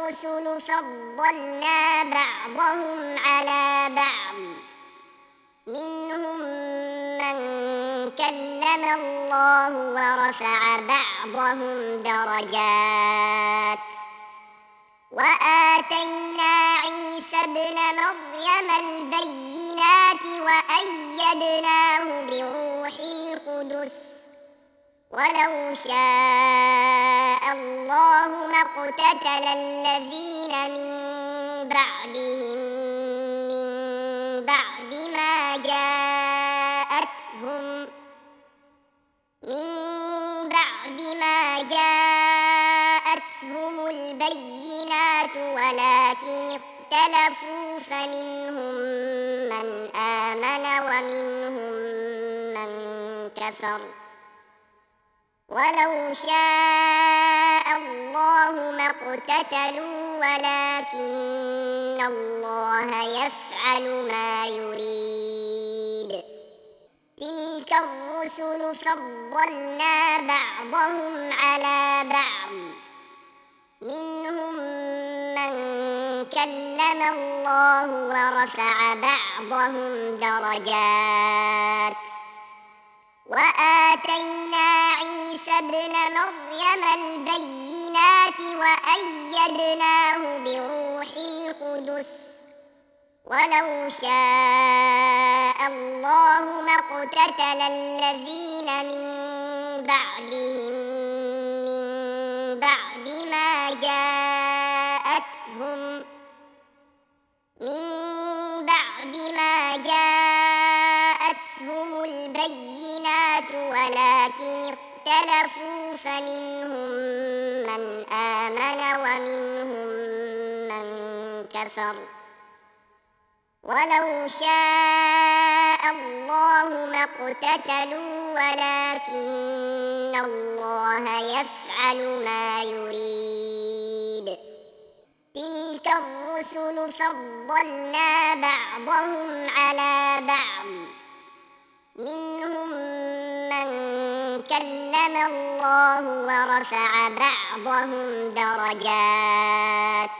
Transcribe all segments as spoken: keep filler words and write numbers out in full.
الرسل فضلنا بعضهم على بعض منهم من كلم الله ورفع بعضهم درجات وآتينا عيسى ابن مريم البينات وأيدناه بروح القدس ولو شاء الله ما اقتتل الذين من بعدهم من بعد ما جاءتهم من بعد ما جاءتهم البينات ولكن اختلفوا فمنهم من آمن ومنهم من كفر ولو شاء الله ما اقتتلوا ولكن الله يفعل ما يريد تلك الرسل فضلنا بعضهم على بعض منهم من كلم الله ورفع بعضهم درجات وآتينا عيسى ابن مريم البينات وأيدناه بروح القدس ولو شاء الله ما اقتتل الذين من بعدهم من بعد ما جاءتهم من بعد ما جاءتهم البينات ولكن اختلفوا فمنهم من آمن ومنهم من كفر ولو شاء الله ما اقتتلوا ولكن الله يفعل ما يريد تلك الرسل فضلنا بعضهم على بعض منهم من كلم الله ورفع بعضهم درجات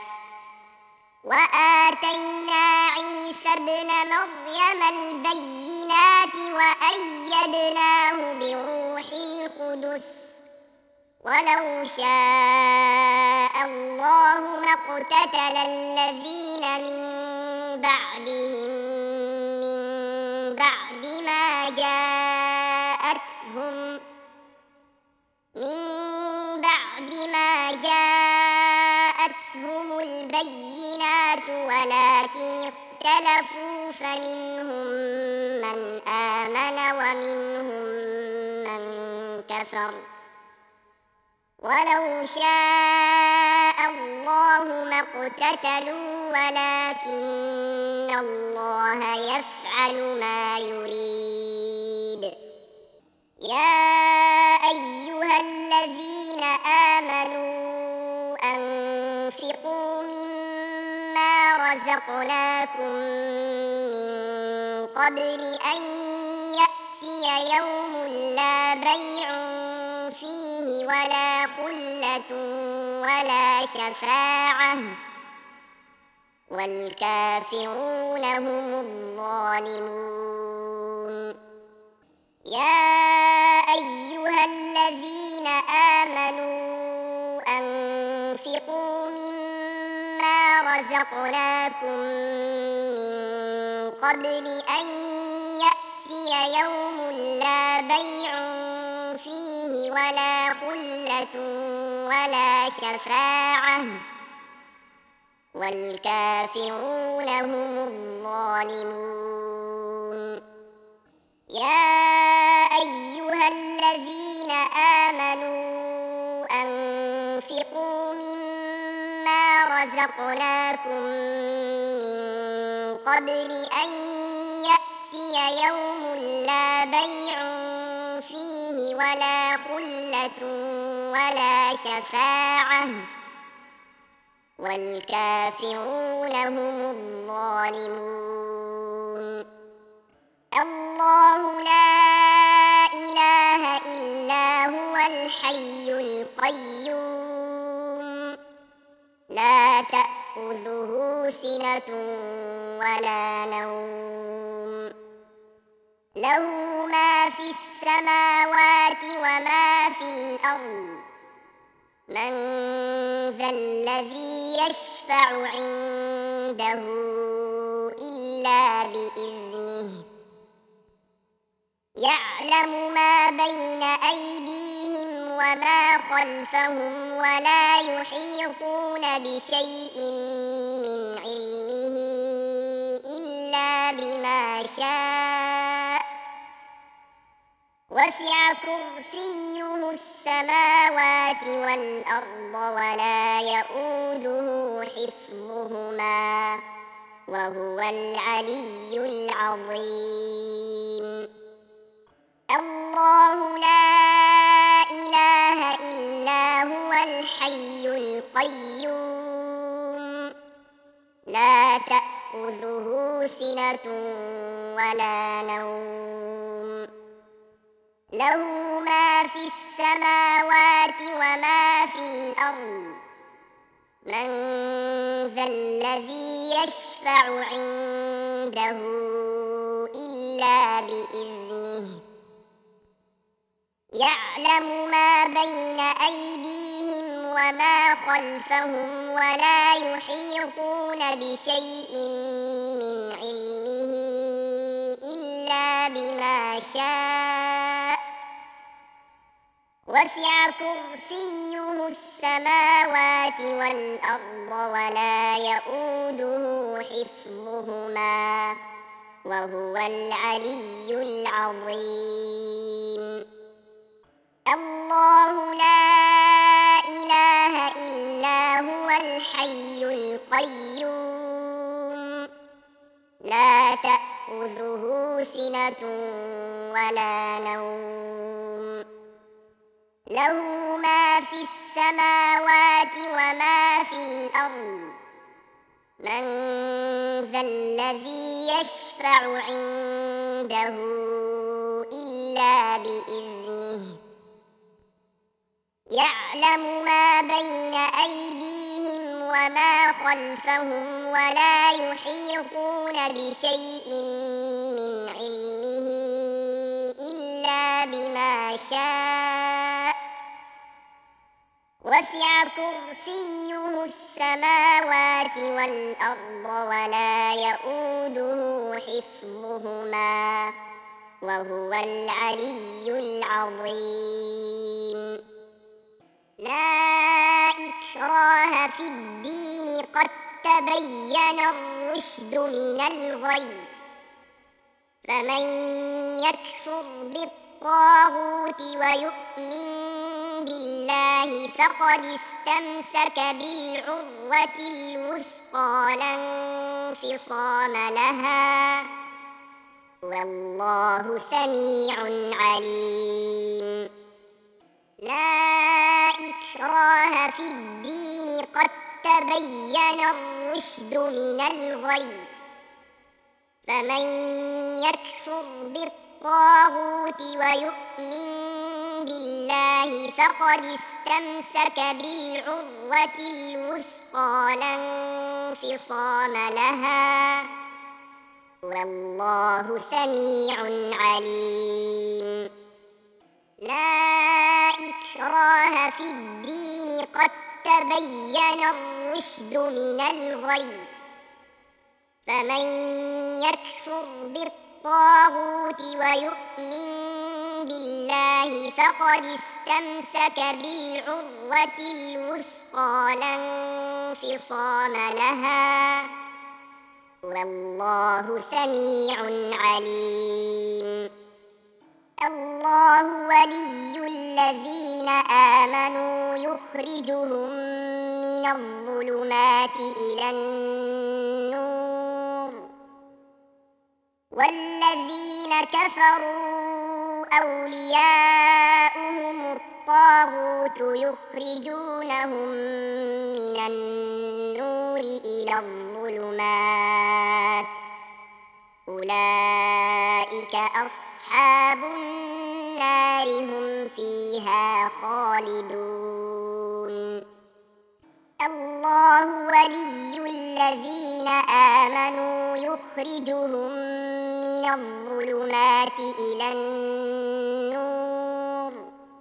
وآتينا عيسى ابن مريم البينات وأيدناه بروح القدس ولو شاء الله ما اقتتل الذين من بعدهم من بعد ما جاءتهم من بعد ما جاءتهم البينات ولكن اختلفوا فمنهم من آمن ومنهم من كفر ولو شاء الله ما اقتتلوا ولكن الله يفعل ما يريد يا أيها الذين آمنوا أنفقوا مما رزقناكم من قبل أن يأتي يوم لا بيع فيه ولا خلة ولا شفاعة والكافرون هم الظالمون يا أيها الذين آمنوا أنفقوا مما رزقناكم من قبل أن يأتي يوم لا بيع فيه ولا خلة ولا شفاعة والكافرون هم الظالمون يا أيها الذين آمنوا أنفقوا مما رزقناكم من قبل أن يأتي يوم لا بيع فيه ولا خلة ولا شفاعة والكافرون هم الظالمون الله لا إله إلا هو الحي القيوم لا سنة ولا نوم له ما في السماوات وما في الأرض من ذا الذي يشفع عنده إلا بإذنه يعلم ما بين أيديهم وما خلفهم ولا يحيطون بشيء من علمه إلا بما شاء وسع كرسيه السماوات والأرض ولا يئوده حفظهما وهو العلي العظيم الله لا إله إلا هو الحي القيوم لا تأخذه سنة ولا نوم له ما في السماوات وما في الأرض من ذا الذي يشفع عنده إلا بإذنه يعلم ما بين أيديهم وما خلفهم ولا يحيطون بشيء من علمه إلا بما شاء وسع كرسيه السماوات والأرض ولا يئوده حفظهما وهو العلي العظيم الله لا إله إلا هو الحي القيوم لا تأخذه سنة ولا نوم له ما في السماوات وما في الأرض من ذا الذي يشفع عنده إلا بإذنه يعلم ما بين أيديهم وما خلفهم ولا يحيطون بشيء من علمه إلا بما شاء وسع كرسيه السماوات والأرض ولا يئوده حفظهما وهو العلي العظيم لا إكراه في الدين قد تبين الرشد من الغي فمن يكفر بالطاغوت ويؤمن بالله فقد استمسك بالعروة الوثقى لا انفصام لها والله سميع عليم لا إكراه في الدين قد تبين الرشد من الغي فمن يكفر بالطاغوت ويؤمن بالله فقد استمسك بالعروة الوثقى لا انفصام لها والله سميع عليم لا إكراه في الدين قد تبين الرشد من الغي فمن يكفر بالطاغوت ويؤمن بالله فقد استمسك بالعروة الوثقى لا انفصام لها والله سميع عليم الله ولي الذين آمنوا يخرجهم من الظلمات إلى النور والذين كفروا أولياؤهم الطاغوت يخرجونهم من النور إلى الظلمات أولئك أصحاب النار هم فيها خالدون الله ولي الذين الذين آمنوا يخرجهم من الظلمات إلى النور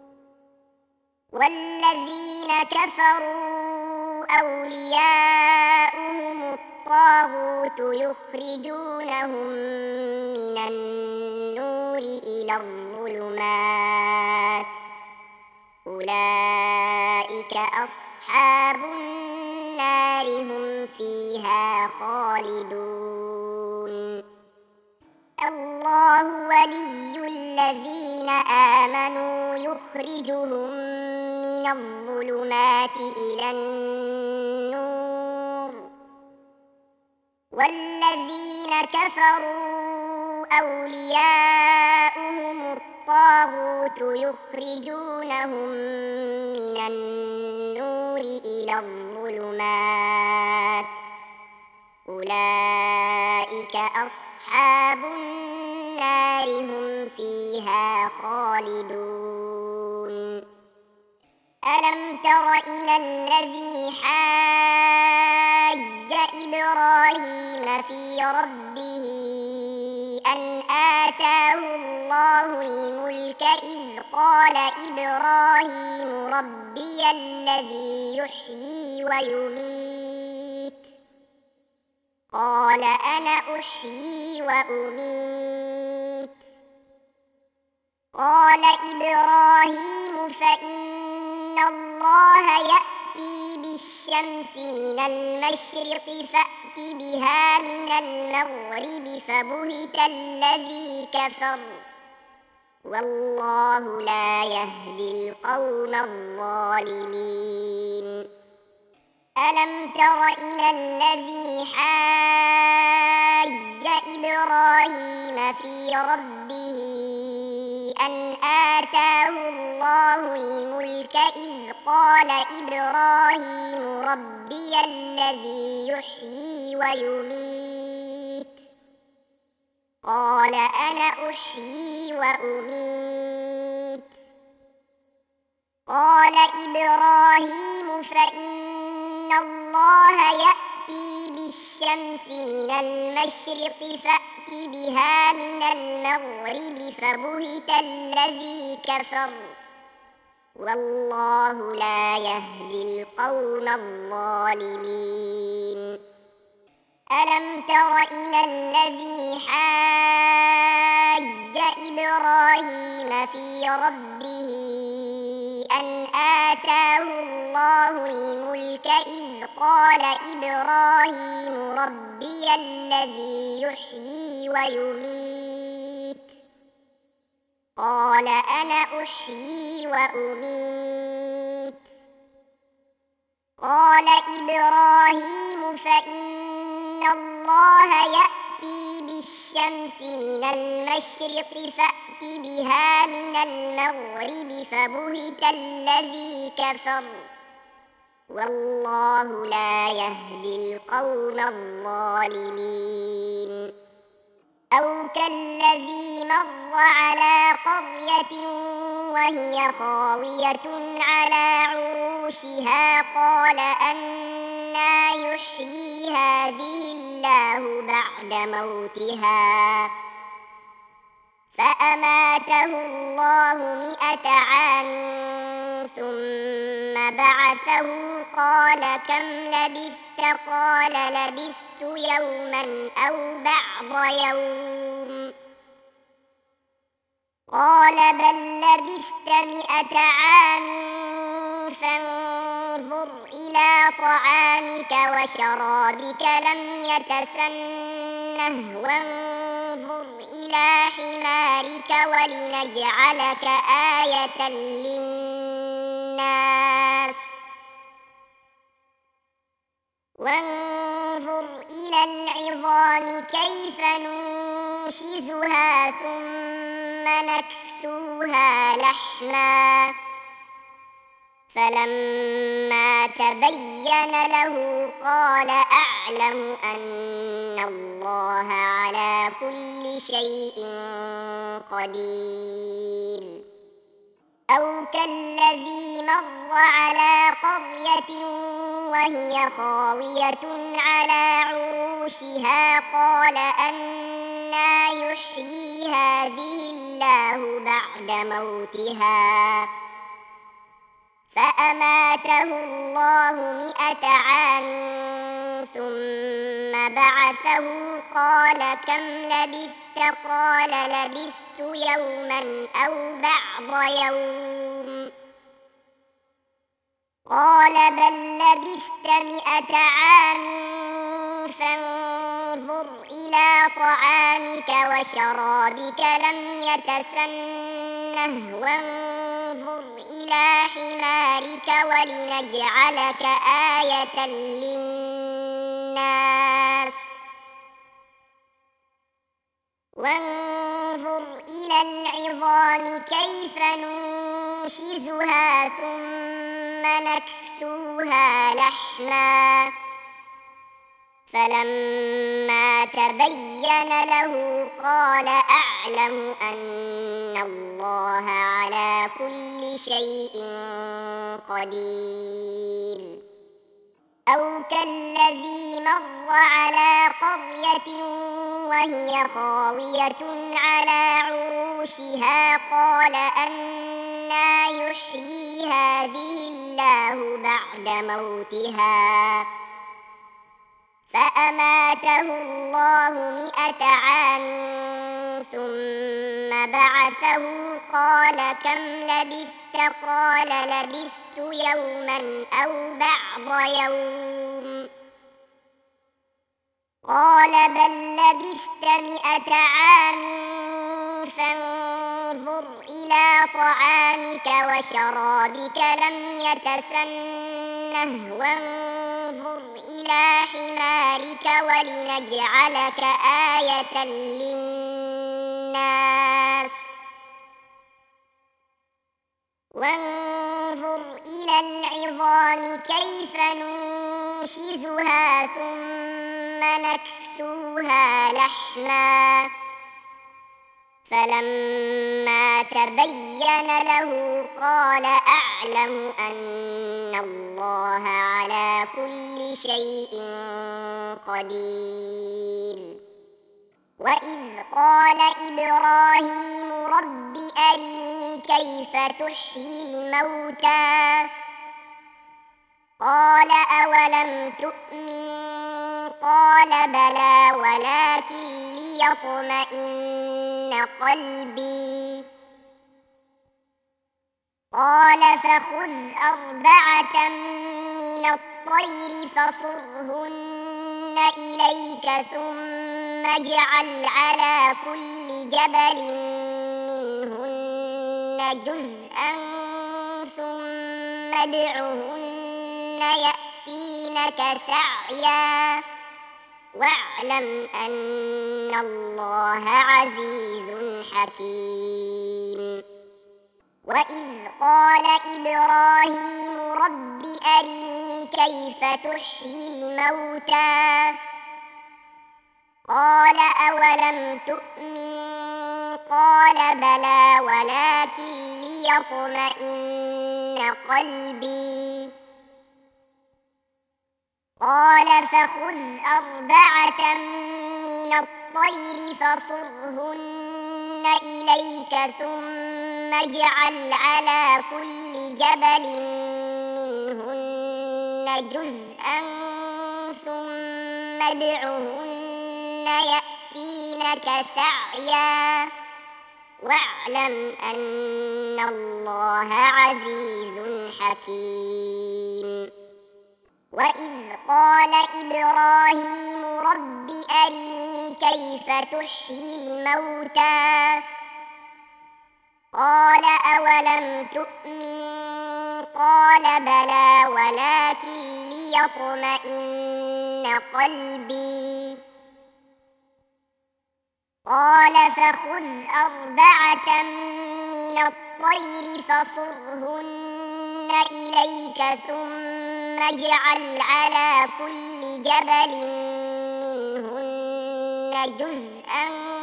والذين كفروا أولياؤهم الطاغوت يخرجونهم من النور إلى الظلمات أولئك أصحاب النار هم فيها خالدون الله ولي الذين آمنوا يخرجهم من الظلمات إلى النور والذين كفروا أولياؤهم الطاغوت يخرجونهم من النور إلى الظلمات أولئك أصحاب النار هم فيها خالدون ألم تر إلى الذي حاج إبراهيم في ربه أن آتاه الله الملك إذ قال إبراهيم ربي الذي يحيي ويميت قال أنا أحيي وأميت قال إبراهيم فإن الله يأتي بالشمس من المشرق فأت بها من المغرب فبهت الذي كفر والله لا يهدي القوم الظالمين ألم تر إلى الذي حاج إبراهيم في ربه أن آتاه الله الملك إذ قال إبراهيم ربي الذي يحيي ويميت قال أنا أحيي وأميت قال إبراهيم فإن الله يأتي بالشمس من المشرق فأت بها من المغرب فبهت الذي كفر والله لا يهدي القوم الظالمين ألم تر إلى الذي حاج إبراهيم في ربه أن آتاه الله الملك إذ قال إبراهيم ربي الذي يحيي ويميت قال أنا أحيي وأميت قال إبراهيم فإن الله يأتي بالشمس من المشرق فأت بها من المغرب فبهت الذي كفر والله لا يهدي القوم الظالمين أو كالذي مر على قرية وهي خاوية على عروشها قال أنى يحيي هذه الله بعد موتها فأماته الله مئة عام ثم بعثه قال كم لبثت قال لبثت يوما أو بعض يوم قال بل لبثت مئة عام فانظر إلى طعامك وشرابك لم يتسنه وانظر إلى حمارك ولنجعلك آية للناس وانظر إلى العظام كيف ننشزها ثم نكسوها لحما فلما تبين له قال أعلم أن الله على كل شيء قدير أو كالذي مر على قرية وهي خاوية على عروشها عروشها قال أنى يحيي هذه الله بعد موتها فأماته الله مئة عام ثم بعثه قال كم لبثت قال لبثت يوما أو بعض يوم قال بل لبثت مئة عام فانظر إلى طعامك وشرابك لم يتسنه وانظر إلى حمارك ولنجعلك آية للناس وانظر إلى العظام كيف ننشزها ثم نكسوها لحما فلما تبين له قال أعلم أن الله على كل شيء قدير أو كالذي مر على قرية وهي خاوية على عروشها قال أنى يحيي هذه الله بعد موتها فأماته الله مئة عام ثم بعثه قال كم لبثت قال لبثت يوما أو بعض يوم قال بل لبثت مئة عام فانظر إلى طعامك وشرابك لم يتسنه وانظر إلى حمارك ولنجعلك آية للناس وانظر إلى العظام كيف ننشزها ثم نكسوها لحما فلما تبين له قال أعلم أن الله على كل شيء قدير وإذ قال إبراهيم رب أرني كيف تحيي الموتى قال أولم تؤمن قال بلى ولكن ليطمئن قلبي قال فخذ أربعة من الطير فصرهن إليك ثم اجعل على كل جبل منهن جزءا ثم ادعهن يأتينك سعيا واعلم أن الله عزيز حكيم وإذ قال إبراهيم رب أرني كيف تحيي الموتى قال أولم تؤمن قال بلى ولكن ليطمئن قلبي قال فخذ أربعة من الطير فصرهن إليك ثم اجعل على كل جبل منهن جزءا ثم ادعهن يأتينك سعيا واعلم أن الله عزيز حكيم وإذ قال إبراهيم رب أرني كيف تحيي الموتى قال أولم تؤمن قال بلى ولكن ليطمئن قلبي قال فخذ أربعة من الطير فصرهن إليك ثم اجعل على كل جبل منهن جزءا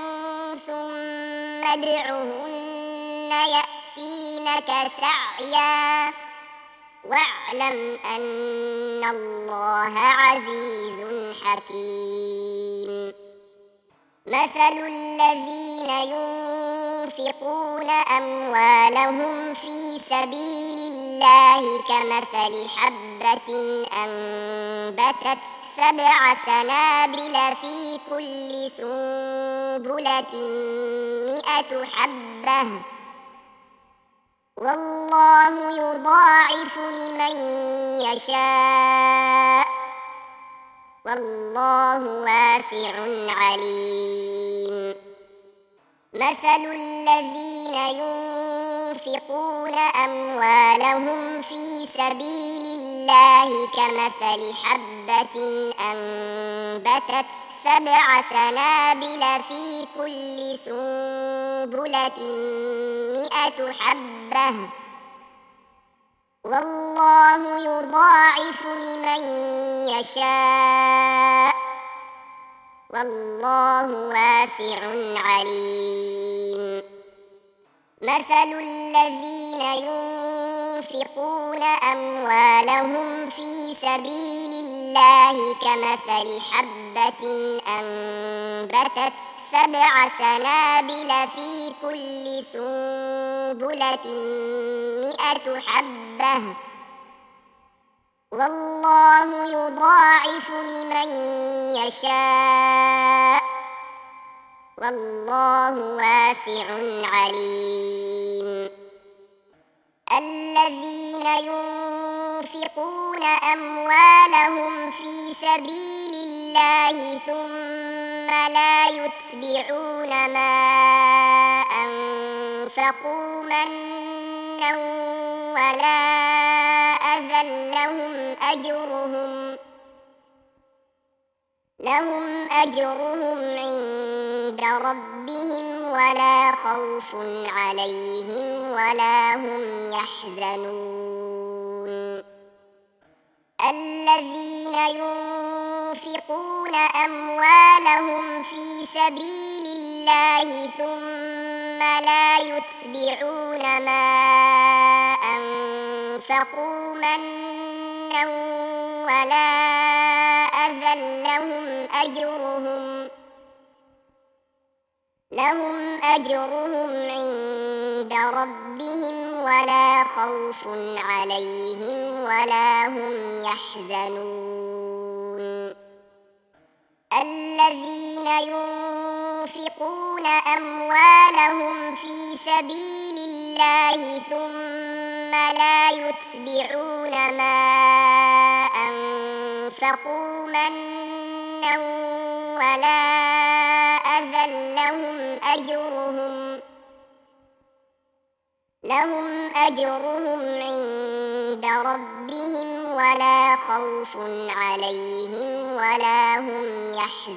ثم ادعهن يأتينك سعيا واعلم أن الله عزيز حكيم مثل الذين ينفقون أموالهم في سبيل الله كمثل حبة أنبتت سبع سنابل في كل سنبلة مئة حبة والله يضاعف لمن يشاء والله واسع عليم. مثل الذين ينفقون أموالهم في سبيل الله كمثل حبة أنبتت سبع سنابل في كل سنبلة مئة حبة والله يضاعف لمن يشاء والله واسع عليم. مثل الذين ينفقون أموالهم في سبيل الله كمثل حبة أنبتت سبع سنابل في كل سنبلة مئة حبة والله يضاعف لمن يشاء والله واسع عليم. الذين ينفقون أموالهم في سبيل الله ثم لا يتبعون ما أنفقوا منا ولا أذى لهم أجرهم لهم أجرهم عند ربهم ولا خوف عليهم ولا هم يحزنون. الذين ينفقون أموالهم في سبيل الله ثم لا يتبعون ما أنفقوا منا ولا أذى لهم أجرهم لهم أجرهم عند ربهم ولا خوف عليهم ولا هم يحزنون. الذين ينفقون أموالهم في سبيل الله ثم لا يتبعون ما أنفقوا منا ولا أذى لهم أجرهم لهم أجرهم عند ربهم ولا خوف عليهم ولا هم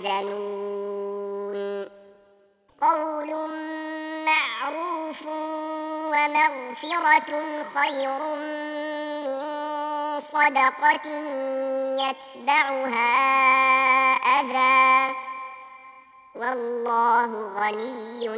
يحزنون. قول معروف ومغفرة خير من صدقة يتبعها أذى والله غني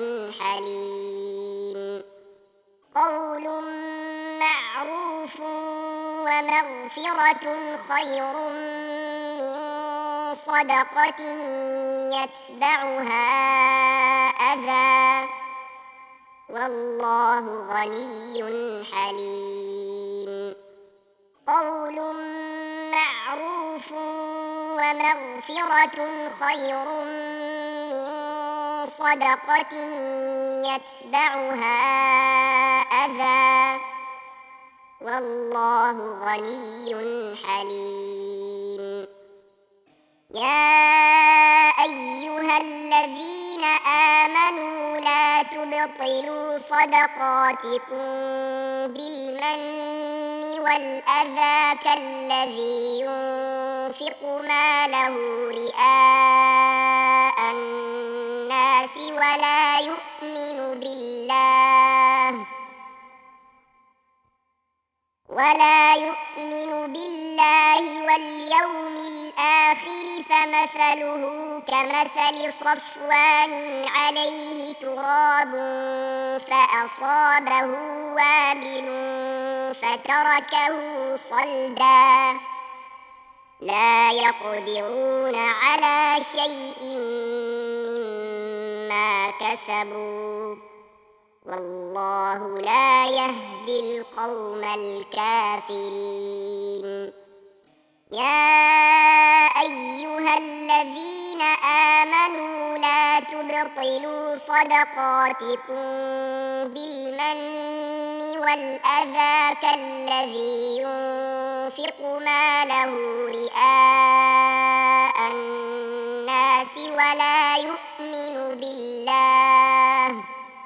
حليم. قول معروف ومغفرة خير من صدقة يتبعها أذى والله غني حليم. قول معروف ومغفرة خير من صدقة يتبعها أذى والله غني حليم. يا أيها الذين آمنوا لا تبطلوا صدقاتكم بالمن والأذى كالذي ينفق ماله رئاء الناس ولا يؤمن بالله ولا يؤمن بالله واليوم الآخر فمثله كمثل صفوان عليه تراب فأصابه وابل فتركه صلدا لا يقدرون على شيء مما كسبوا والله لا يهدي القوم الكافرين يا أيها الذين آمنوا لا تبطلوا صدقاتكم بالمن والأذى كالذي ينفق ماله رئاء الناس ولا يؤمن بالله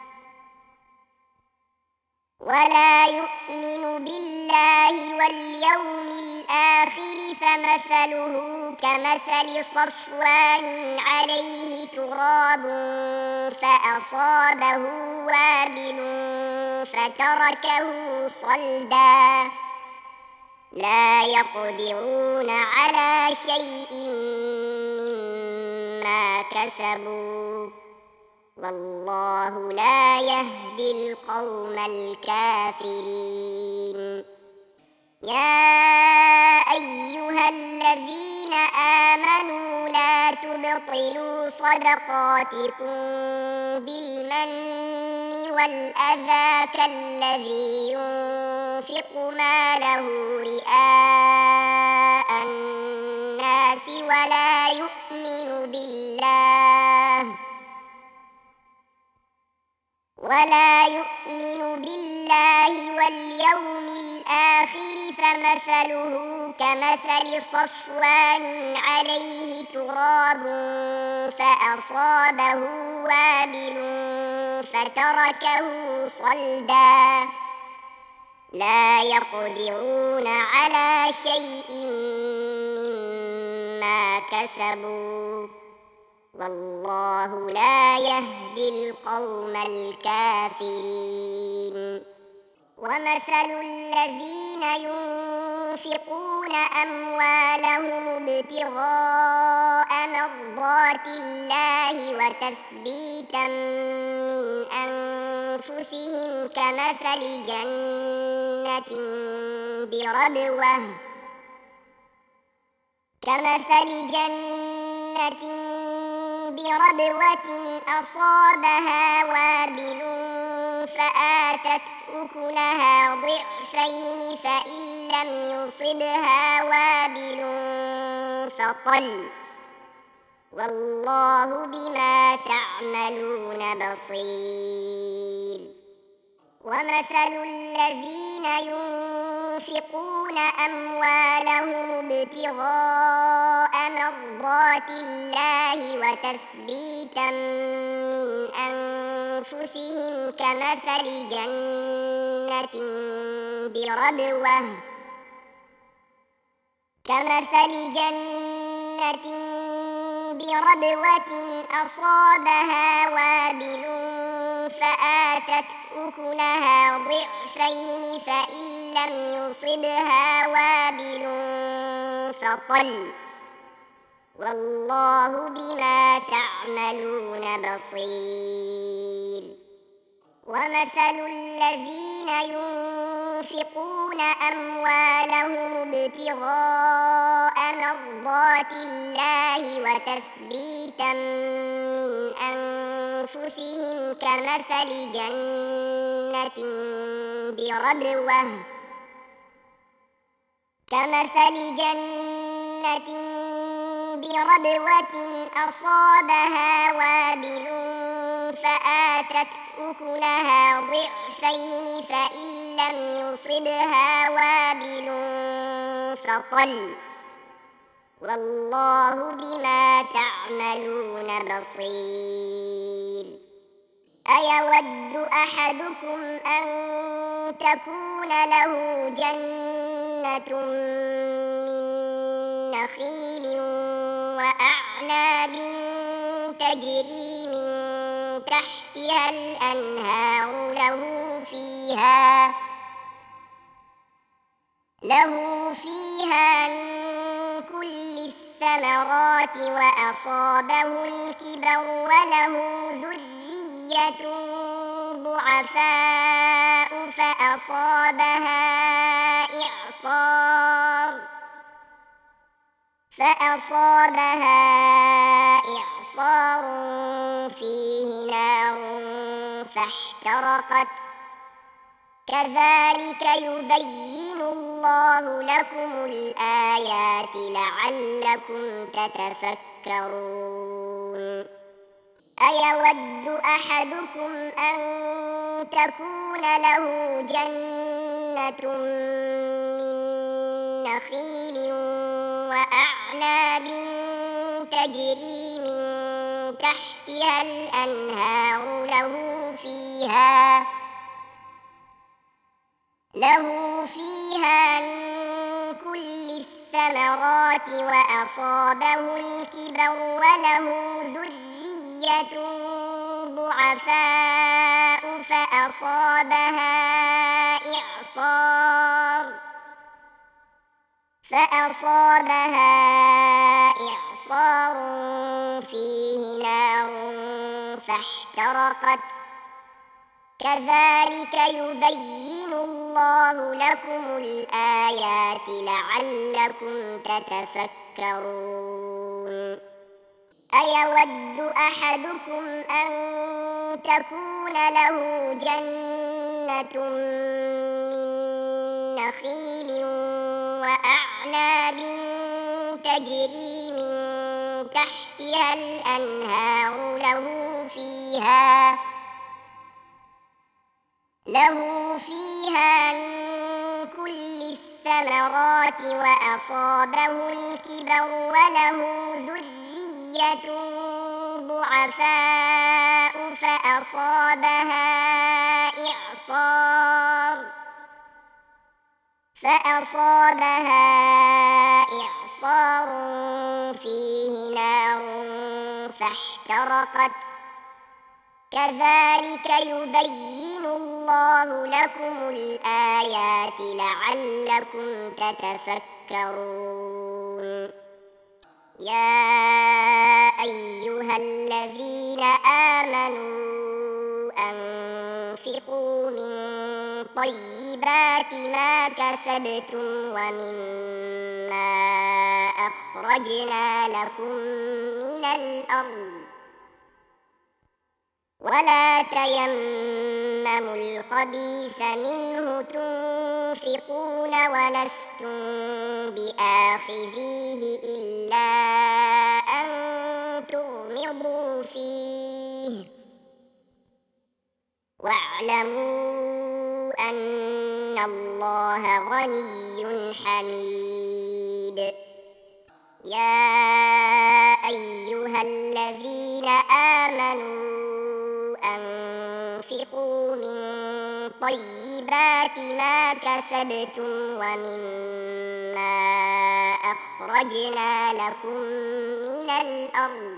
ولا يؤمن بالله واليوم الآخر فمثله كمثل صفوان عليه تراب فأصابه وابل فتركه صلدا لا يقدرون على شيء مما كسبوا والله لا يهدي القوم الكافرين يا أيها الذين آمنوا لا تبطلوا صدقاتكم بالمن والأذى كالذي ينفق ماله رئاء الناس ولا يؤمن بالله ولا يؤمن بالله واليوم الآخر فمثله كمثل صفوان عليه تراب فأصابه وابل فتركه صلدا لا يقدرون على شيء مما كسبوا والله لا يهدي القوم الكافرين ومثل الذين ينفقون أموالهم ابتغاء مرضات الله وتثبيتا من أنفسهم كمثل جنة بربوة كمثل جنة بربوة أصابها وابل فآتت أكلها ضعفين فإن لم يصبها وابل فطل والله بما تعملون بصير ومثل الذين ينفقون أموالهم ابتغاء مرضات الله وتثبيتا من أنفسهم كمثل جنة بربوة كمثل جنة بربوة أصابها وابل فآتت أكلها ضعفين فإن لم يصبها وابل فطل والله بما تعملون بصير ومثل الذين ينفقون أموالهم ابتغاء مرضات الله وتثبيتا من أنفسهم كمثل جنة بربوة كمثل جنة بربوة أصابها وابل فآتت أكلها ضعفين فإن لم يصبها وابل فطل والله بما تعملون بصير أيود أحدكم أن تكون له جنة من نخيل وأعناب تجري من تحتها الأنهار له فيها له فيها من كل الثمرات وأصابه الكبر وله ذرية ضعفاء فأصابها إعصار فأصابها إعصار إعصار فيه نار فاحترقت كذلك يبين الله لكم الآيات لعلكم تتفكرون أيود أحدكم أن تكون له جنة من نخيل وأعناب تجري من تحتها الأنهار له فيها له فيها من كل الثمرات وأصابه الكبر وله ذرية ضعفاء فأصابها إعصار فأصابها إعصار فيه نار فاحترقت كذلك يبين الله لكم الآيات لعلكم تتفكرون أيود أحدكم أن تكون له جنة من نخيل وأعناب تجري من تحتها الأنهار له فيها له فيها من كل الثمرات وأصابه الكبر وله ذرية ضعفاء فأصابها إعصار فأصابها إعصار فيه نار فاحترقت كذلك يبين الله لكم الآيات لعلكم تتفكرون يا أيها الذين آمنوا أنفقوا من طيبات ما كسبتم ومما أخرجنا لكم من الأرض ولا تيمموا الخبيث منه تنفقون ولستم بآخذيه إلا أن تغمضوا فيه واعلموا أن الله غني حميد يا أيها الذين آمنوا أنفقوا من طيبات ما كسبتم ومما أخرجنا لكم من الأرض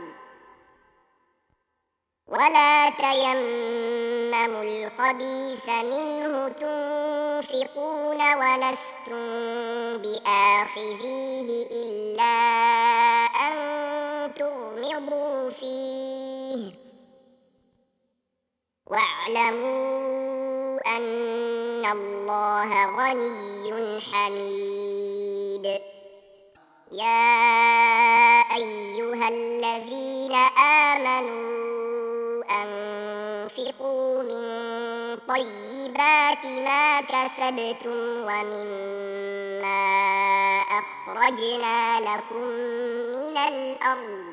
ولا تيمموا الخبيث منه تنفقون ولستم بآخذيه إلا أن تغمضوا فيه واعلموا أن الله غني حميد يا أيها الذين آمنوا أنفقوا من طيبات ما كسبتم ومما أخرجنا لكم من الأرض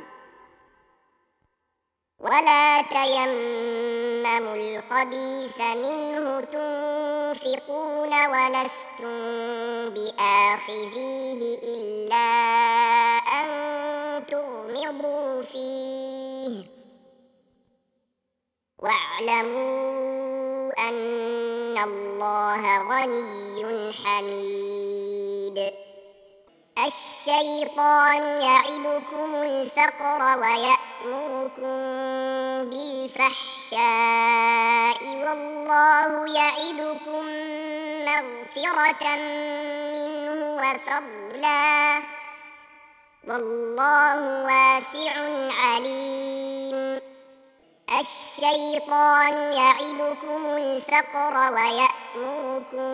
ولا تيمموا الخبيث منه تنفقون ولستم بآخذيه إلا أن تغمضوا فيه واعلموا أن الله غني حميد الشيطان يعدكم الفقر ويأمركم بالفحشاء والله يعدكم مغفرة منه وفضلا والله واسع عليم الشيطان يعدكم الفقر ويأمركم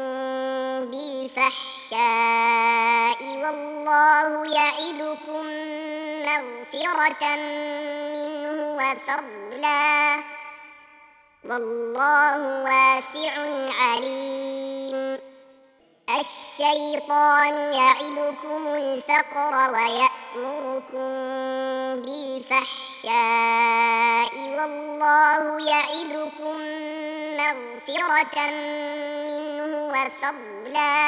بالفحشاء والله يعدكم مغفرة منه وفضلا والله واسع عليم الشيطان يعدكم الفقر ويأمركم بالفحشاء والله يعدكم مغفرة منه وفضلا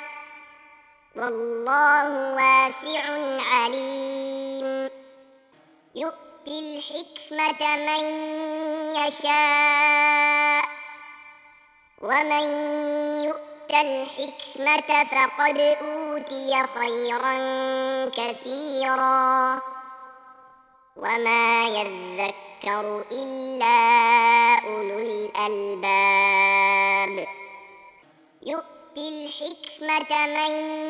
والله واسع عليم يؤتي الحكمة من يشاء ومن يؤت الحكمة فقد أوتي خيرا كثيرا وما يذكر إلا أولو الألباب يؤتي الحكمة من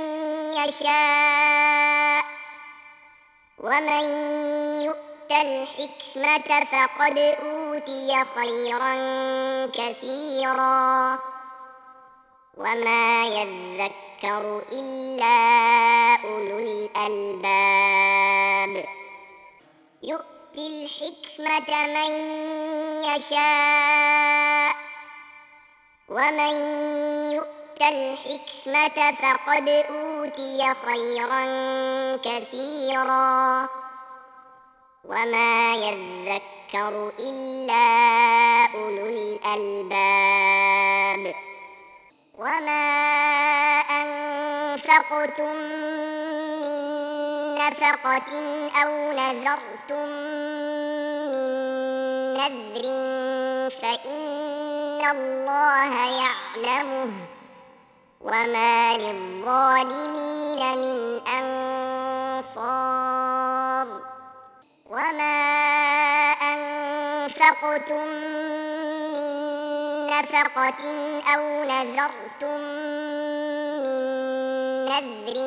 يشاء ومن يؤت الحكمة فقد أوتي خيرا كثيرا وما يذكر إلا أولو الألباب يؤتي الحكمة من يشاء ومن يؤت الحكمة فقد أوتي خيرا كثيرا وما يذكر إلا أولو الألباب وما أنفقتم من نفقة أو نذرتم من نذر فإن الله يعلمه وما للظالمين من أنصار وما أنفقتم من نفقة أو نذرتم من نذر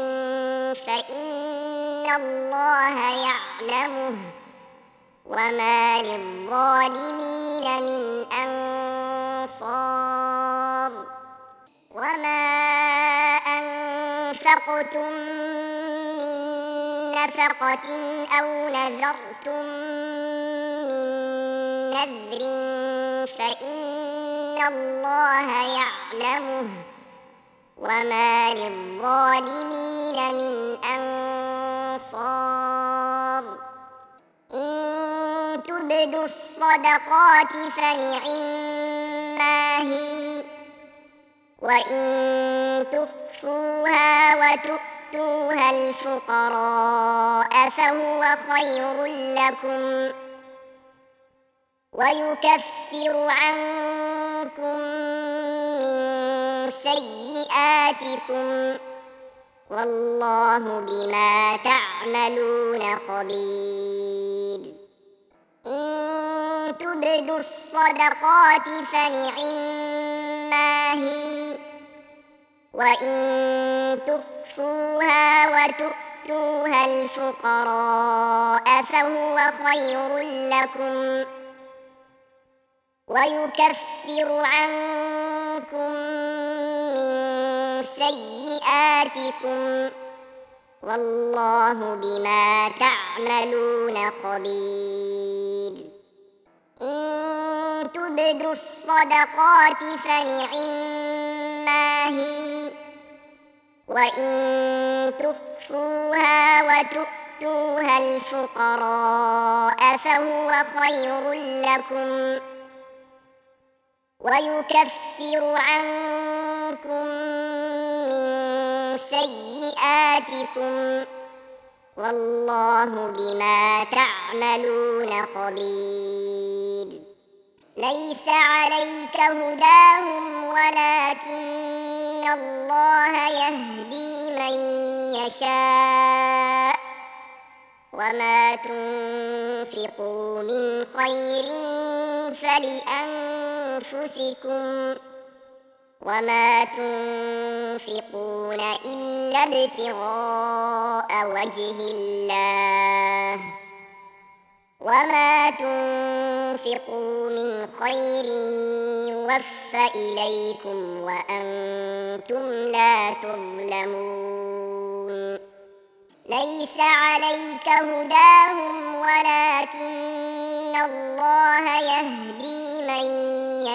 فإن الله يعلمه وما للظالمين من أنصار وما أنفقتم من نفقة أو نذرتم من نذر فإن الله يعلمه وما للظالمين من أنصار إن تبدوا الصدقات فنعما هي وإن تخفوها وتؤتوها الفقراء فهو خير لكم ويكفر عنكم من سيئاتكم والله بما تعملون خبير إن تبدوا الصدقات فنعما هي وإن تخفوها وتؤتوها الفقراء فهو خير لكم ويكفر عنكم من سيئاتكم والله بما تعملون خبير إن تبدوا الصدقات فنعما هي وإن تخفوها وتؤتوها الفقراء فهو خير لكم ويكفر عنكم من سيئاتكم والله بما تعملون خبير ليس عليك هداهم ولكن الله يهدي من يشاء وما تنفقوا من خير فلأنفسكم وما تنفقون إلا ابتغاء وجه الله وما تنفقوا من خير يوفى إليكم وأنتم لا تظلمون ليس عليك هداهم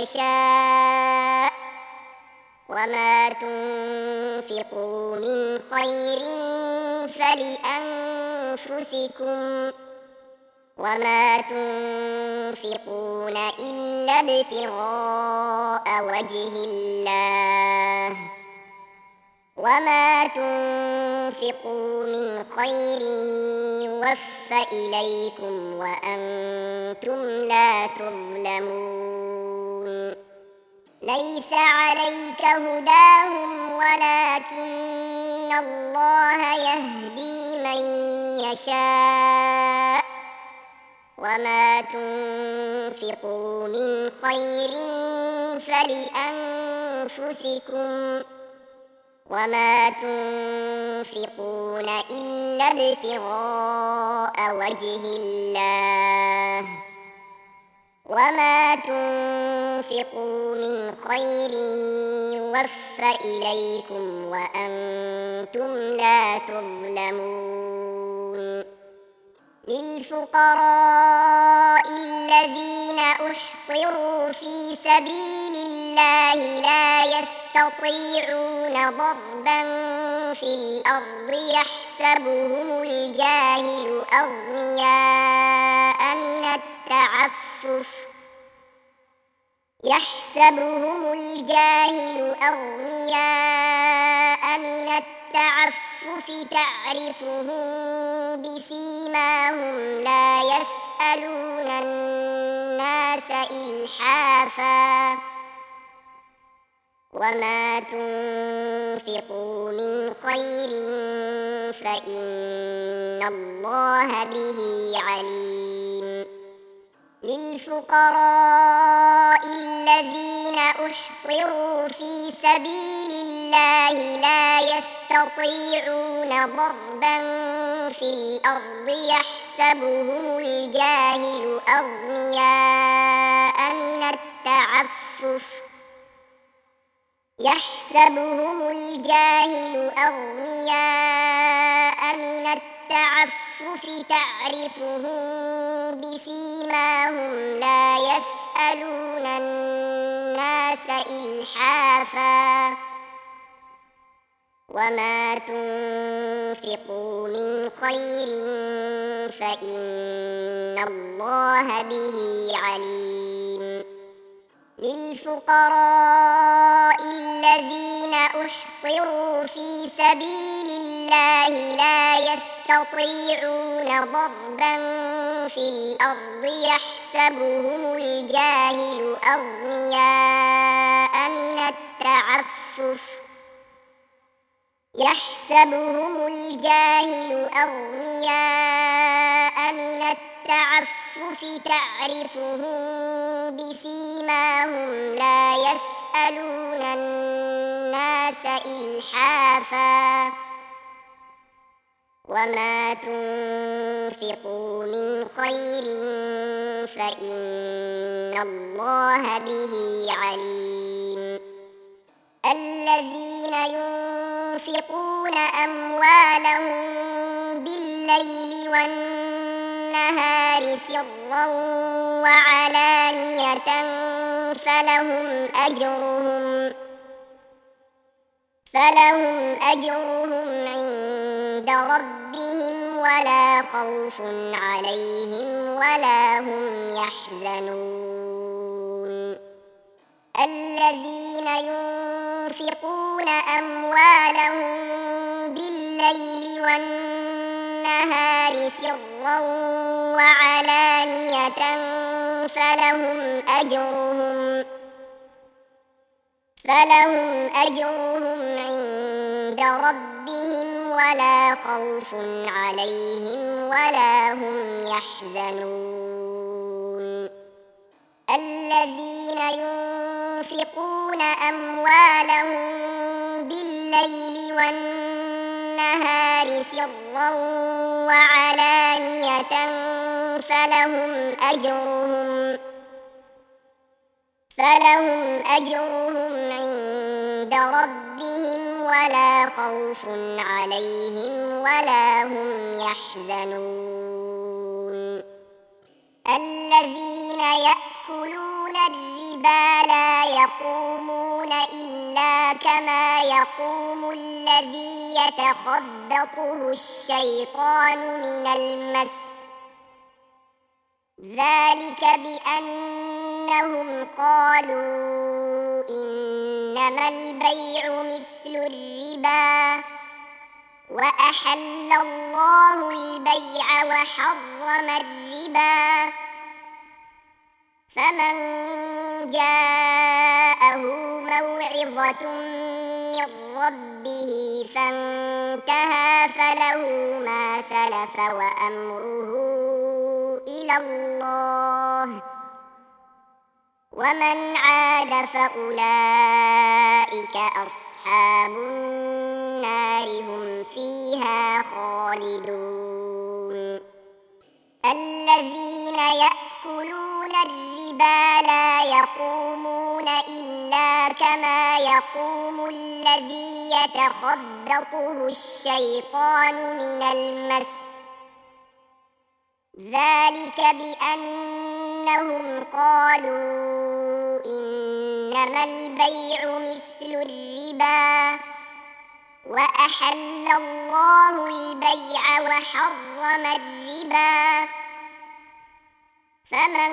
يشاء وما تنفقوا من خير فلأنفسكم وما تنفقون إلا ابتغاء وجه الله وما تنفقوا من خير يوفى إليكم وأنتم لا تظلمون ليس عليك هداهم ولكن الله يهدي من يشاء وما تنفقوا من خير فلأنفسكم وما تنفقون إلا ابتغاء وجه الله وما تنفقوا من خير يوفى إليكم وأنتم لا تظلمون للفقراء الذين أحصروا في سبيل الله لا يستطيعون ضربا في الأرض يحسبهم الجاهل أغنياء من التعفف يحسبهم الجاهل أغنياء من التعفف تعرفهم بسيماهم لا يسألون الناس إلحافا وما تنفقوا من خير فإن الله به عليم للفقراء الذين أحصروا في سبيل الله لا يستطيعون ضربا في الأرض يحسبهم الجاهل أغنياء من التعفف يحسبهم الجاهل أغنياء من التعفف تعرفهم بسيماهم لا يسألون الناس إلحافا وما تنفقوا من خير فإن الله به عليم للفقراء الذين أحصروا في سبيل الله لا يستطيعون ضربا في الأرض يحسبهم الجاهل أغنياء من التعفف يحسبهم الجاهل أغنياء من التعفف تعرفهم بسيماهم لا يسألون الناس إلحافا وما تنفقوا من خير فإن الله به عليم الذين ينفقون أموالهم بالليل والنهار سرا وعلانية فلهم أجرهم فلهم أجرهم عند ربهم ولا خوف عليهم ولا هم يحزنون الذين ينفقون أموالهم بالليل والنهار سرا وعلانية فلهم أجرهم فلهم أجرهم عند ربهم ولا خوف عليهم ولا هم يحزنون الذين ينفقون أموالهم بالليل والنهار سرا وعلانية فلهم أجرهم فلهم أجرهم عند ربهم ولا خوف عليهم ولا هم يحزنون الذين يأكلون الربا لا يقومون إلا كما يقوم الذي يتخبطه الشيطان من المس، ذلك بأنهم قالوا إنما البيع مثل الربا وأحل الله البيع وحرم الربا، فمن جاءه موعظة من ربه فانتهى فله ما سلف وأمره إلى الله، ومن عاد فأولئك أصحاب النار هم فيها خالدون. الذين يأكلون الربا لا يقومون إلا كما يقوم الذي يتخبطه الشيطان من المس، ذلك بأنهم قالوا إنما البيع مثل الربا وأحل الله البيع وحرم الربا، فمن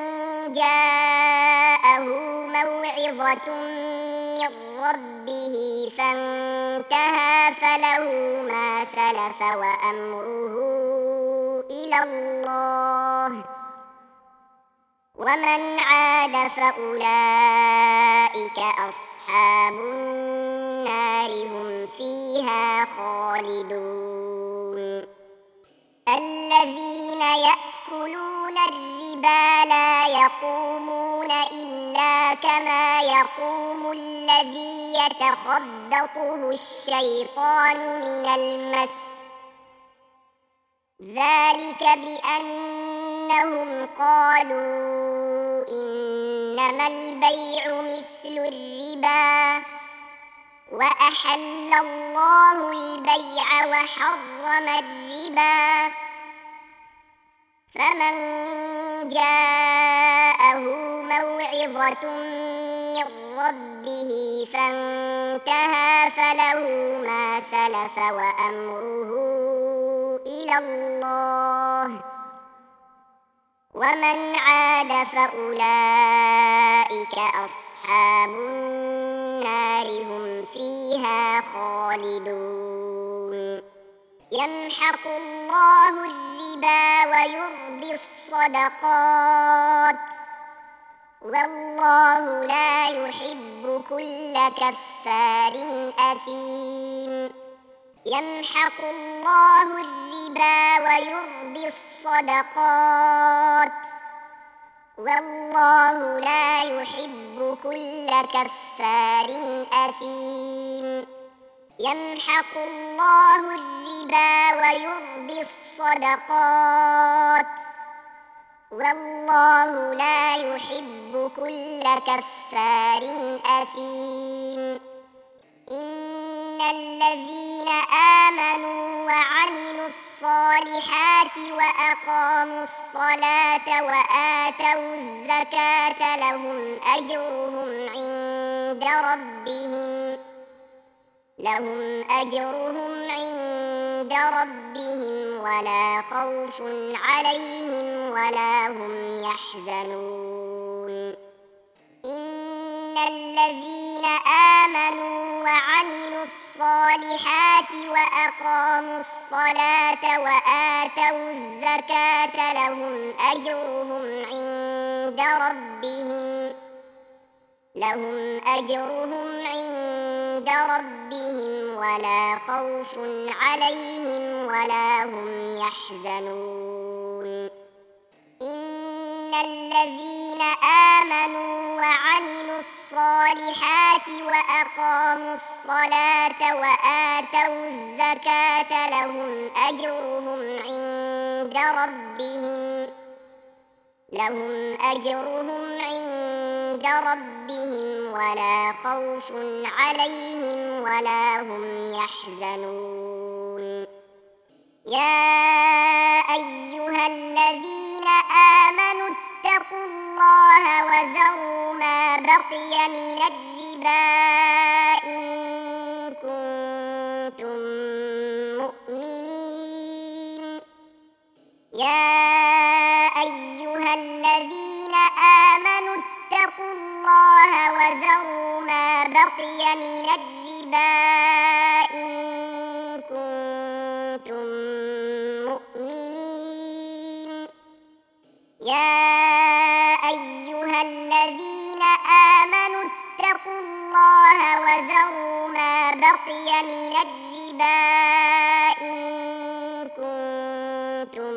جاءه موعظة من ربه فانتهى فله ما سلف وأمره إلى الله، ومن عاد فأولئك أصحاب النار هم فيها خالدون. الذين يأكلون الربا لا يقومون إلا كما يقوم الذي يتخبطه الشيطان من المس، ذلك بأنهم قالوا إنما البيع مثل الربا وأحل الله البيع وحرم الربا، فمن جاءه موعظة من ربه فانتهى فله ما سلف وأمره إلى الله، ومن عاد فأولئك أصحاب النار هم فيها خالدون. يمحق الله الربا ويربي الصدقات والله لا يحب كل كفار أثيم. يمحق الله الربا ويربي الصدقات والله لا يحب كل كفار أثيم. يمحق الله الربا ويربي الصدقات والله لا يحب كل كفار أثيم. إن الذين آمنوا وعملوا الصالحات وأقاموا الصلاة وآتوا الزكاة لهم أجرهم عند ربهم لهم أجرهم عند ربهم ولا خوف عليهم ولا هم يحزنون. إن الذين آمنوا وعملوا الصالحات وأقاموا الصلاة وآتوا الزكاة لهم أجرهم عند ربهم لهم أجرهم عند ربهم ولا خوف عليهم ولا هم يحزنون. إن الذين آمنوا وعملوا الصالحات وأقاموا الصلاة وآتوا الزكاة لهم أجرهم عند ربهم لهم أجرهم عند ربهم ولا خوف عليهم ولا هم يحزنون. يا أيها الذين آمنوا اتقوا الله وذروا ما بقي بقي من الربا إن كنتم مؤمنين. يا أيها الذين آمنوا اتقوا الله وذروا ما بقي من الربا إن كنتم مؤمنين. يا أيها الذين آمنوا اتقوا الله وذروا ما بقي من الربا إن كنتم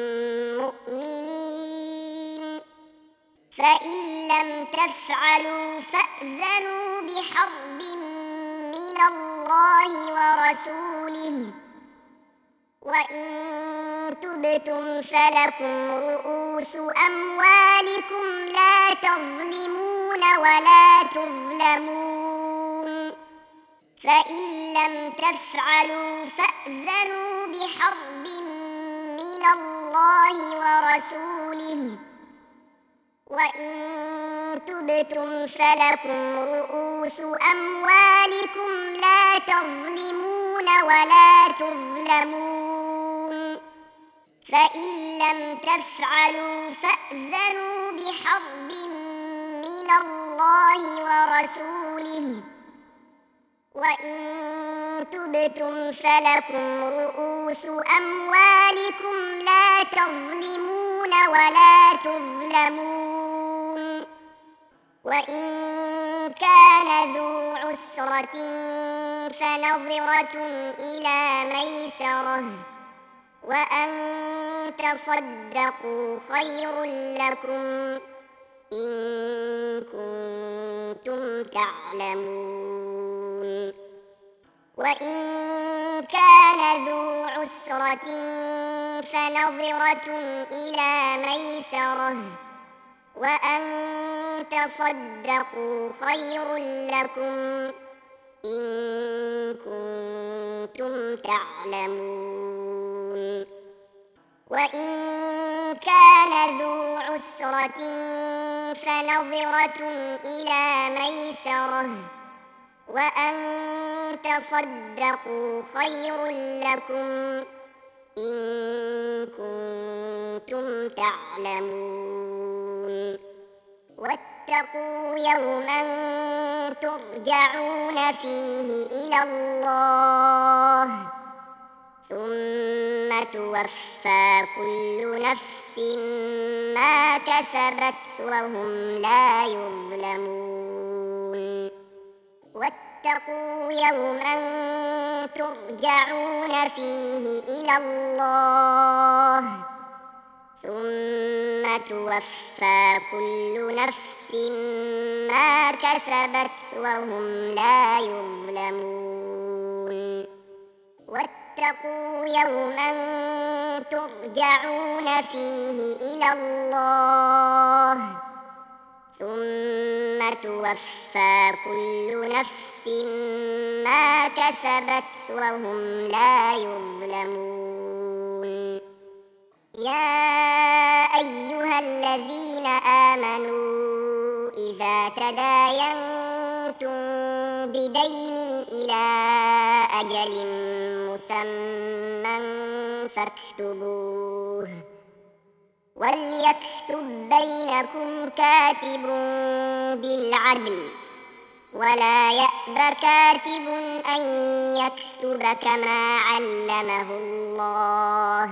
مؤمنين. فإن لم تفعلوا فأذنوا بحرب من الله ورسوله، وإن تبتم فلكم رؤوس أموالكم لا تظلمون ولا تظلمون. فإن لم تفعلوا فأذنوا بحرب من الله ورسوله، وإن تبتم فلكم رؤوس أموالكم لا تظلمون ولا تظلمون. فإن لم تفعلوا فأذنوا بحرب من الله ورسوله، وإن تبتم فلكم رؤوس أموالكم لا تظلمون ولا تظلمون. وإن كان ذو عسرة فنظرة إلى ميسرة، وأن تصدقوا خير لكم إن كنتم تعلمون. وإن كان ذو عسرة فنظرة إلى ميسرة، وأن تصدقوا خير لكم إن كنتم تعلمون. وإن كان ذو عسرة فنظرة إلى ميسرة، وأن تصدقوا خير لكم إن كنتم تعلمون. واتقوا يوما ترجعون فيه إلى الله، ثم توفى كل نفس ما كسبت وهم لا يظلمون. واتقوا يوما ترجعون فيه إلى الله، ثم توفى كل نفس ما كسبت وهم لا يظلمون. واتقوا يوما ترجعون فيه إلى الله، ثم توفى كل نفس ما كسبت وهم لا يظلمون. يا أيها الذين آمنوا إذا تداينتم بدين إلى أجل مسمى فاكتبوه، وليكتب بينكم كاتب بالعدل، ولا يأب كاتب أن يكتب كما علمه الله،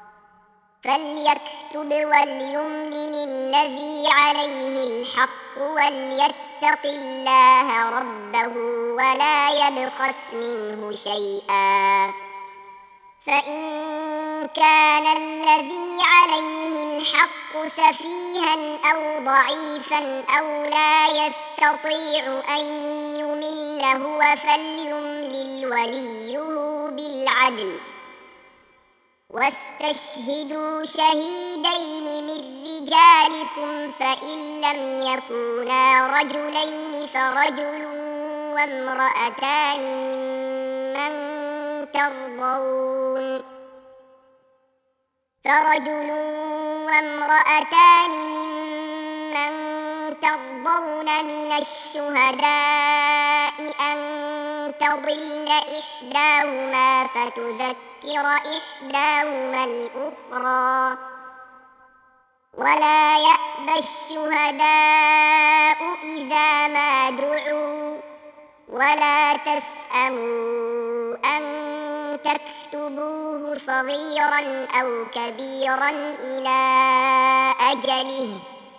فليكتب وليملل الذي عليه الحق وليتق الله ربه ولا يبخس منه شيئا. فإن كان الذي عليه الحق سفيها أو ضعيفا أو لا يستطيع أن يمل هو فليملل وليه بالعدل، واستشهدوا شهيدين من رجالكم فإن لم يكونا رجلين فرجل وامرأتان ممن ترضون فرجل وامرأتان ممن ترضون من الشهداء أن تضل إحداهما فتذكر إحداهما الأخرى ولا يأبى الشهداء إذا ما دعوا ولا تسأموا أن تكتبوه صغيرا أو كبيرا إلى أجله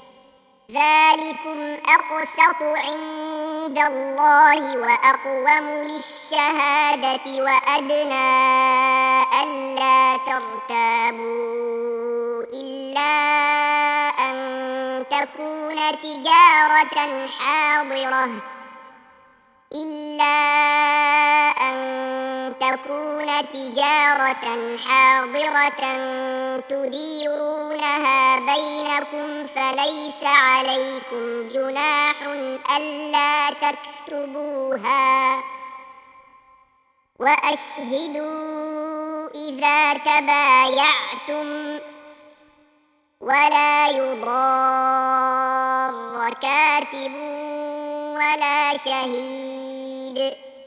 ذلكم أقسط عند الله وأقوم للشهادة وأدنى ألا ترتابوا إلا أن تكون تجارة حاضرة إلا أن تكون تجارة حاضرة تديرونها بينكم فليس عليكم جناح ألا تكتبوها وأشهدوا إذا تبايعتم ولا يضار كاتب ولا شهيد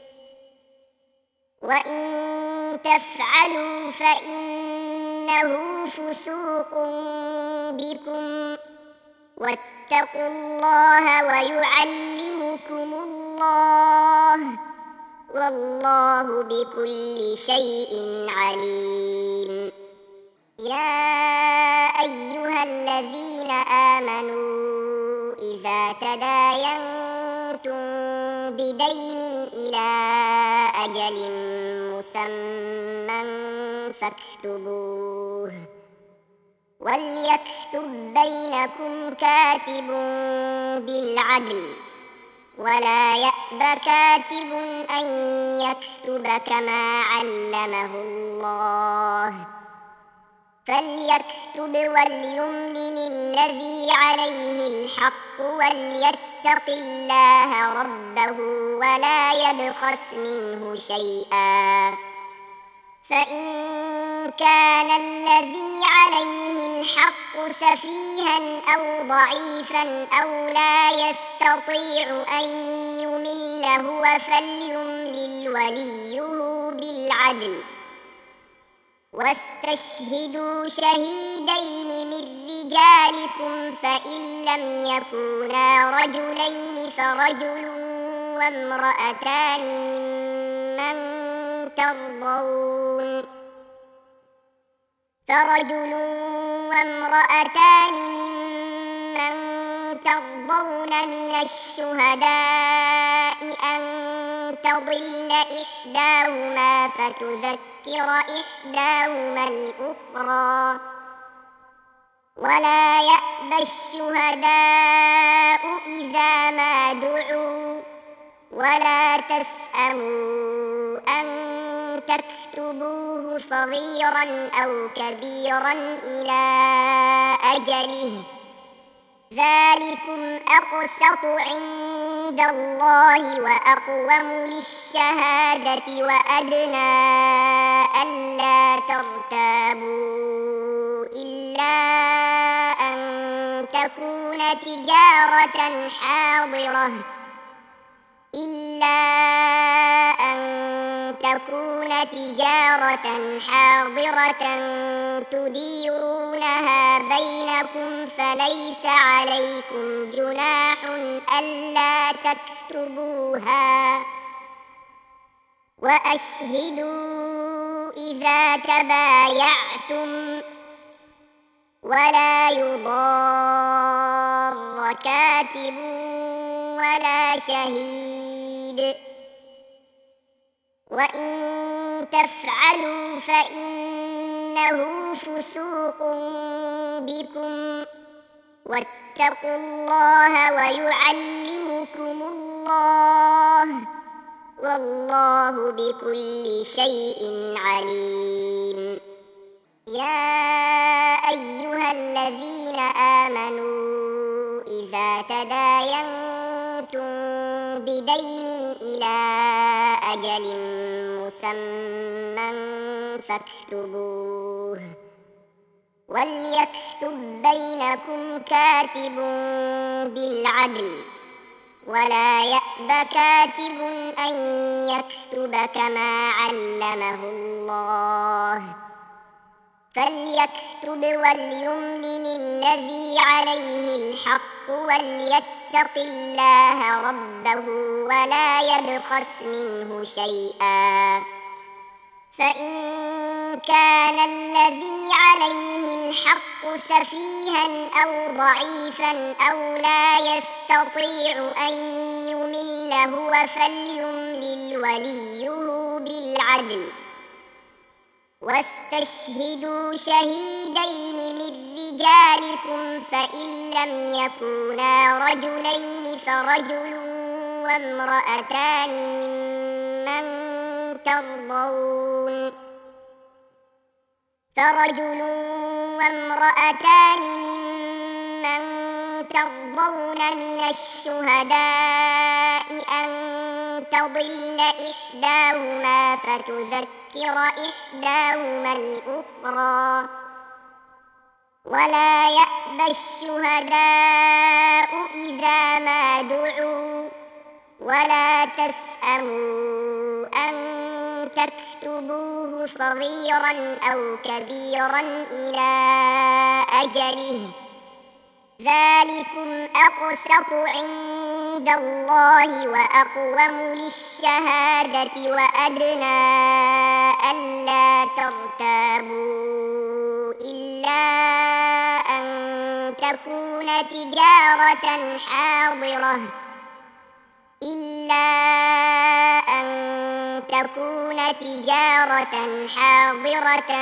وإن تفعلوا فإنه فسوق بكم واتقوا الله ويعلمكم الله والله بكل شيء عليم. يا أيها الذين آمنوا إذا تداينتم بدين إلى أجل مسمى فاكتبوه وليكتب بينكم كاتب بالعدل ولا يأب كاتب أن يكتب كما علمه الله فليكتب وليملل الذي عليه الحق وليتق الله ربه ولا يبخس منه شيئا فإن كان الذي عليه الحق سفيها أو ضعيفا أو لا يستطيع أن يمل هو فليملل وليه بالعدل واستشهدوا شهيدين من رجالكم فإن لم يكونا رجلين فرجل وامرأتان ممن ترضون فرجل وامرأتان ممن ترضون من الشهداء أن تضل إحداهما فتذكر إحداهما الأخرى ولا يأبى الشهداء إذا ما دعوا ولا تسأموا أن تكتبوه صغيرا أو كبيرا إلى أجله ذلكم أقسط عند الله وأقوم للشهادة وأدنى ألا ترتابوا إلا أن تكون تجارة حاضرة إلا أن تكون تجارة حاضرة تديرونها بينكم فليس عليكم جناح ألا تكتبوها وأشهدوا إذا تبايعتم ولا يضار كاتب ولا شهيد وإن تفعلوا فإنه فسوق بكم واتقوا الله ويعلمكم الله والله بكل شيء عليم. يا أيها الذين آمنوا إذا تداينتم بدين إلى أجل مسمى فاكتبوه وليكتب بينكم كاتب بالعدل ولا يأب كاتب أن يكتب كما علمه الله فليكتب وليملل الذي عليه الحق وليتق الله ربه ولا يبخس منه شيئا فإن كان الذي عليه الحق سفيها أو ضعيفا أو لا يستطيع أن يمل هو فليملل وليه بالعدل واستشهدوا شهيدين من رجالكم فإن لم يكونا رجلين فرجل وامرأتان ممن ترضون فرجل وامرأتان ممن ترضون من الشهداء أن تضل إحداهما فتذكر إحداهما الأخرى ولا يأبى الشهداء إذا ما دعوا ولا تسأموا أن تكتبوه صغيرا أو كبيرا إلى أجله ذلكم أقسط عند الله وأقوم للشهادة وأدنى ألا ترتابوا إلا أن تكون تجارة حاضرة إلا أن تكون تجارة حاضرة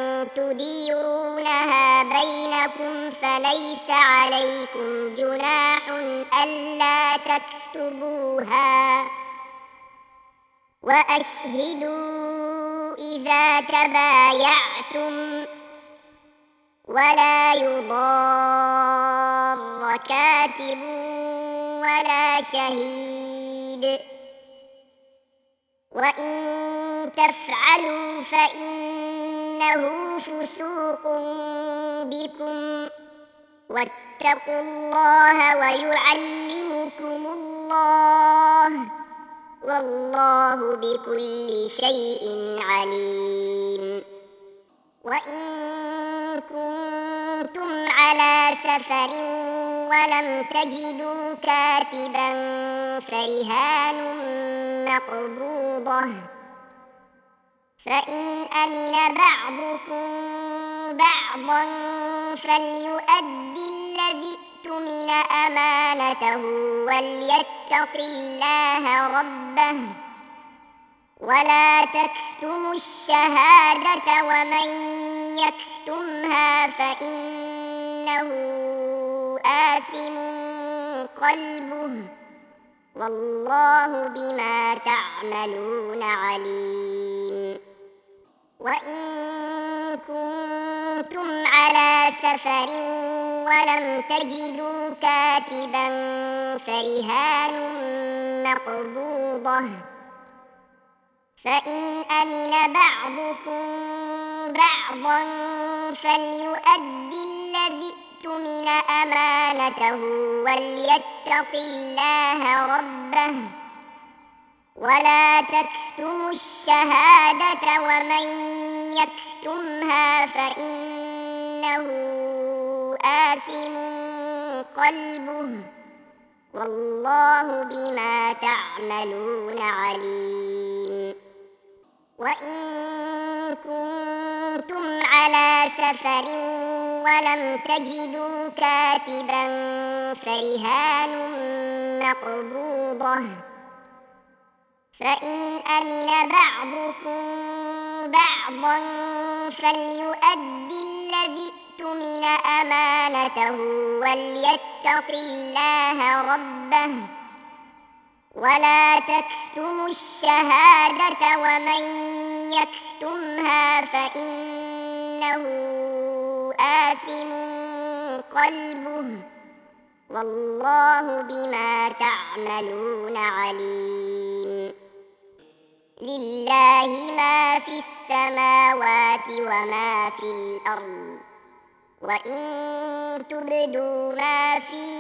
تديرونها بينكم فليس عليكم جناح ألا تكتبوها وأشهدوا إذا تبايعتم ولا يضار كاتب ولا شهيد وإن تفعلوا فإنه فسوق بكم واتقوا الله ويعلمكم الله والله بكل شيء عليم وإن كنتم على سفر ولم تجدوا كاتبا فرهان مقبوضة فإن أمن بعضكم بعضا فليؤدي الذي اؤتمن أمانته وليتق الله ربه ولا تكتموا الشهادة ومن يكتمها فإنه آثم قلبه والله بما تعملون عليم وإن كنتم على سفر ولم تجدوا كاتبا فرهان مقبوضة فإن أمن بعضكم بعضا فليؤدي الذي اؤتمن أمانته وليتق الله ربه ولا تكتموا الشهادة ومن يكتمها فإنه آثم قلبه والله بما تعملون عليم وإن كنتم على سفر ولم تجدوا كاتبا فرهان مقبوضة فإن أمن بعضكم بعضا فليؤدي الذي اؤتمن أمانته وليتق الله ربه ولا تكتموا الشهادة ومن يكتمها فإنه آثم قلبه والله بما تعملون عليم لله ما في السماوات وما في الأرض وإن تبدوا ما في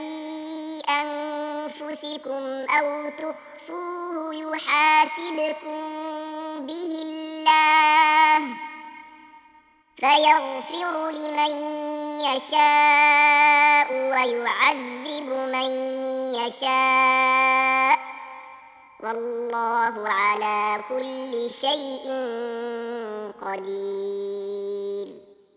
أنفسكم أو تخفوه يحاسبكم به الله فيغفر لمن يشاء ويعذب من يشاء والله على كل شيء قدير.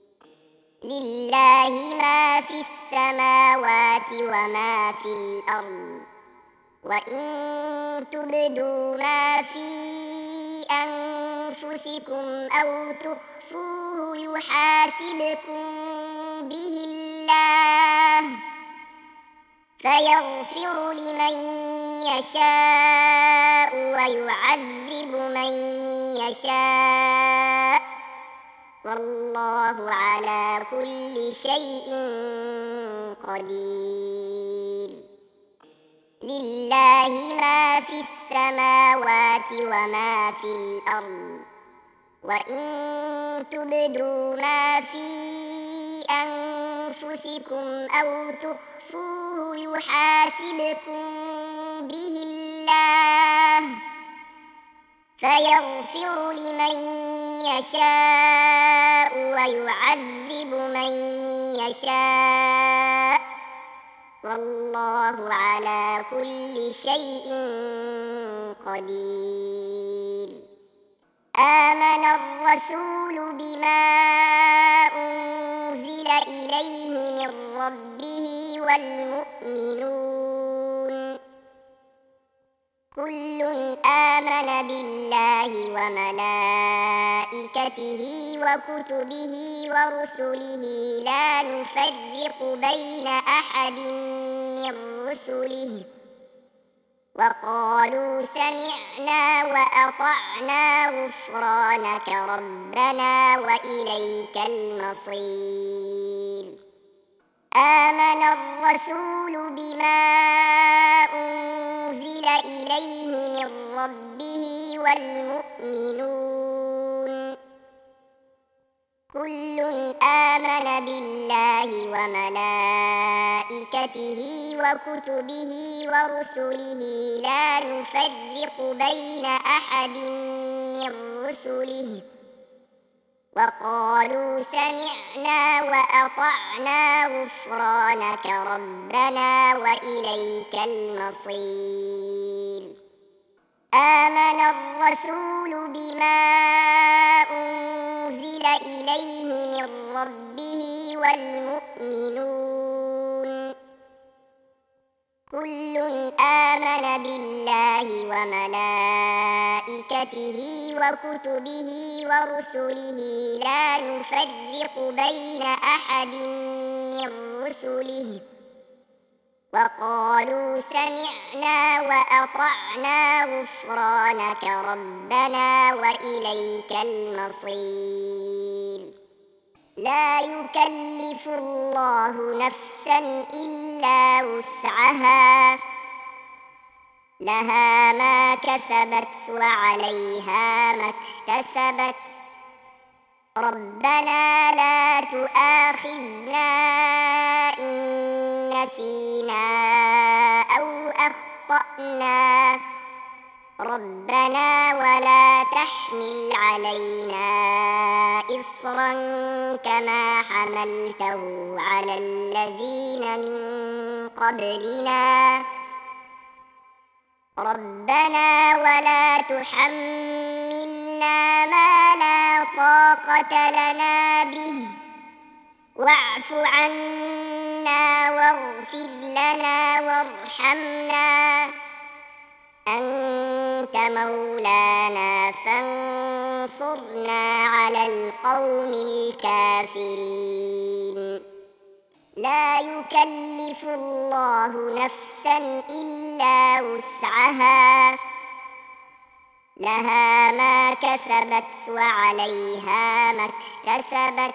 لله ما في السماوات وما في الأرض وإن تبدوا ما في أنفسكم أو تخفوه يحاسبكم به الله فيغفر لمن يشاء ويعذب من يشاء والله على كل شيء قدير. لله ما في السماوات وما في الأرض وإن تبدوا ما في أنفسكم أو تخفوه يحاسبكم به الله فيغفر لمن يشاء ويعذب من يشاء والله على كل شيء قدير. آمن الرسول بما أنزل إليه من ربه والمؤمنون كل آمن بالله وملائكته وكتبه ورسله لا نفرق بين أحد من رسله وقالوا سمعنا وأطعنا غفرانك ربنا وإليك المصير. آمن الرسول بما أنزل إليه من ربه والمؤمنون كل آمن بالله وملائكته وكتبه ورسله لا نفرق بين أحد من رسله وقالوا سمعنا وأطعنا غفرانك ربنا وإليك المصير. آمن الرسول بما أنزل إليه من ربه والمؤمنون كل آمن بالله وملائكته وكتبه ورسله لا نفرق بين أحد من رسله وقالوا سمعنا وأطعنا غفرانك ربنا وإليك المصير. لا يكلف الله نفسا إلا وسعها لها ما كسبت وعليها ما اكتسبت ربنا لا تؤاخذنا إن نسينا أو أخطأنا ربنا ولا تحمل علينا إصرا كما حملته على الذين من قبلنا ربنا ولا تحملنا ما لا طاقة لنا به واعف عنا واغفر لنا وارحمنا أنت مولانا فانصرنا على القوم الكافرين. لا يكلف الله نفسا إلا وسعها لها ما كسبت وعليها ما اكتسبت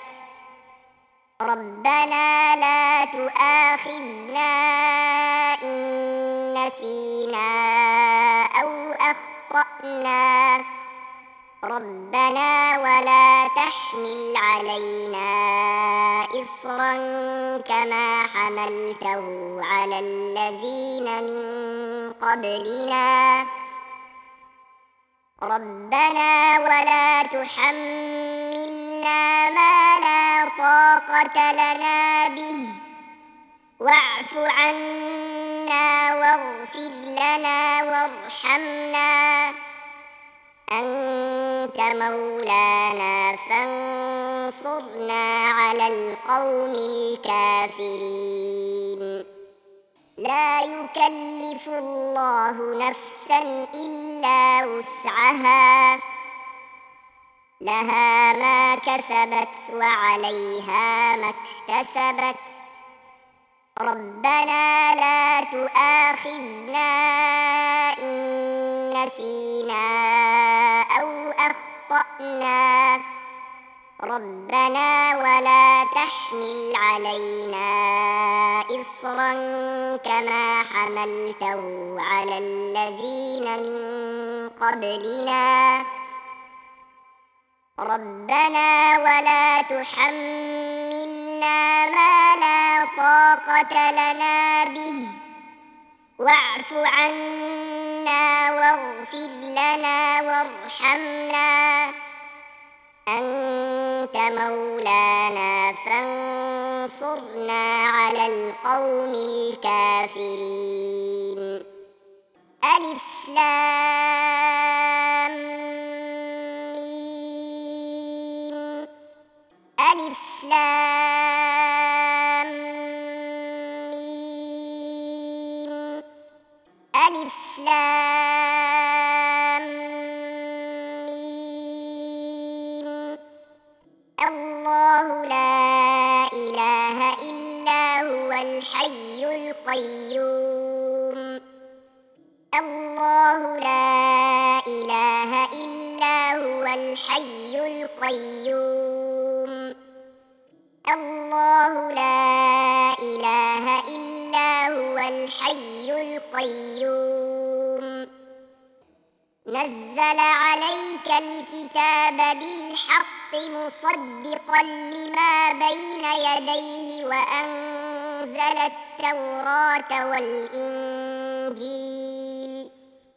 ربنا لا تؤاخذنا إن نسينا أو أخطأنا ربنا ولا تحمل علينا إصرا كما حملته على الذين من قبلنا ربنا ولا تحملنا ما لا طاقة لنا به واعف عنا واغفر لنا وارحمنا أنت مولانا فانصرنا على القوم الكافرين لا يكلف الله نفسا إلا وسعها لها ما كسبت وعليها ما اكتسبت ربنا لا تؤاخذنا إن نسينا أو أخطأنا ربنا ولا تحمل علينا إصرا كما حملته على الذين من قبلنا ربنا ولا تحملنا ما لا طاقة لنا به واعف عنا واغفر لنا وارحمنا أنت مولانا فانصرنا على القوم الكافرين ألف لام ميم ألف لام ميم ألف لام ميم الله لا إله إلا هو الحي القيوم الله لا إله إلا هو الحي القيوم الله لا إله إلا هو الحي القيوم نزل عليك الكتاب بالحق مصدقا لما بين يديه وأنزل التوراة والإنجيل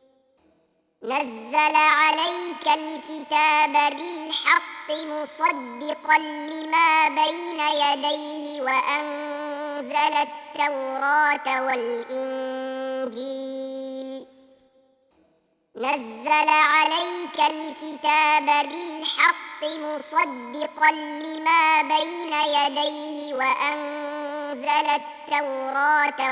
نزل عليك الكتاب بالحق مصدقا لما بين يديه وأنزل التوراة والإنجيل نزل عليك الكتاب بالحق مصدقا لما بين يديه وأنزل التوراة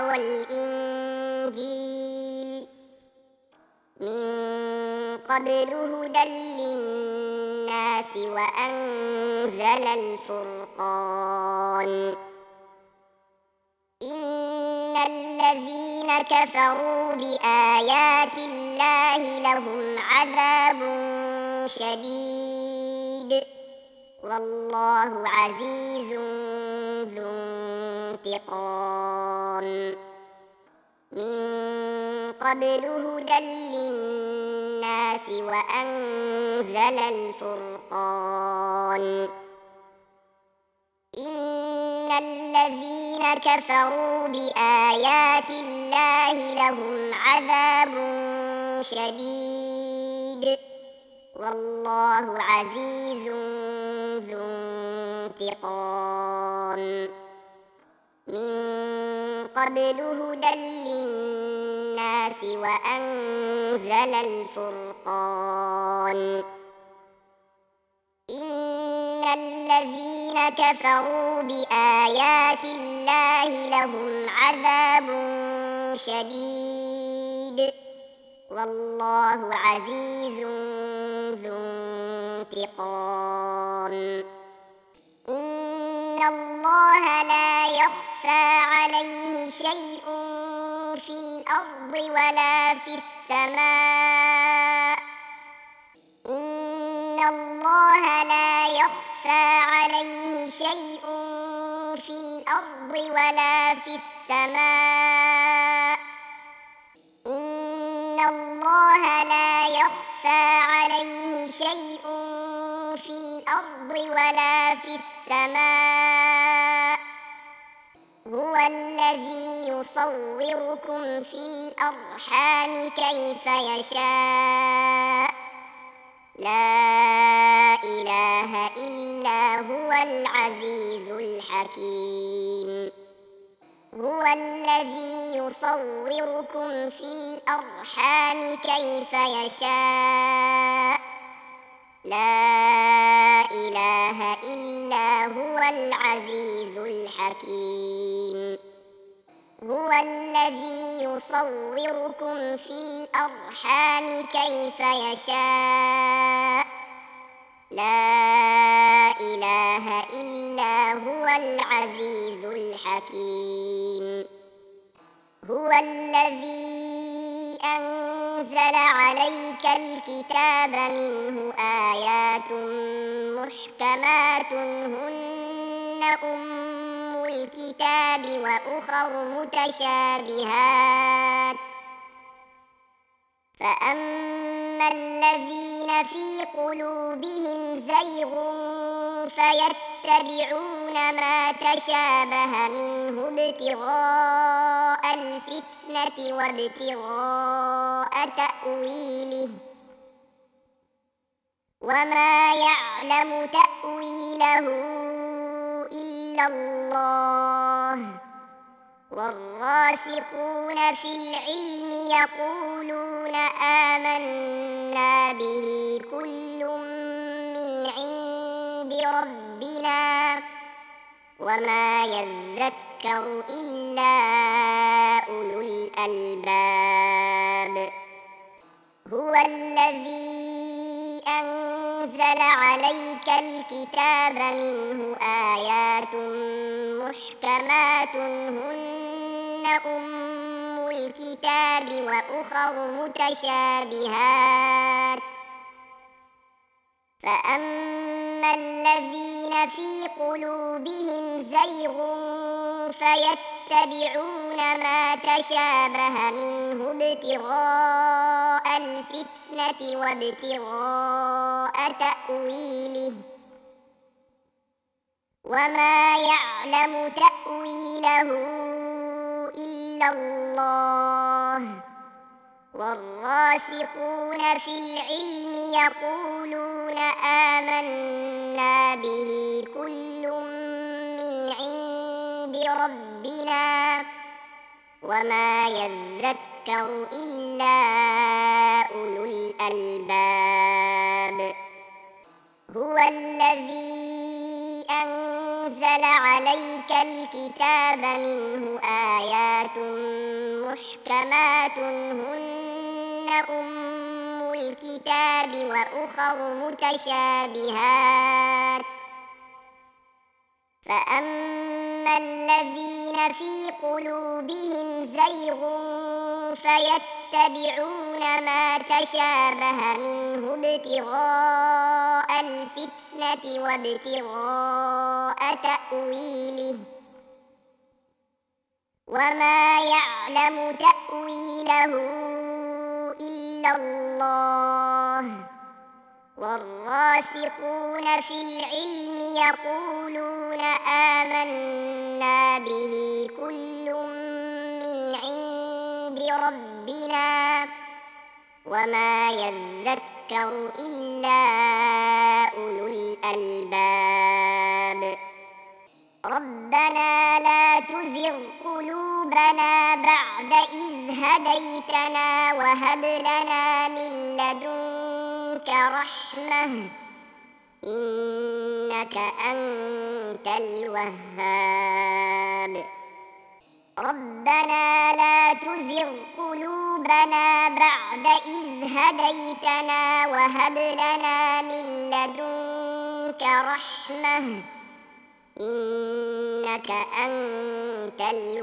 والإنجيل من قبل هدى للناس وأنزل الفرقان إن الذين كفروا بآيات الله لهم عذاب شديد والله عزيز ذو انتقام من قبل هدى للناس وأنزل الفرقان إن الذين كفروا بآيات الله لهم عذاب شديد والله عزيز ذو انتقام من قبل هدى للناس وأنزل الفرقان إن الذين كفروا بآيات الله لهم عذاب شديد والله عزيز ذو انتقام إن الله لا يخفى عليه شيء في الأرض ولا في السماء إن الله لا يخفى عليه شيء في الأرض ولا في السماء إن الله لا يخفى عليه شيء السماء هو الذي يصوركم في الأرحام كيف يشاء لا إله إلا هو العزيز الحكيم هو الذي يصوركم في الأرحام كيف يشاء لا إله إلا هو العزيز الحكيم هو الذي يصوركم في الأرحام كيف يشاء لا إله إلا هو العزيز الحكيم هو الذي أنزل عليك الكتاب منه آيات محكمات هن أم الكتاب وأخر متشابهات فأما الذين في قلوبهم زيغ فيتبعون ما تشابه منه ابتغاء الفتنة وابتغاء تأويله وما يعلم تأويله إلا الله والراسخون في العلم يقولون آمنا به كل من عند ربنا وما يذكر إلا أولو الألباب هو الذي أنزل عليك الكتاب منه آيات محكمات هن أم الكتاب وأخر متشابهات فأما الذين في قلوبهم زيغ فيتبعون ما تشابه منه ابتغاء الفتنة وابتغاء تأويله وما يعلم تأويله إلا الله والراسخون في العلم يقولون آمنا به كل من عند ربنا وما يذكر إلا أولو الألباب هو الذي أنزل عليك الكتاب منه آيات محكمات هن أم الكتاب وأخر متشابهات فأما الذين في قلوبهم زيغ فيتبعون ما تشابه منه ابتغاء الفتنة وابتغاء تأويله وما يعلم تأويله إلا الله والراسخون في العلم يقولون آمنا به كل من عند ربنا وما يذكر إلا أولو الألباب ربنا لا تزغ قلوبنا بعد إذ هديتنا وهب لنا من لدنك رحمة إنك أنت الوهاب ربنا لا تزغ قلوبنا بعد إذ هديتنا وهب لنا من لدنك رحمة إنك أنت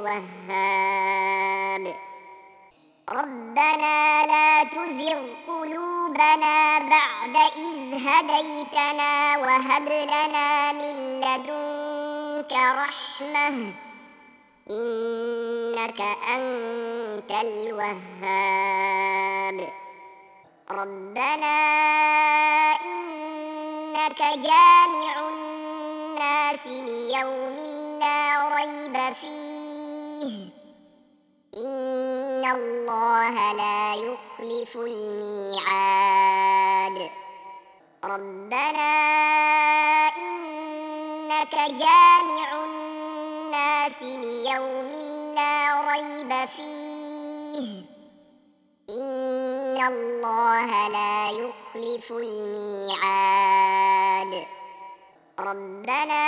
الوهاب ربنا لا تزغ قلوبنا بعد إذ هديتنا وهب لنا من لدنك رحمة إنك أنت الوهاب ربنا إنك جامع الناس ليوم لا ريب فيه إن الله لا يخلف الميعاد ربنا إنك جامع الناس ليوم لا ريب فيه إن الله لا يخلف الميعاد ربنا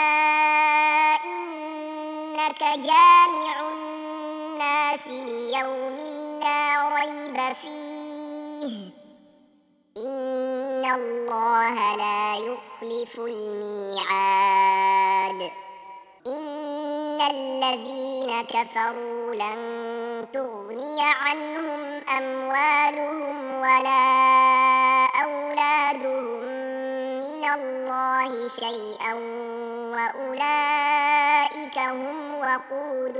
إنك جامع الناس ليوم لا ريب فيه إن الله لا يخلف الميعاد إن الذين كفروا لن تغني عنهم أموالهم ولا أولادهم من الله شيئا وأولئك هم وقود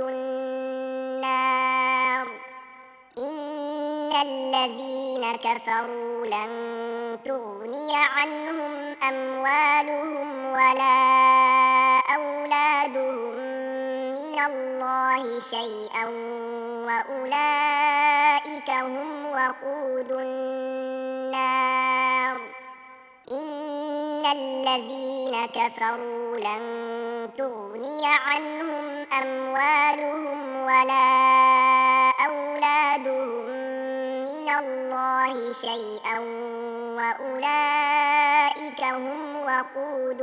النار إن الذين كفروا لن تغني عنهم أموالهم ولا أولادهم من الله شيئا وأولئك هم وقود النار إن الذين كفروا لن تغني عنهم أموالهم ولا أولادهم من الله شيئا وأولئك هم وقود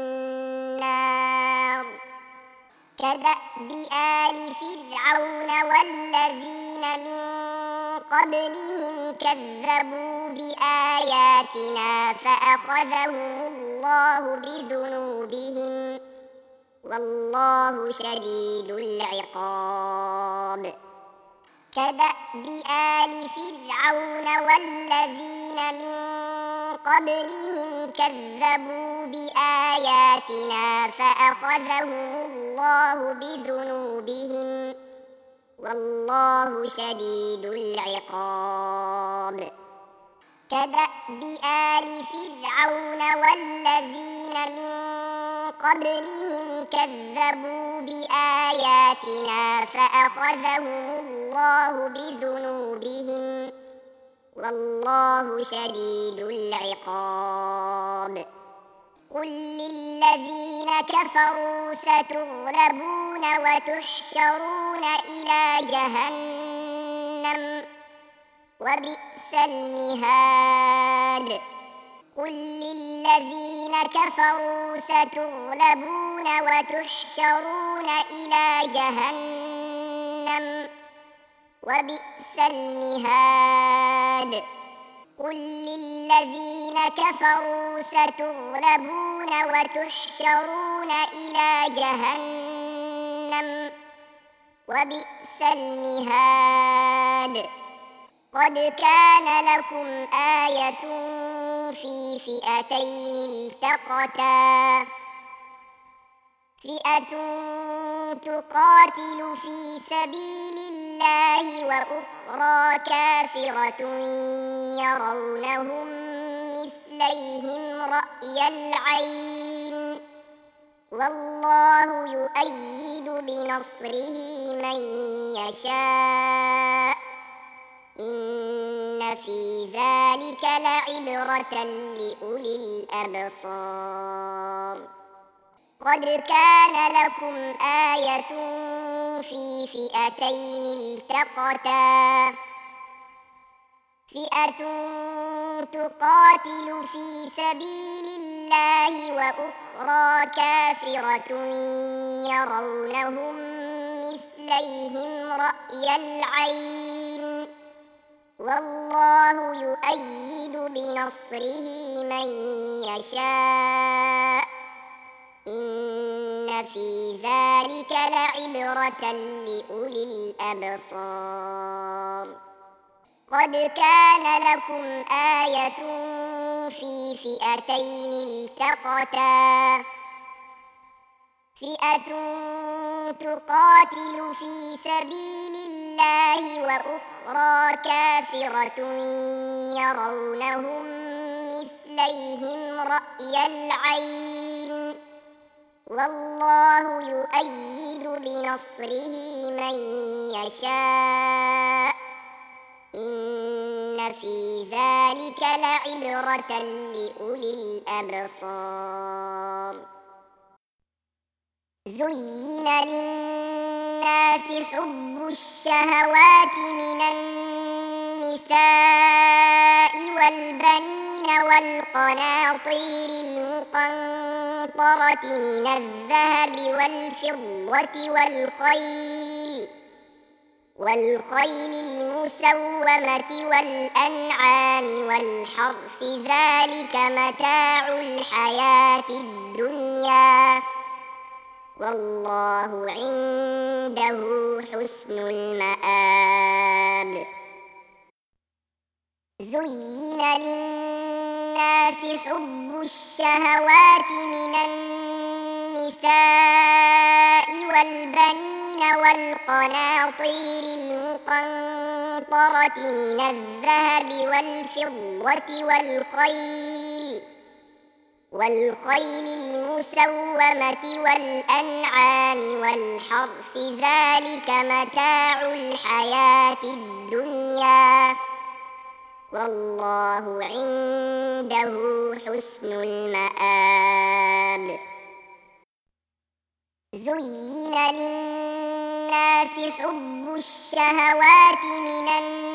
النار كدأب آل فرعون والذين من قبلهم كذبوا بآياتنا فأخذهم الله بذنوبهم والله شديد العقاب كدأب آل فرعون والذين من قبلهم كذبوا بآياتنا فأخذهم الله بذنوبهم والله شديد العقاب كدأب آل فرعون والذين من قبلهم كذبوا بآياتنا فأخذهم الله بذنوبهم والله شديد العقاب قل للذين كفروا ستغلبون وتحشرون إلى جهنم وبئس المهاد قل للذين كفروا ستغلبون وتحشرون إلى جهنم وبئس المهاد قل للذين كفروا ستغلبون وتحشرون إلى جهنم وبئس المهاد قد كان لكم آية في فئتين التقتا فئة تقاتل في سبيل الله وأخرى كافرة يرونهم مثليهم رأي العين والله يؤيد بنصره من يشاء إن في ذلك لعبرة لأولي الأبصار قد كان لكم آية في فئتين التقتا فئة تقاتل في سبيل الله وأخرى كافرة يرونهم مثليهم رأي العين والله يؤيد بنصره من يشاء إن في ذلك لعبرة لأولي الأبصار قد كان لكم آية في فئتين التقتا فئة تقاتل في سبيل الله وأخرى كافرة يرونهم مثليهم رأي العين والله يؤيد بنصره من يشاء إن في ذلك لعبرة لأولي الأبصار زين للناس حب الشهوات من النساء والبنين والقناطير المقنطرة من الذهب والفضة والخيل والخيل المسومة والأنعام والحرث ذلك متاع الحياة الدنيا والله عنده حسن المآب زين للناس حب الشهوات من النساء والبنين والقناطير المقنطرة من الذهب والفضة والخيل والخيل المسومة والأنعام والحرث ذلك متاع الحياة الدنيا والله عنده حسن المآب زين للناس حب الشهوات من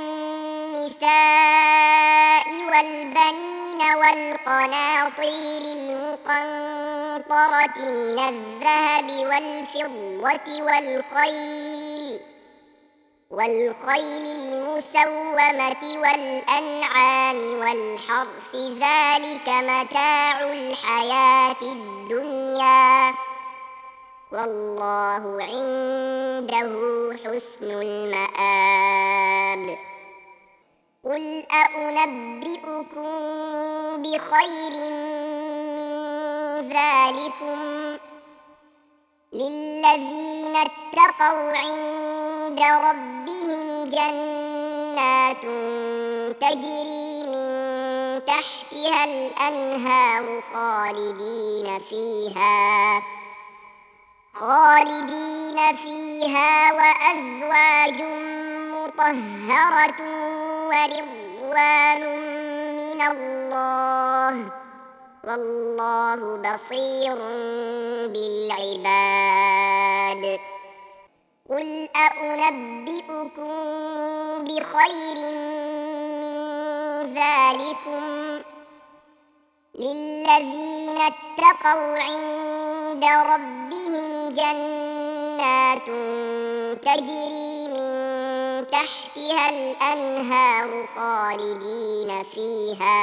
النساء والبنين والقناطير المقنطرة من الذهب والفضة والخيل والخيل المسومة والأنعام والحرث ذلك متاع الحياة الدنيا والله عنده حسن المآب قل أنبئكم بخير من ذلكم للذين اتقوا عند ربهم جنات تجري من تحتها الأنهار خالدين فيها خالدين فيها وأزواج مطهرة ورضوان من الله والله بصير بالعباد قل أنبئكم بخير من ذلكم للذين اتقوا عند ربهم جنات تجري من تحتها الأنهار خالدين فيها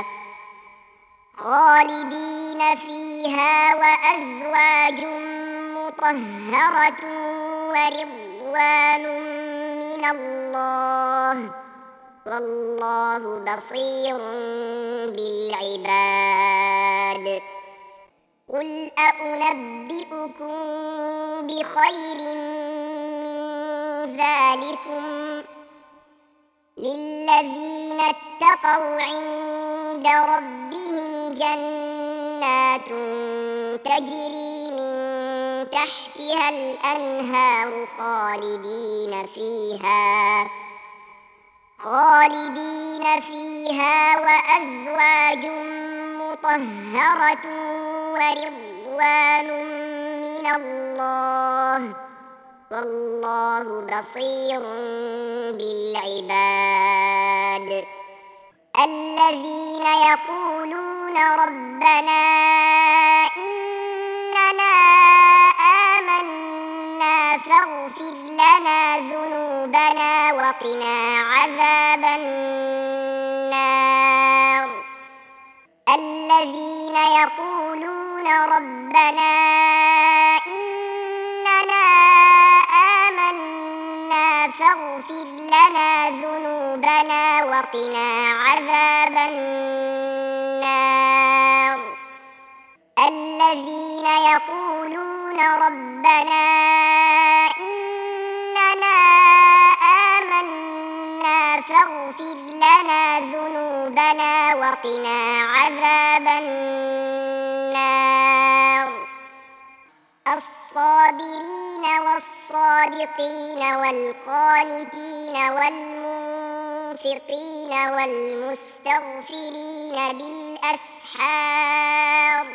خالدين فيها وأزواج مطهرة ورضوان من الله والله بصير بالعباد قل أنبئكم بخير من ذلكم للذين اتقوا عند ربهم جنات تجري من تحتها الأنهار خالدين فيها خالدين فيها وأزواج مطهرة ورضوان من الله والله بصير بالعباد الذين يقولون ربنا إننا آمنا فاغفر لنا ذنوبنا وقنا عذاب النار الذين يقولون ربنا إننا آمنا فاغفر لنا ذنوبنا وقنا عذاب النار الذين يقولون ربنا إننا آمنا فاغفر لنا ذنوبنا وقنا عذاب النار والصادقين والقانتين والمنفقين والمستغفرين بالأسحار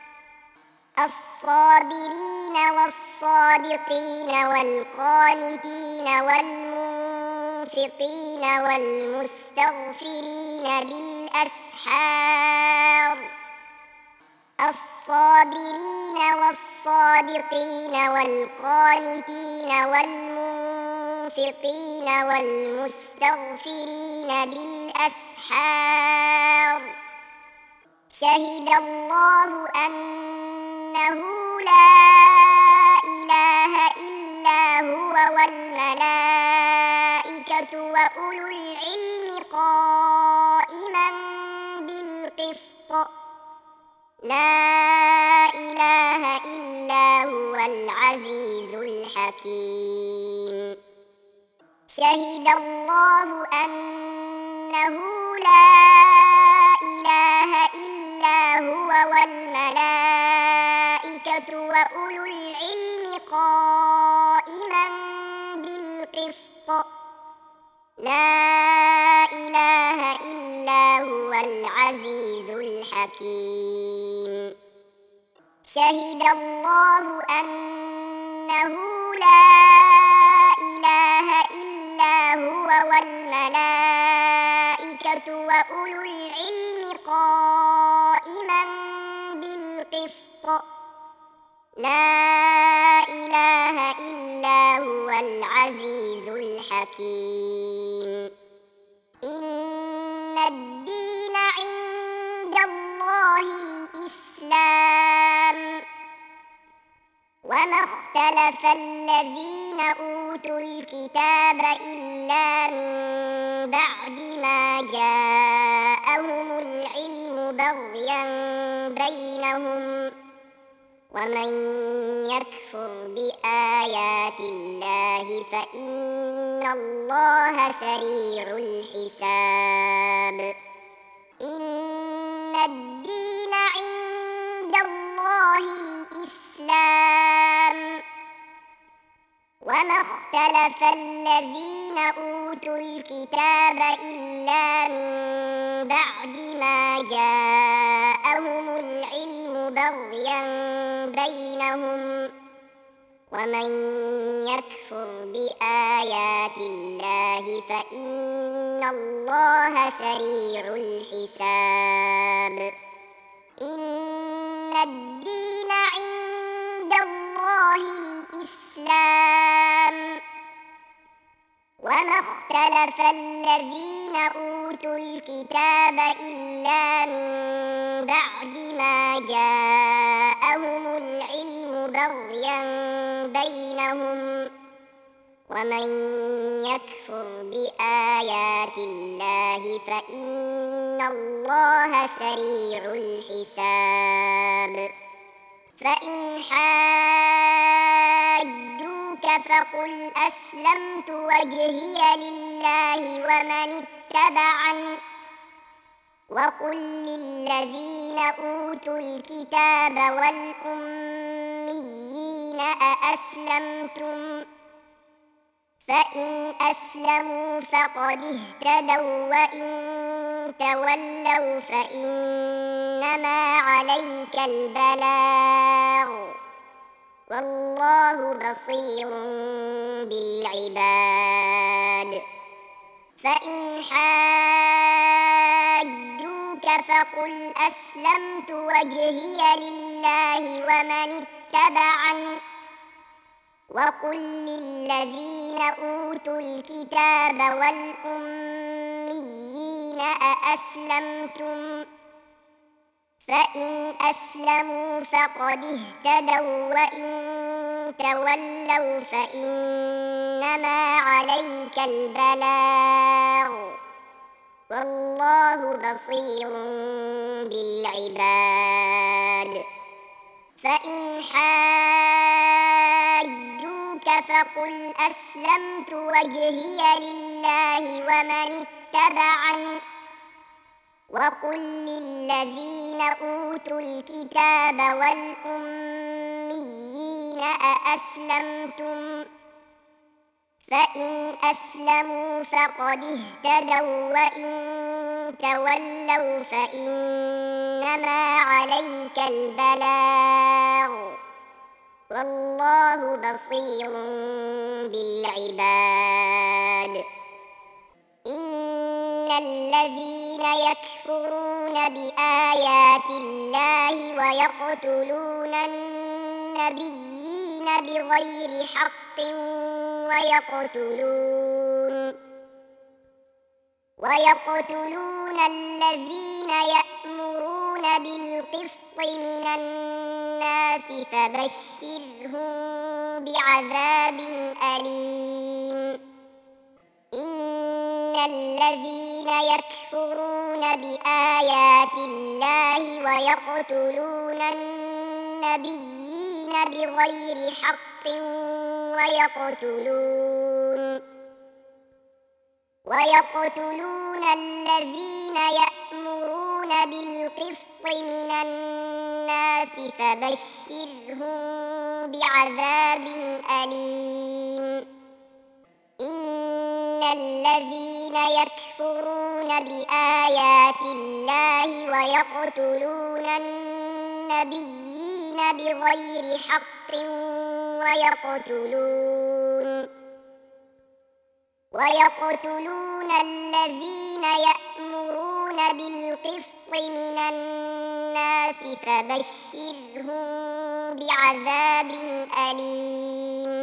الصابرين والصادقين والقانتين والمنفقين والمستغفرين بالأسحار الصابرين والصادقين والقانتين والمنفقين والمستغفرين بالأسحار شهد الله أنه لا إله إلا هو والملائكة وأولو العلم قائما بالقسط لا إله إلا هو العزيز الحكيم شهد الله أنه لا إله إلا هو والملائكة وأولو العلم قائما بالقسط لا إله إلا هو العزيز الحكيم شهد الله أنه لا إله إلا هو والملائكة وأولو العلم قائما بالقسط لا إله إلا هو العزيز الحكيم إن الدين عند الله الإسلام وما اختلف الذين أوتوا الكتاب إلا من بعد ما جاءهم العلم بغيا بينهم ومن يكفر بآيات الله فإن الله سريع الحساب إن الدين عند الله الإسلام وما اختلف الذين أوتوا الكتاب إلا من بعد ما جاءهم العلم بغيا بينهم ومن يكفر بآيات الله فإن الله سريع الحساب إن الدين عند الله الإسلام وما اختلف الذين أوتوا الكتاب إلا من بعد ما جاءهم العلم بغيا بينهم ومن يكفر بآيات الله فإن الله سريع الحساب فإن حاجوك فقل أسلمت وجهي لله ومن اتبعني وقل للذين أوتوا الكتاب والأميين أأسلمتم فإن أسلموا فقد اهتدوا وإن تولوا فإنما عليك البلاغ والله بصير بالعباد فإن حاجوك فقل أسلمت وجهي لله ومن اتبعني وقل للذين أوتوا الكتاب والأميين أأسلمتم فإن أسلموا فقد اهتدوا وإن تولوا فإنما عليك البلاغ والله بصير بالعباد فإن حاجوك فقل أسلمت وجهي لله ومن اتبعني وقل للذين أوتوا الكتاب والأميين أأسلمتم فإن أسلموا فقد اهتدوا وإن تولوا فإنما عليك البلاغ والله بصير بالعباد. إن الذين يكفرون بآيات الله ويقتلون النبيين بغير حق ويقتلون ويقتلون الذين يأمرون بالقسط من الناس فبشرهم بعذاب أليم. إن الذين يكفرون بآيات الله ويقتلون النبيين بغير حق ويقتلون ويقتلون الذين يأمرون بالقسط من الناس فبشرهم بعذاب أليم. إن الذين يكفرون بآيات الله ويقتلون النبيين بغير حق ويقتلون ويقتلون الذين يأمرون بالقسط من الناس فبشرهم بعذاب أليم.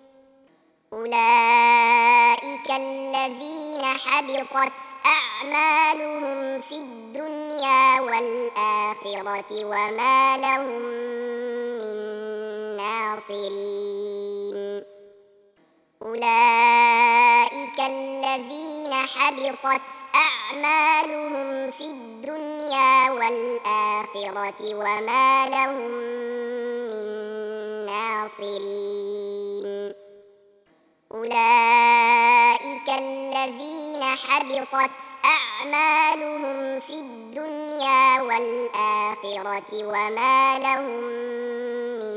أولئك الذين حبطت أعمالهم في الدنيا والآخرة وما لهم من ناصرين. أولئك الذين حبطت أعمالهم في الدنيا والآخرة وما لهم من ناصرين. أولئك الذين حبطت أعمالهم في الدنيا والآخرة وما لهم من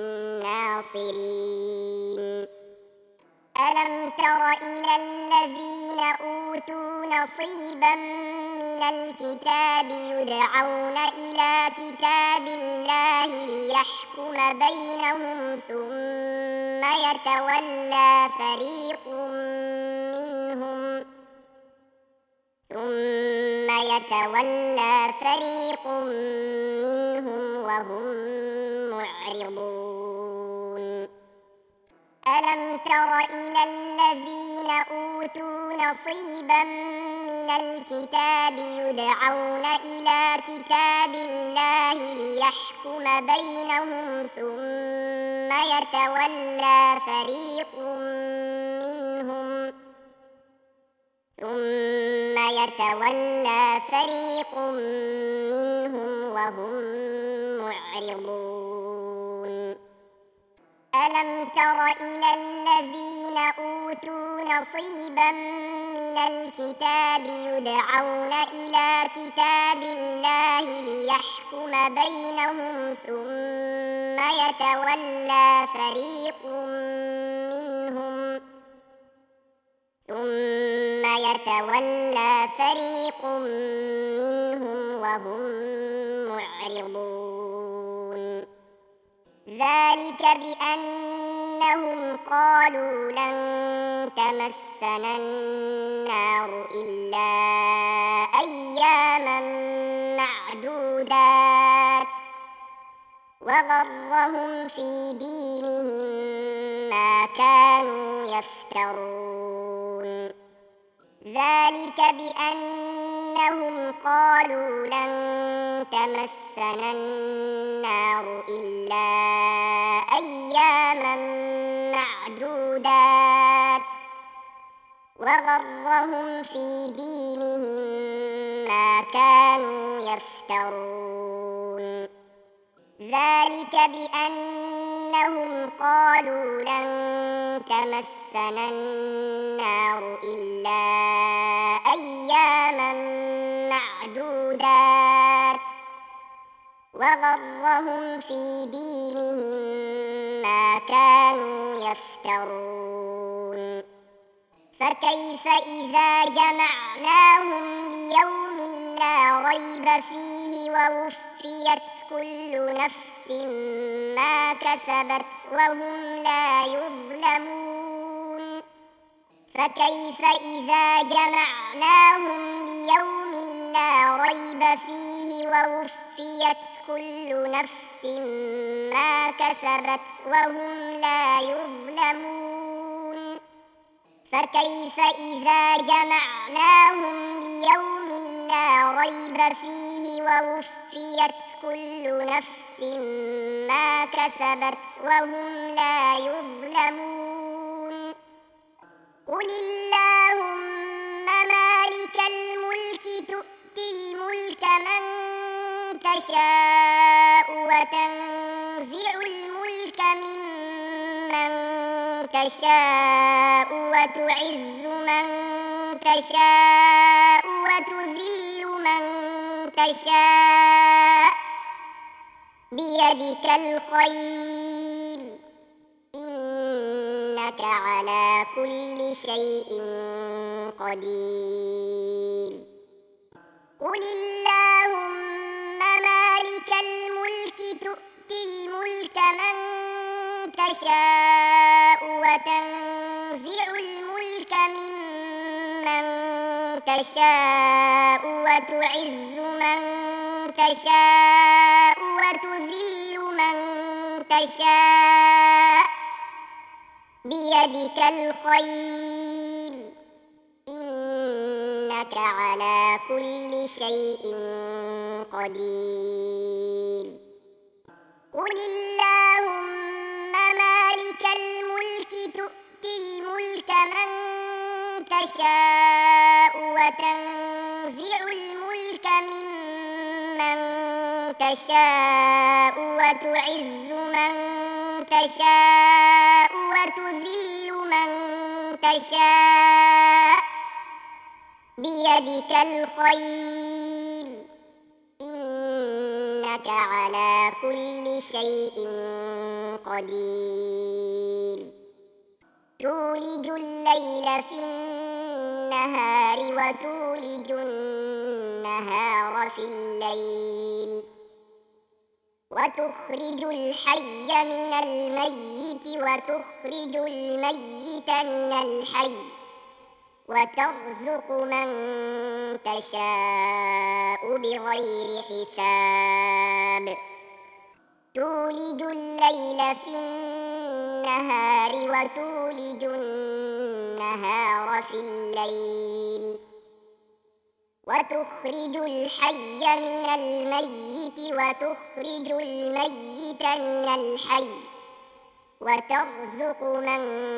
ناصرين. ألم تر إلى الذين أوتوا نصيبا من الكتاب يدعون إلى كتاب الله ليحكم بينهم ثم يتولى فريق منهم ثم يتولى فريق منهم وهم معرضون. ألم تر إلى الذين أوتوا نصيبا من الكتاب يدعون إلى كتاب الله ليحكم بينهم ثم يتولى فريق منهم ثم يتولى فريق منهم وهم معرضون. ألم تر إلى الذين أوتوا نصيبا من الكتاب يدعون إلى كتاب الله ليحكم بينهم ثم يتولى فريق منهم ثم يتولى فريق منهم وهم معرضون. ذلك بأنهم قالوا لن تمسنا النار إلا أياما معدودات وغرهم في دينهم ما كانوا يفترون. ذلك بأنهم قالوا لن تمسنا النار إلا أياما معدودات وغرهم في دينهم ما كانوا يفترون. ذلك بأنهم قالوا لن تمسنا النار إلا أياما معدودات وغرهم في دينهم ما كانوا يفترون. فكيف إذا جمعناهم ليوم لا ريب فيه ووفيت كل نفس ما كسبت وهم لا يظلمون فكيف إذا جمعناهم ليوم لا ريب فيه ووفيت كل نفس ما كسبت وهم لا يظلمون فكيف إذا جمعناهم ليوم لا ريب فيه ووفيت كل نفس ما كسبت وهم لا يظلمون قل اللهم مالك الملك تؤتي الملك من تشاء وتنزع الملك ممن تشاء وتعز من تشاء وتذل من تشاء بيدك الخير إنك على كل شيء قدير قل اللهم مالك الملك تؤتي الملك من تشاء وتنزع الملك ممن تشاء وتعز من تشاء وتذل من تشاء بيدك الخير إنك على كل شيء قدير قل اللهم مالك الملك تؤتي الملك من تشاء وتنزع الملك ممن تشاء وتعز من تشاء وتذل من تشاء بيدك الخير إنك على كل شيء قدير تولج الليل في النهار وتولج النهار في الليل وتخرج الحي من الميت وتخرج الميت من الحي وترزق من تشاء بغير حساب تولج الليل في النهار وتولج النهار في الليل وتخرج الحي من الميت وتخرج الميت من الحي وترزق من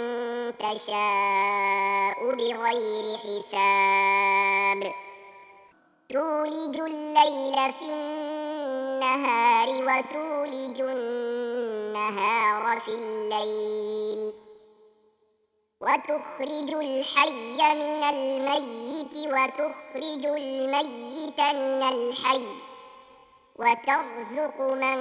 تشاء بغير حساب تولج الليل في النهار وتولج النهار في الليل وتخرج الحي من الميت وتخرج الميت من الحي وترزق من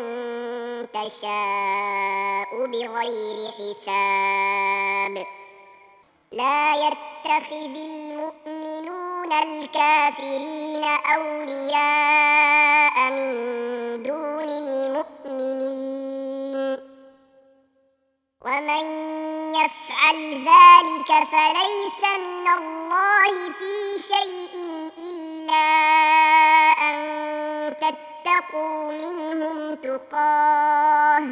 تشاء بغير حساب لا يتخذ المؤمنون الكافرين أولياء من دون المؤمنين ومن يفعل ذلك فليس من الله في شيء إلا أن تتقوا منهم تقاه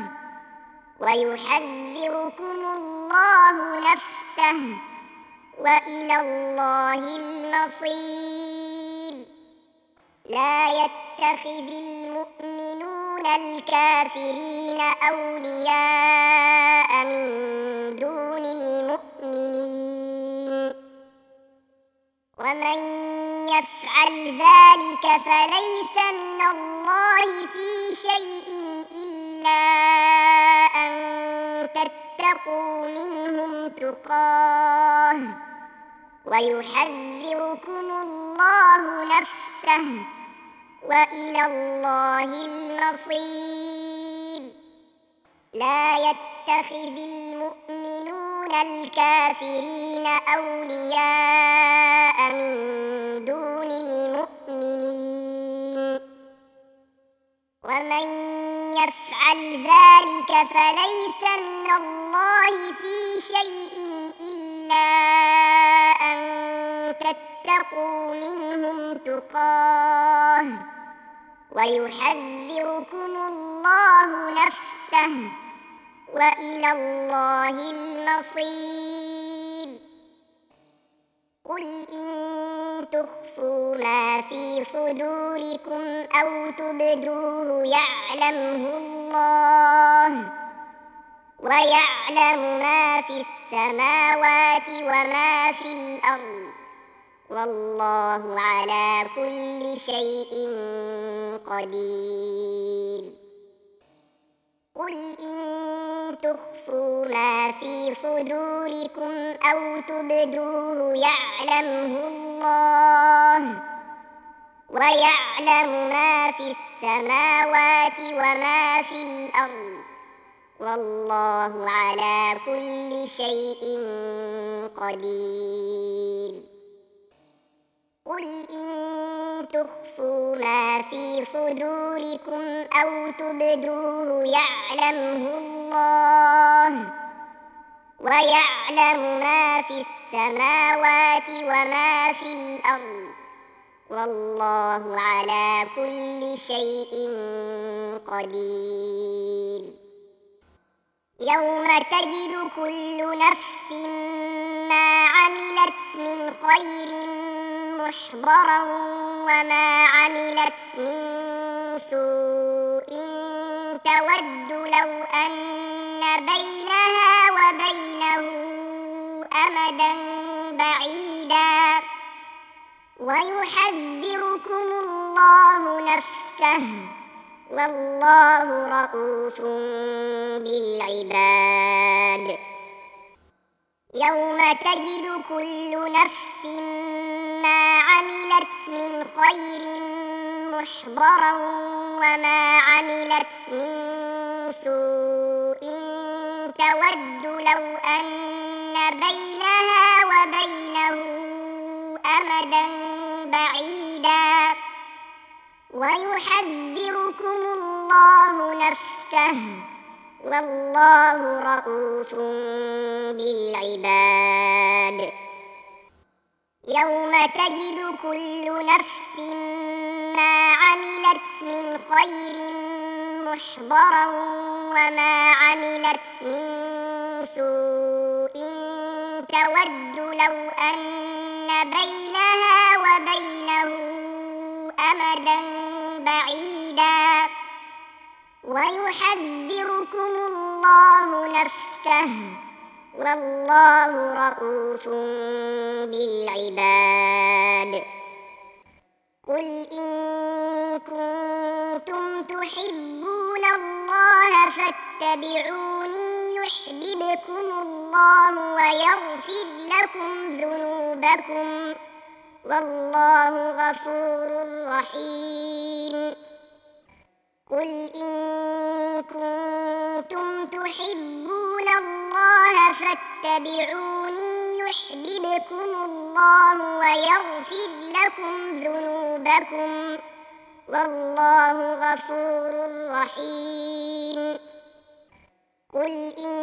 ويحذركم الله نفسه وإلى الله المصير لا يتخذ المؤمنون الكافرين أولياء من دون المؤمنين ومن يفعل ذلك فليس من الله في شيء إلا أن تتقوا منهم تقاه ويحذركم الله نفسه وإلى الله المصير لا يتخذ المؤمنون يتخذون الكافرين أولياء من دون المؤمنين ومن يفعل ذلك فليس من الله في شيء إلا أن تتقوا منهم تقاه ويحذركم الله نفسه وإلى الله المصير. قل إن تخفوا ما في صدوركم أو تبدوه يعلمه الله ويعلم ما في السماوات وما في الأرض والله على كل شيء قدير. قل إن تخفوا ما في صدوركم أو تبدوه يعلمه الله ويعلم ما في السماوات وما في الأرض والله على كل شيء قدير. قل إن تخفوا ما في صدوركم أو تبدوه يعلمه الله ويعلم ما في السماوات وما في الأرض والله على كل شيء قدير. يوم تجد كل نفس ما عملت من خير محضرا وما عملت من سوء تود لو أن بينها وبينه أمدا بعيدا ويحذركم الله نفسه والله رءوف بالعباد. يوم تجد كل نفس ما عملت من خير محضرا وما عملت من سوء تود لو أن بينها وبينه أمدا بعيدا ويحذركم الله نفسه والله رءوف بالعباد. يوم تجد كل نفس ما عملت من خير محضرا وما عملت من سوء تود لو أن بينها وبينه أمدا بعيدا ويحذركم الله نفسه والله رءوف بالعباد. قل إن كنتم تحبون الله فاتبعوني يحببكم الله ويغفر لكم ذنوبكم والله غفور رحيم. قل إن كنتم تحبون الله فاتبعوني يحببكم الله ويغفر لكم ذنوبكم والله غفور رحيم. قل إن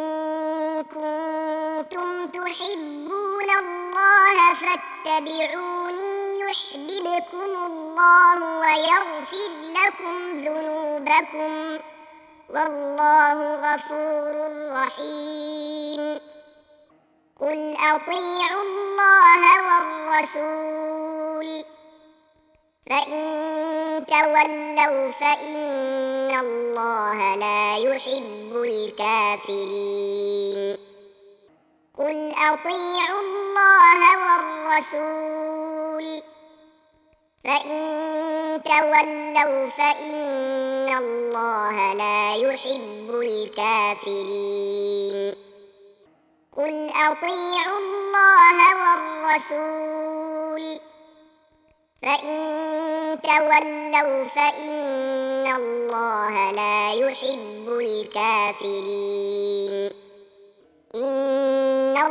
كنتم تحبون الله فاتبعوني يحببكم الله ويغفر لكم ذنوبكم والله غفور رحيم. قل أطيعوا الله والرسول فإن تولوا فإن الله لا يحب الكافرين. قل أطيعوا الله والرسول فإن تولوا فإن الله لا يحب الكافرين. قل أطيعوا الله والرسول فإن تولوا فإن الله لا يحب الكافرين. إن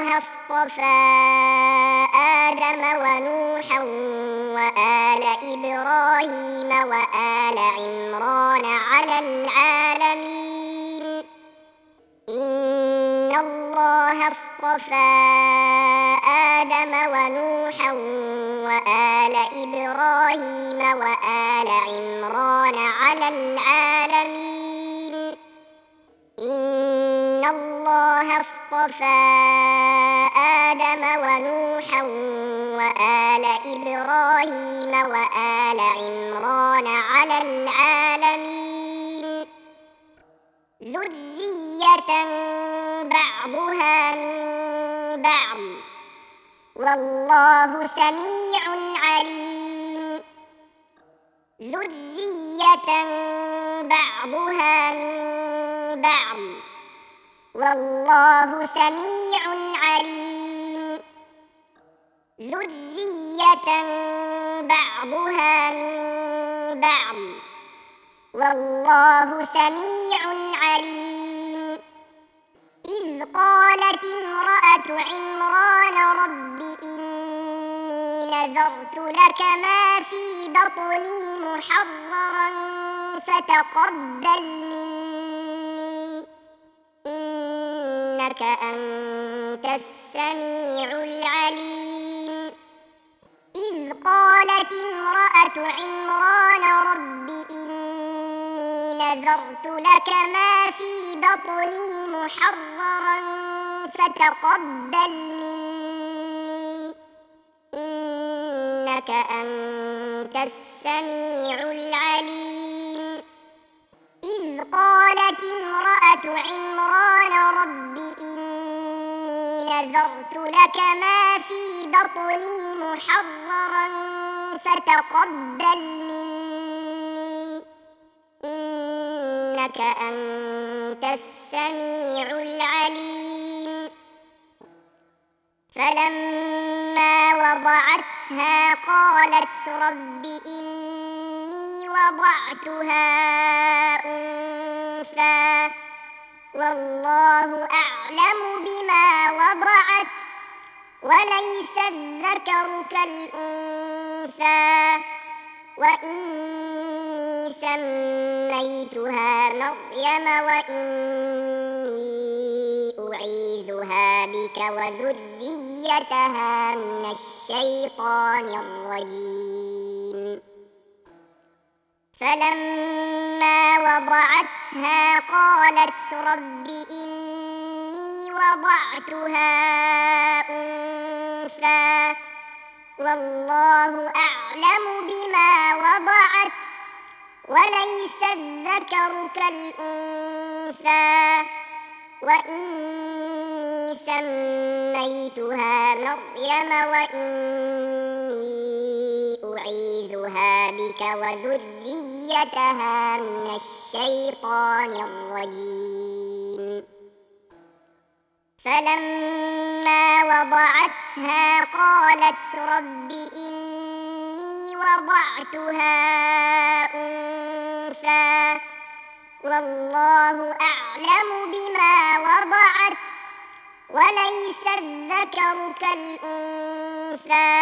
الله اصطفى آدم ونوحا وآل إبراهيم وآل عمران على العالمين. إن الله اصطفى آدم ونوحا وآل إبراهيم وآل عمران على العالمين. إن الله اصطفى آدم ونوحا وآل إبراهيم وآل عمران على العالمين. ذرية بعضها من بعض والله سميع عليم. ذرية بعضها من بعض والله سميع عليم. ذرية بعضها من بعض والله سميع عليم. إذ قالت امرأة عمران رب إني نذرت لك ما في بطني محررا فتقبل مني إنك أنت السميع العليم. إذ قالت امرأة عمران رب إني نذرت لك ما في بطني محررا فتقبل مني إنك أنت السميع العليم. إذ قالت امرأة عمران رب إني نذرت لك ما في بطني محررا فتقبل مني إنك أنت السميع العليم. فلما وضعتها قالت رب إني وضعتها أنثى والله أعلم بما وضعت وليس الذكر كالأنثى وإني سميتها مريم وإني أعيذها بك وذريتها من الشيطان الرجيم. فلما وضعتها قالت رب إني وضعتها أنثى والله أعلم بما وضعت وليس الذكر كالأنثى وإني سميتها مريم وإني أعيذها بك وذريتها من الشيطان الرجيم. فلما وضعتها قالت رب إني وضعتها أنثى والله أعلم بما وضعت وليس الذكر كالأنثى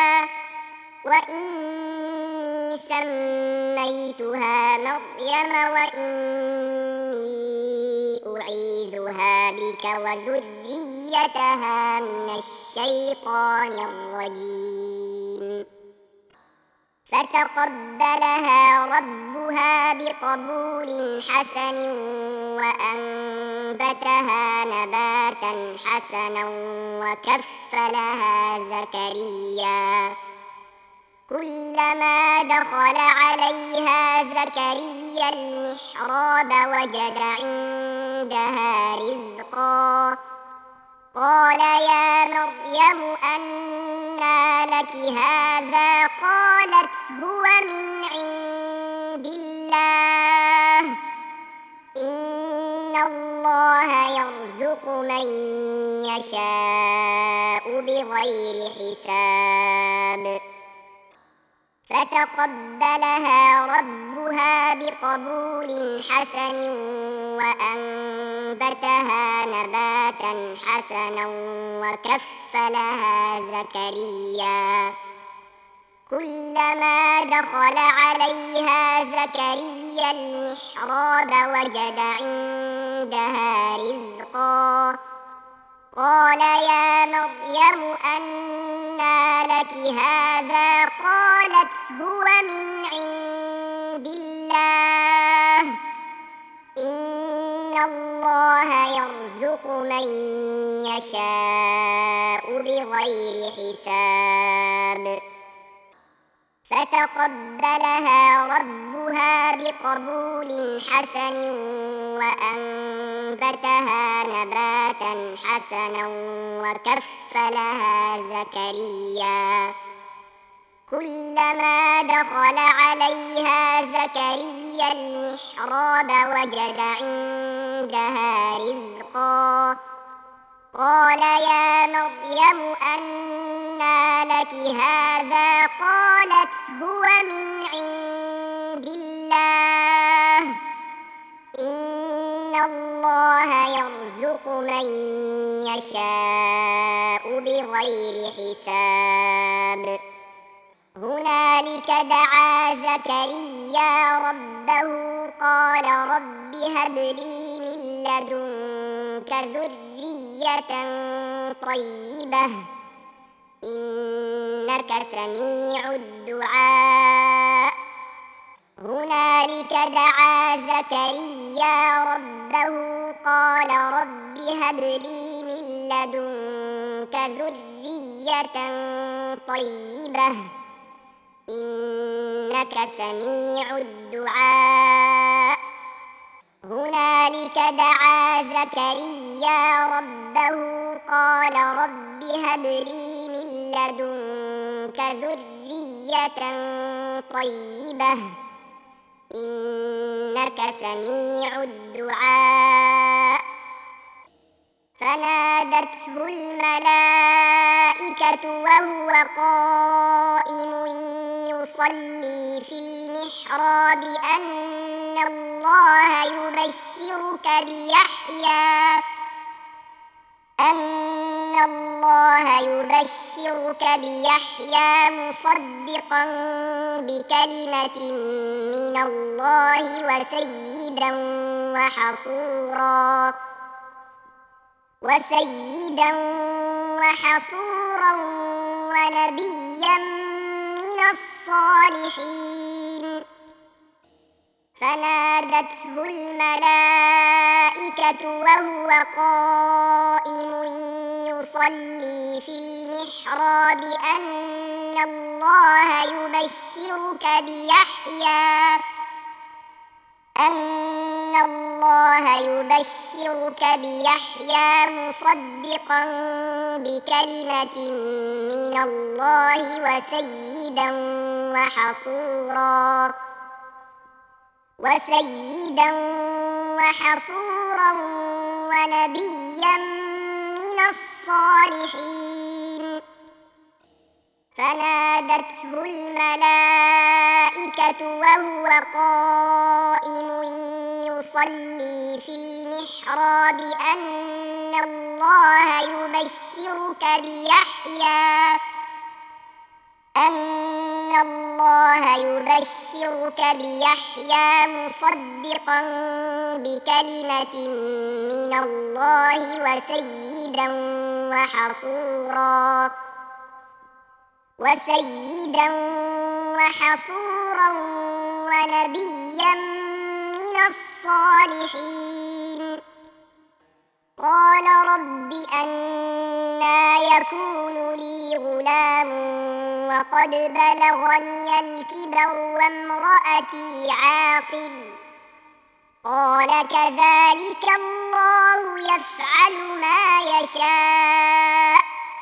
وإني سميتها مريم وإني أعيذها بك وذريتها من الشيطان الرجيم. فتقبلها ربها بقبول حسن وأنبتها نباتا حسنا وكفلها زكريا. كلما دخل عليها زكريا المحراب وجد عندها رزقا قال يا مريم أنى لك هذا قالت هو من عند الله إن الله يرزق من يشاء بغير حساب. فتقبلها ربها بقبول حسن وأنبتها نباتا حسنا وكفلها زكريا كلما دخل عليها زكريا المحراب وجد عندها رزقا قال يا مريم أنى لك هذا قالت هو من عند الله إن الله يرزق من يشاء بغير حساب فتقبلها ربها بقبول حسن وأنبتها نباتا حسنا وكفلها زكريا كلما دخل عليها زكريا المحراب وجد عندها رزقا قال يا مريم أنى لك هذا قالت هو من عند الله إن الله يرزق من يشاء بغير حساب هنالك دعا زكريا ربه قال رب هب لي من لدنك ذرية طيبة إنك سميع الدعاء هنالك دعا زكريا ربه قال رب هب لي من لدنك ذرية طيبة إنك سميع الدعاء هنالك دعا زكريا ربه قال رب هب لي من لدنك ذرية طيبة إنك سميع الدعاء فنادته الملائكة وهو قائم يصلي في المحراب أن الله يبشرك بيحيى أن الله يبشرك بيحيى مصدقا بكلمة من الله وسيدا وحصورا وسيدا وحصورا ونبيا من الصالحين فنادته الملائكة وهو قائم يصلي في المحراب أن الله يبشرك بيحيى أن الله يبشرك بيحيى مصدقا بكلمة من الله وسيدا وحصورا وسيدا وحصورا ونبيا من الصالحين فنادته الملائكة وهو قائم يصلي في المحراب أن الله يبشرك بيحيى أن الله يبشرك بيحيى مصدقا بكلمة من الله وسيدا وحصورا وسيدا وحصورا ونبيا من الصالحين قال رب أنى يكون لي غلام وقد بلغني الكبر وامرأتي عاقر قال كذلك الله يفعل ما يشاء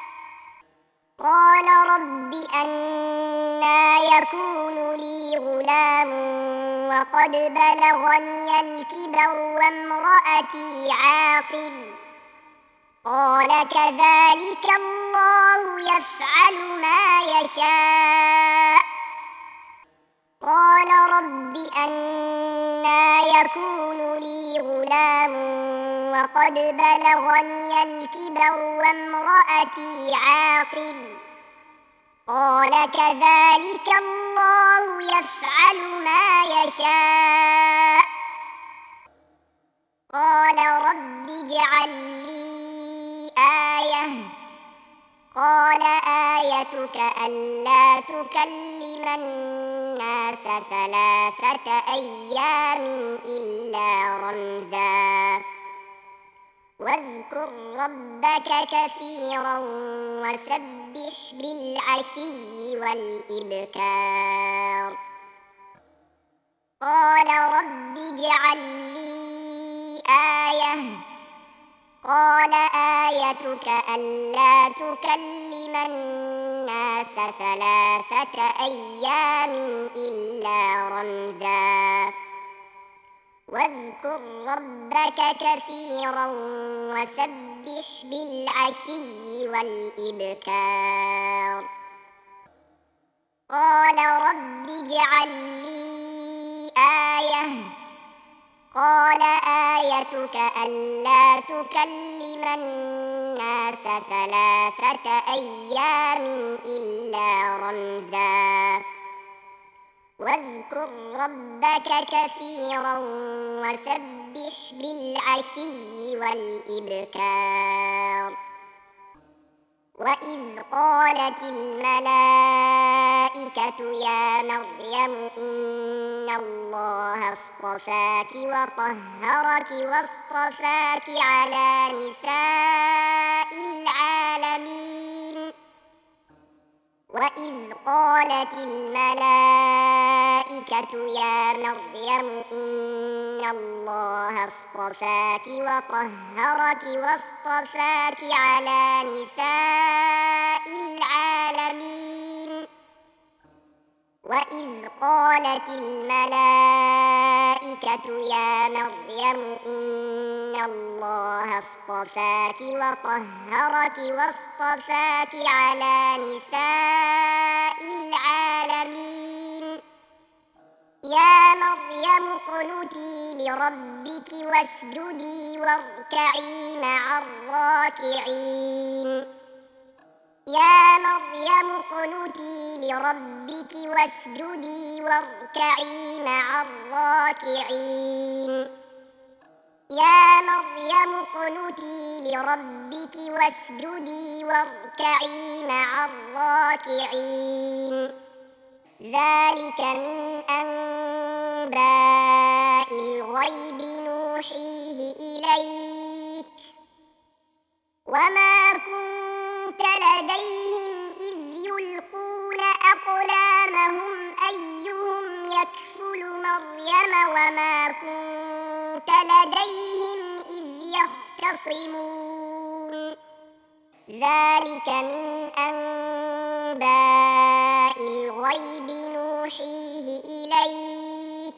قال رب أنى يكون لي غلام وقد بلغني الكبر وامرأتي عاقر قال كذلك الله يفعل ما يشاء قد بلغني الكبر وامرأتي عاقر قال كذلك الله يفعل ما يشاء قال رب اجعل لي آية قال آيتك ألا تكلم الناس ثلاثة أيام إلا رمزا واذكر ربك كثيرا وسبح بالعشي والإبكار قال رب اجعل لي آية قال آيتك ألا تكلم الناس ثلاثة أيام إلا رمزا واذكر ربك كثيرا وسبح بالعشي والإبكار قال رب اجعل لي آية قال آيتك ألا تكلم الناس ثلاثة أيام إلا رمزا واذكر ربك كثيرا وسبح بالعشي والإبكار وإذ قالت الملائكة يا مريم إن الله اصطفاك وطهرك واصطفاك على نساء العالمين وإذ قالت الملائكة يا مريم إن الله اصطفاك وطهرك واصطفاك على نساء العالمين وإذ قالت الملائكة يا مريم إن الله اصطفاك وطهرك واصطفاك على نساء العالمين يا مريم اقنتي لربك واسجدي واركعي مع الراكعين يا مريم اقنتي لربك واسجدي واركعي مع الراكعين يا مريم اقنتي لربك واسجدي واركعي مع الراكعين ذلك من أنباء الغيب نوحيه إليك وما كنت لديهم إذ يلقون أقلامهم أيهم يكفل مريم وما كنت لديهم إذ يختصمون ذلك من أنباء الغيب نوحيه إليك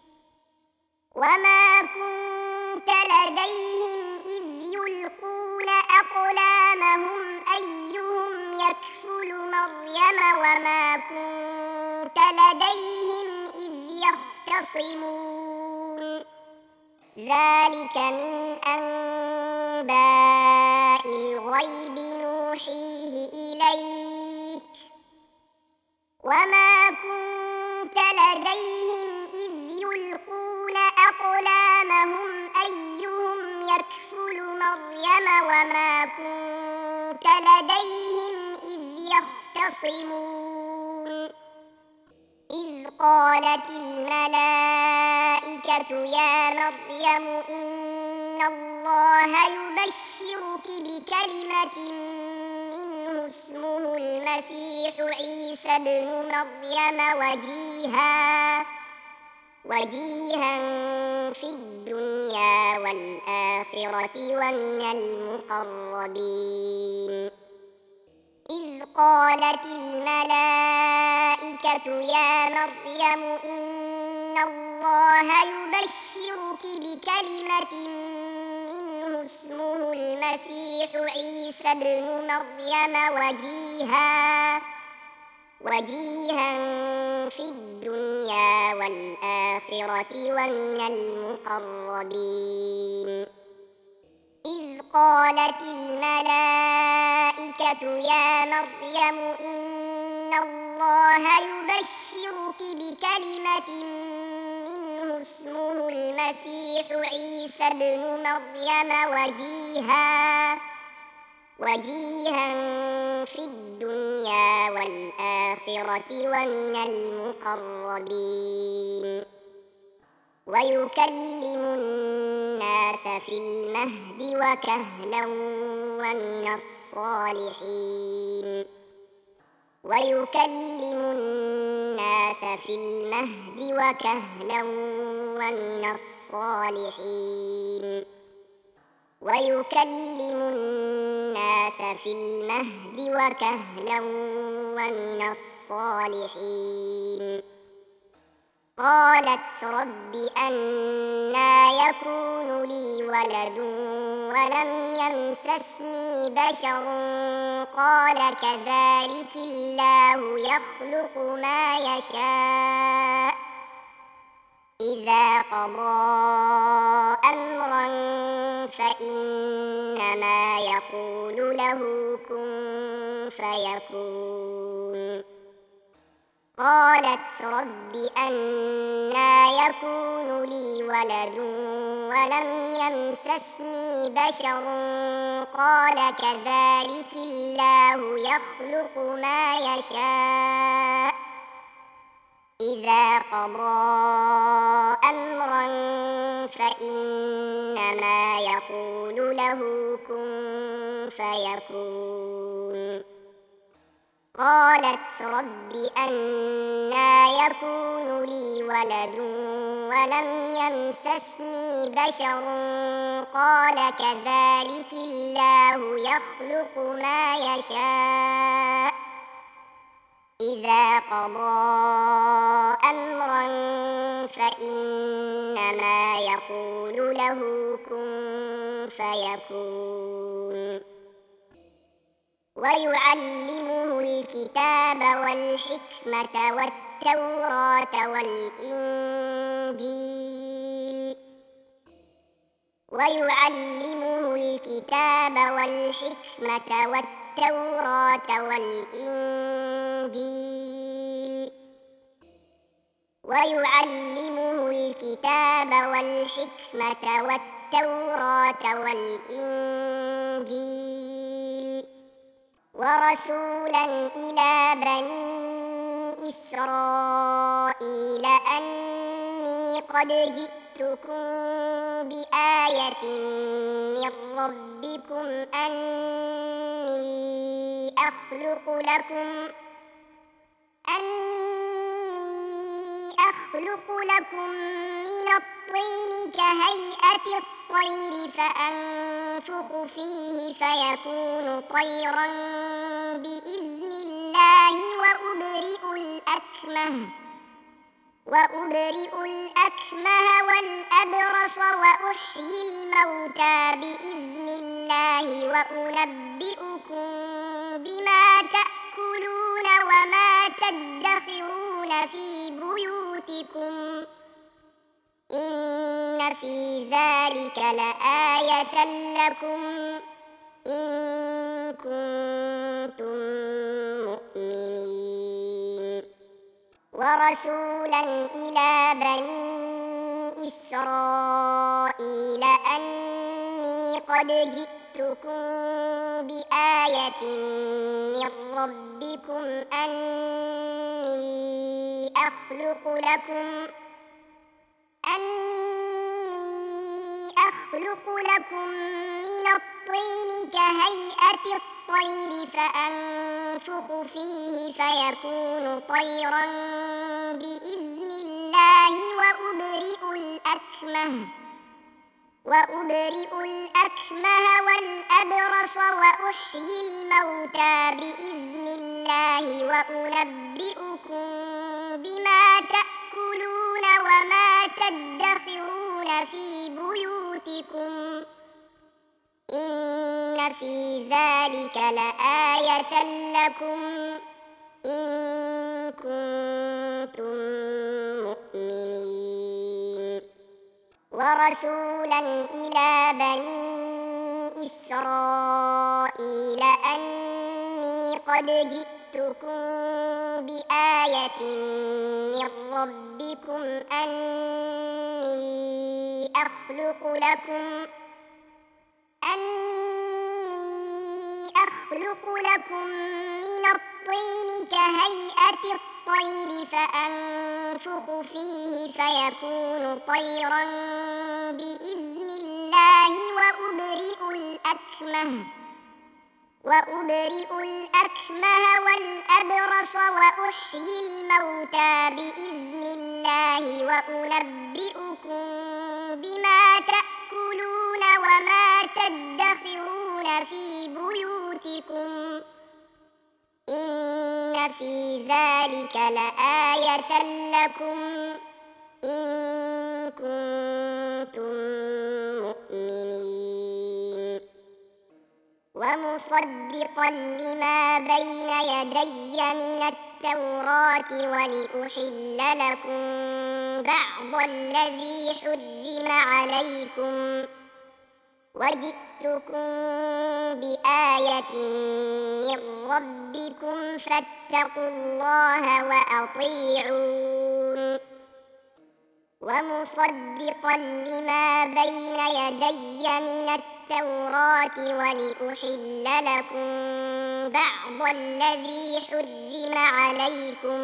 وما كنت لديهم إذ يلقون أقلامهم أيهم يكفل مريم وما كنت لديهم إذ يختصمون ذلك من أنباء الغيب نوحيه إليك وما كنت لديهم إذ يلقون أقلامهم أيهم يكفل مريم وما كنت لديهم إذ يختصمون إذ قالت الملائكة يا مريم إن الله يبشرك بكلمة منه اسمه المسيح عيسى ابن مريم وجيها وجيها في الدنيا والآخرة ومن المقربين إذ قالت الملائكة يا مريم إن الله يبشرك بكلمة منه اسمه المسيح عيسى ابن مريم وجيها وجيها في الدنيا والآخرة ومن المقربين قالت الملائكة يا مريم إن الله يبشرك بكلمة منه اسمه المسيح عيسى ابن مريم وجيها وجيها في الدنيا والآخرة ومن المقربين ويكلم الناس في المهد وكهلا ومن الصالحين ويكلم الناس في المهد وكهلا ومن الصالحين ويكلم الناس في المهد وكهلا ومن الصالحين قالت رب أنى يكون لي ولد ولم يمسسني بشر قال كذلك الله يخلق ما يشاء إذا قضى أمرا فإنما يقول له كن فيكون قالت رب أنى يكون لي ولد ولم يمسسني بشر قال كذلك الله يخلق ما يشاء إذا قضى أمرا فإنما يقول له كن فيكون قالت رب أنى يكون لي ولد ولم يمسسني بشر قال كذلك الله يخلق ما يشاء إذا قضى أمرا فإنما يقول له كن فيكون ويعلمه الكتاب والحكمة والتوراة والإنجيل ويعلمه الكتاب والحكمة والتوراة والإنجيل ويعلمه الكتاب والحكمة والتوراة والإنجيل ورسولا إلى بني إسرائيل أني قد جئتكم بآية من ربكم أني أخلق لكم أني أخلق لكم من الطين كهيئة الطير فأنفخ فيه فيكون طيرا بإذن الله وأبرئ الأكمه وأبرئ الأكمه والأبرص وأحيي الموتى بإذن الله وأنبئكم بما تأكلون وما تدخرون في بيوتكم إن في ذلك لآية لكم إن كنتم مؤمنين ورسولا إلى بني إسرائيل أني قد جئتكم بآية من ربكم أني أخلق لكم أني أخلق لكم من الطين كهيئة الطير فأنفخ فيه فيكون طيرا بإذن الله وأبرئ الأكمه وأبرئ الأكمه والأبرص وأحيي الموتى بإذن الله وأنبئكم بما تأكلون وما تدخرون في بيوتكم إن في ذلك لآية لكم إن كنتم مؤمنين ورسولا إلى بني إسرائيل إسرائيل أني قد جئتكم بآية من ربكم أني أخلق لكم أني أخلق لكم من الطين كهيئة الطير فأنفخ فيه فيكون طيرا بإذن الله وأبرئ الأكمه وأبرئ الأكمه والأبرص وأحيي الموتى بإذن الله وأنبئكم بما تأكلون وما تدخرون في بيوتكم إن في ذلك لآية لكم إن كنتم مؤمنين ومصدقا لما بين يدي من التوراة ولأحل لكم بعض الذي حرم عليكم وجئتكم بآية من ربكم فاتقوا الله وأطيعون ومصدقا لما بين يدي من التوراة ولأحل لكم بعض الذي حرم عليكم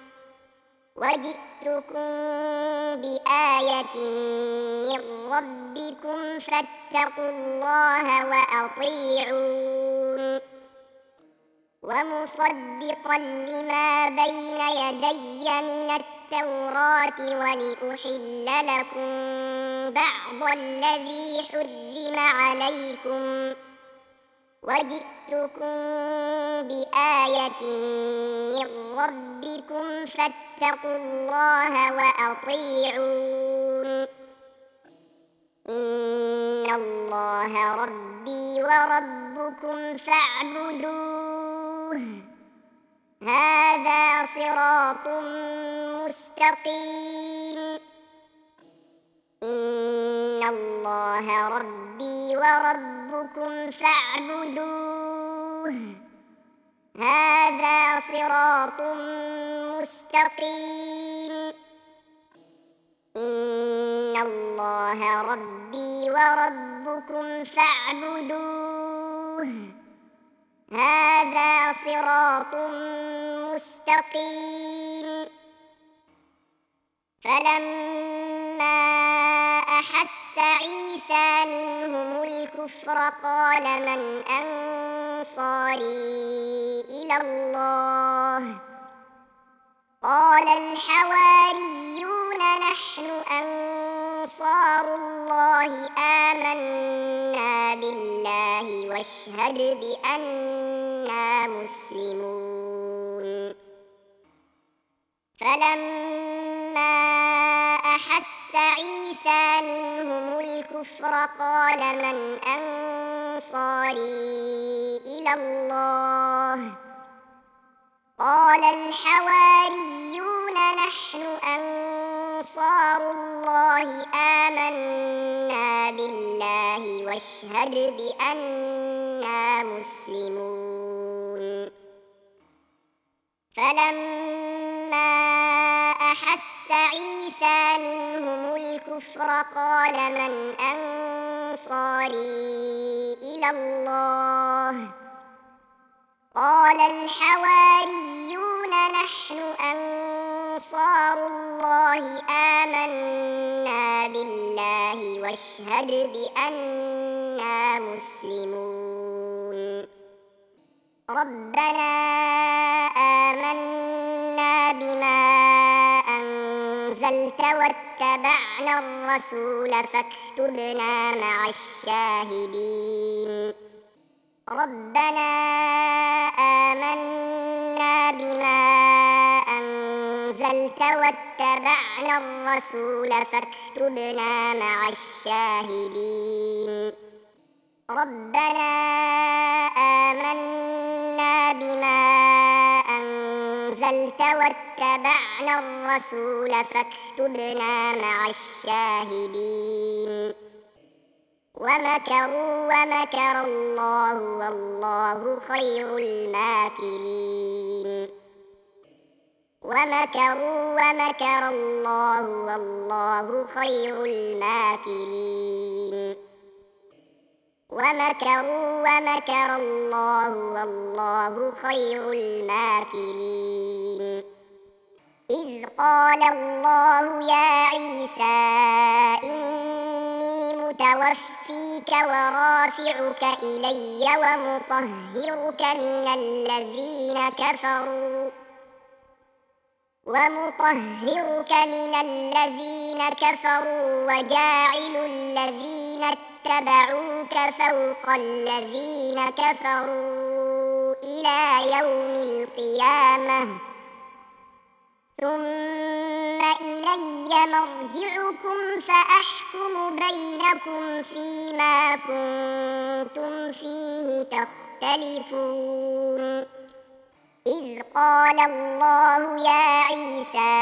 وجئتكم بآية من ربكم فاتقوا الله وأطيعون ومصدقا لما بين يدي من التوراة ولأحل لكم بعض الذي حرم عليكم وجئتكم بآية من ربكم فاتقوا الله وأطيعون إن الله ربي وربكم فاعبدوه هذا صراط مستقيم إن الله ربي وربكم فاعبدوه هذا صراط مستقيم إن الله ربي وربكم فاعبدوه هذا صراط مستقيم فلما أحس عيسى منهم الكفر قال من أنصاري إلى الله قال الحواريون نحن أنصار الله آمنا بالله واشهد بأننا مسلمون فلما أحس عيسى منهم الكفر قال من أنصاري إلى الله قال الحواريون نحن أنصار الله آمنا بالله واشهد بأننا مسلمون فلما أحس عيسى منهم الكفر قال من أنصاري إلى الله قال الحواريون نحن أنصار الله آمنا بالله واشهد بأننا مسلمون ربنا آمنا بما أنزلت واتبعنا الرسول فاكتبنا مع الشاهدين ربنا آمنا بما أنزلت واتبعنا الرسول فاكتبنا مع الشاهدين ربنا آمنا بما أنزلت واتبعنا الرسول فاكتبنا مع الشاهدين ومكروا ومكر الله والله خير الماكرين ومكروا ومكر الله والله خير الماكرين ومكروا ومكر الله والله خير الماكرين إذ قال الله يا عيسى إني متوفيك ورافعك إلي ومطهرك من الذين كفروا ومطهرك من الذين كفروا وجاعل الذين اتبعوك فوق الذين كفروا إلى يوم القيامة ثم إلي مرجعكم فأحكم بينكم فيما كنتم فيه تختلفون إذ قال الله يا عيسى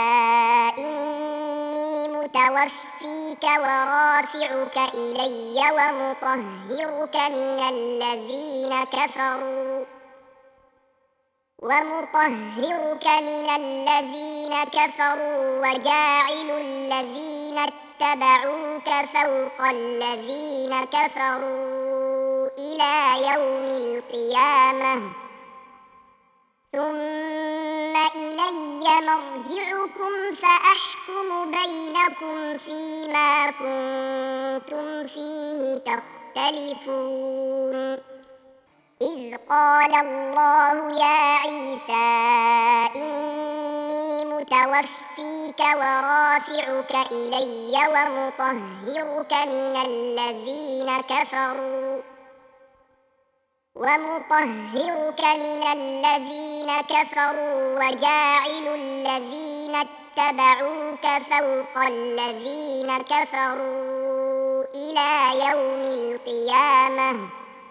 إني متوفيك ورافعك إلي ومطهرك من الذين كفروا ومطهرك من الذين كفروا وجاعل الذين اتبعوك فوق الذين كفروا إلى يوم القيامة ثم إلي مرجعكم فأحكم بينكم فيما كنتم فيه تختلفون إذ قال الله يا عيسى إني متوفيك ورافعك إلي ومطهرك من الذين كفروا ومطهرك من الذين كفروا وجاعل الذين اتبعوك فوق الذين كفروا إلى يوم القيامة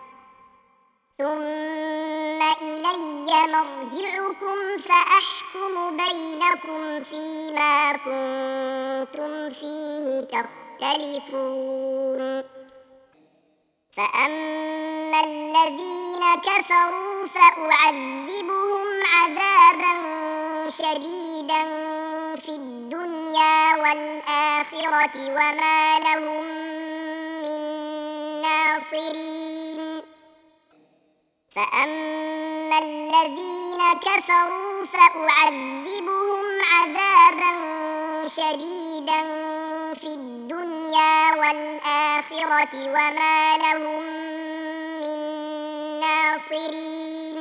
ثم إلي مرجعكم فأحكم بينكم فيما كنتم فيه تختلفون فأما الذين كفروا فأعذبهم عذابا شديدا في الدنيا والآخرة وما لهم من ناصرين فأما الذين كفروا فأعذبهم عذابا شديدا في الدنيا والآخرة وما لهم من ناصرين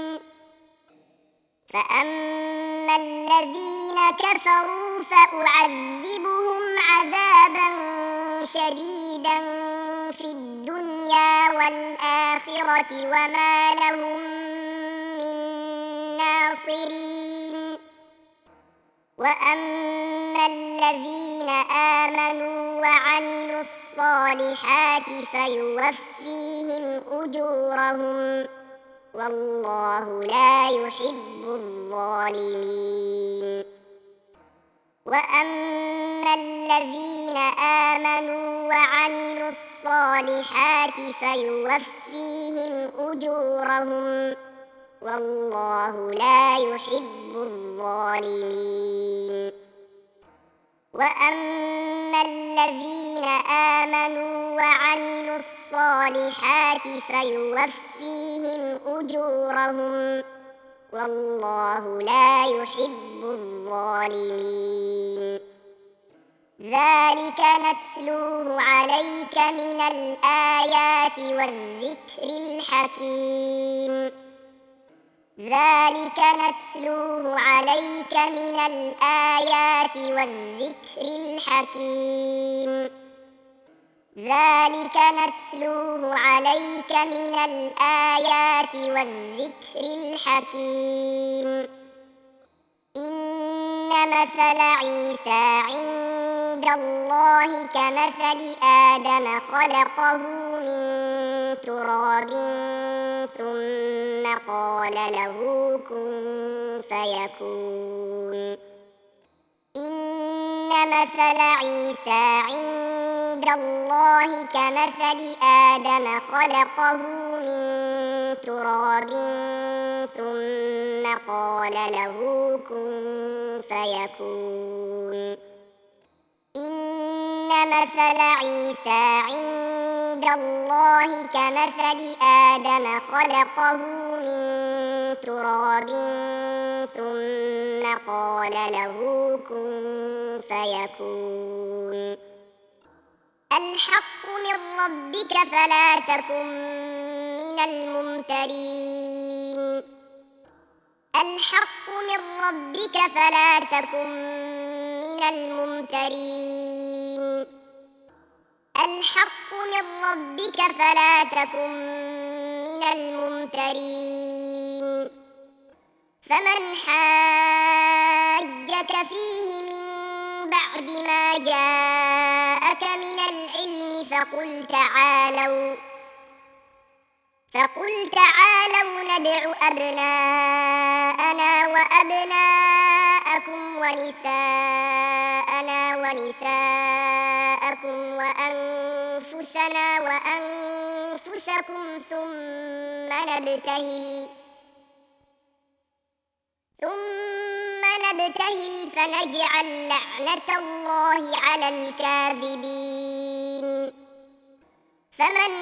فأما الذين كفروا فأعذبهم عذابا شديدا في الدنيا والآخرة وما لهم من ناصرين وأما الذين آمنوا وعملوا الصالحات فيوفيهم أجورهم والله لا يحب الظالمين وأما الذين آمنوا وعملوا الصالحات فيوفيهم أجورهم والله لا يحب الظالمين وأما الذين آمنوا وعملوا الصالحات فيوفيهم أجورهم والله لا يحب الظالمين ذلك نتلوه عليك من الآيات والذكر الحكيم ذلك نتلوه عليك من الآيات والذكر الحكيم ذلك نتلوه عليك من الآيات والذكر الحكيم إن مثل عيسى عند الله كمثل آدم خلقه من تراب ثم قال له كن فيكون إن مثل عيسى عند الله كمثل آدم خلقه من تراب ثم قال له كن فيكون إن مثل عيسى عند الله كمثل آدم خلقه من تراب ثم قال له كن فيكون الحق من ربك فلا تكن من الممترين الحق من ربك فلا تكن من الممترين الحق من ربك فلا تكن من الممترين فمن حاجك فيه من بعد ما جاءك من العلم فقل تعالوا فقل تعالوا ندع أبناءنا وأبناءكم ونساءنا ونساءكم وأنفسنا وأنفسكم ثم نبتهل ثم نبتهل فنجعل لعنة الله على الكاذبين فمن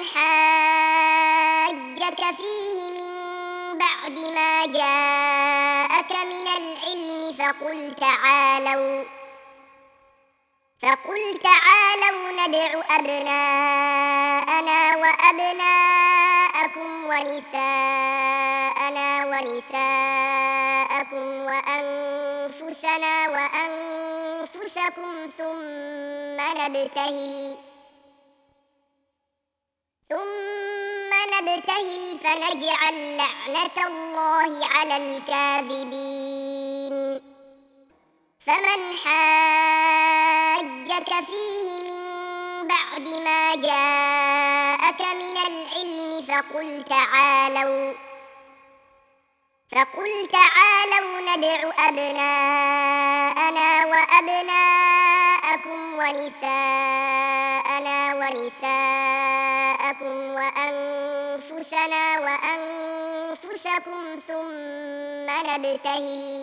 حاجك فيه من بعد ما جاءك من العلم فقل تعالوا فقل تعالوا ندع أبناءنا وأبناءكم ونساءنا ونساءكم وأنفسنا وأنفسكم ثم نبتهل ثم نبتهل فنجعل لعنة الله على الكاذبين فمن حاجك فيه من بعد ما جاءك من العلم فقل تعالوا فقل تعالوا ندع أبناءنا وأبناءكم ونساءنا ونساءكم وأنفسنا وأنفسكم ثم نبتهل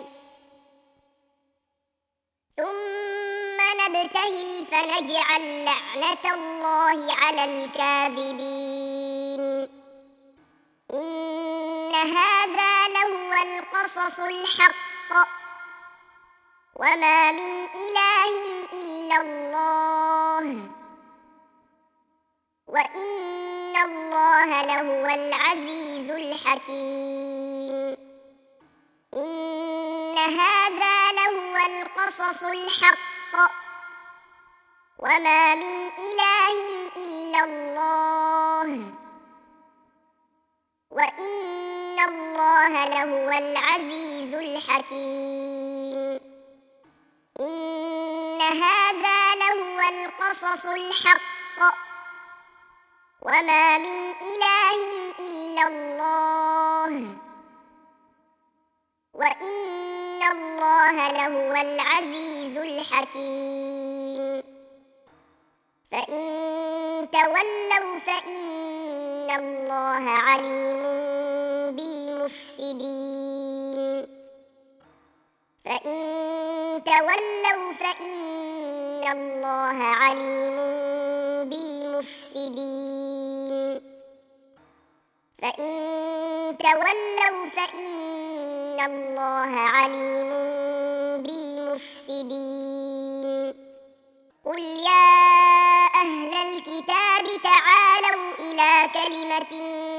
ثم نبتهل فنجعل لعنة الله على الكاذبين إن هذا لهو القصص الحق وما من إله إلا الله وإن الله لهو العزيز الحكيم إن هذا لهو القصص الحق وما من إله إلا الله وإن الله لهو العزيز الحكيم إن هذا لهو القصص الحق وما من إله إلا الله وإن الله لهو العزيز الحكيم فإن تولوا فإن الله عليم بالمفسدين فإن تولوا فإن الله عليم بالمفسدين فإن تولوا فإن الله عليم بالمفسدين قل يا أهل الكتاب تعالوا إلى كلمة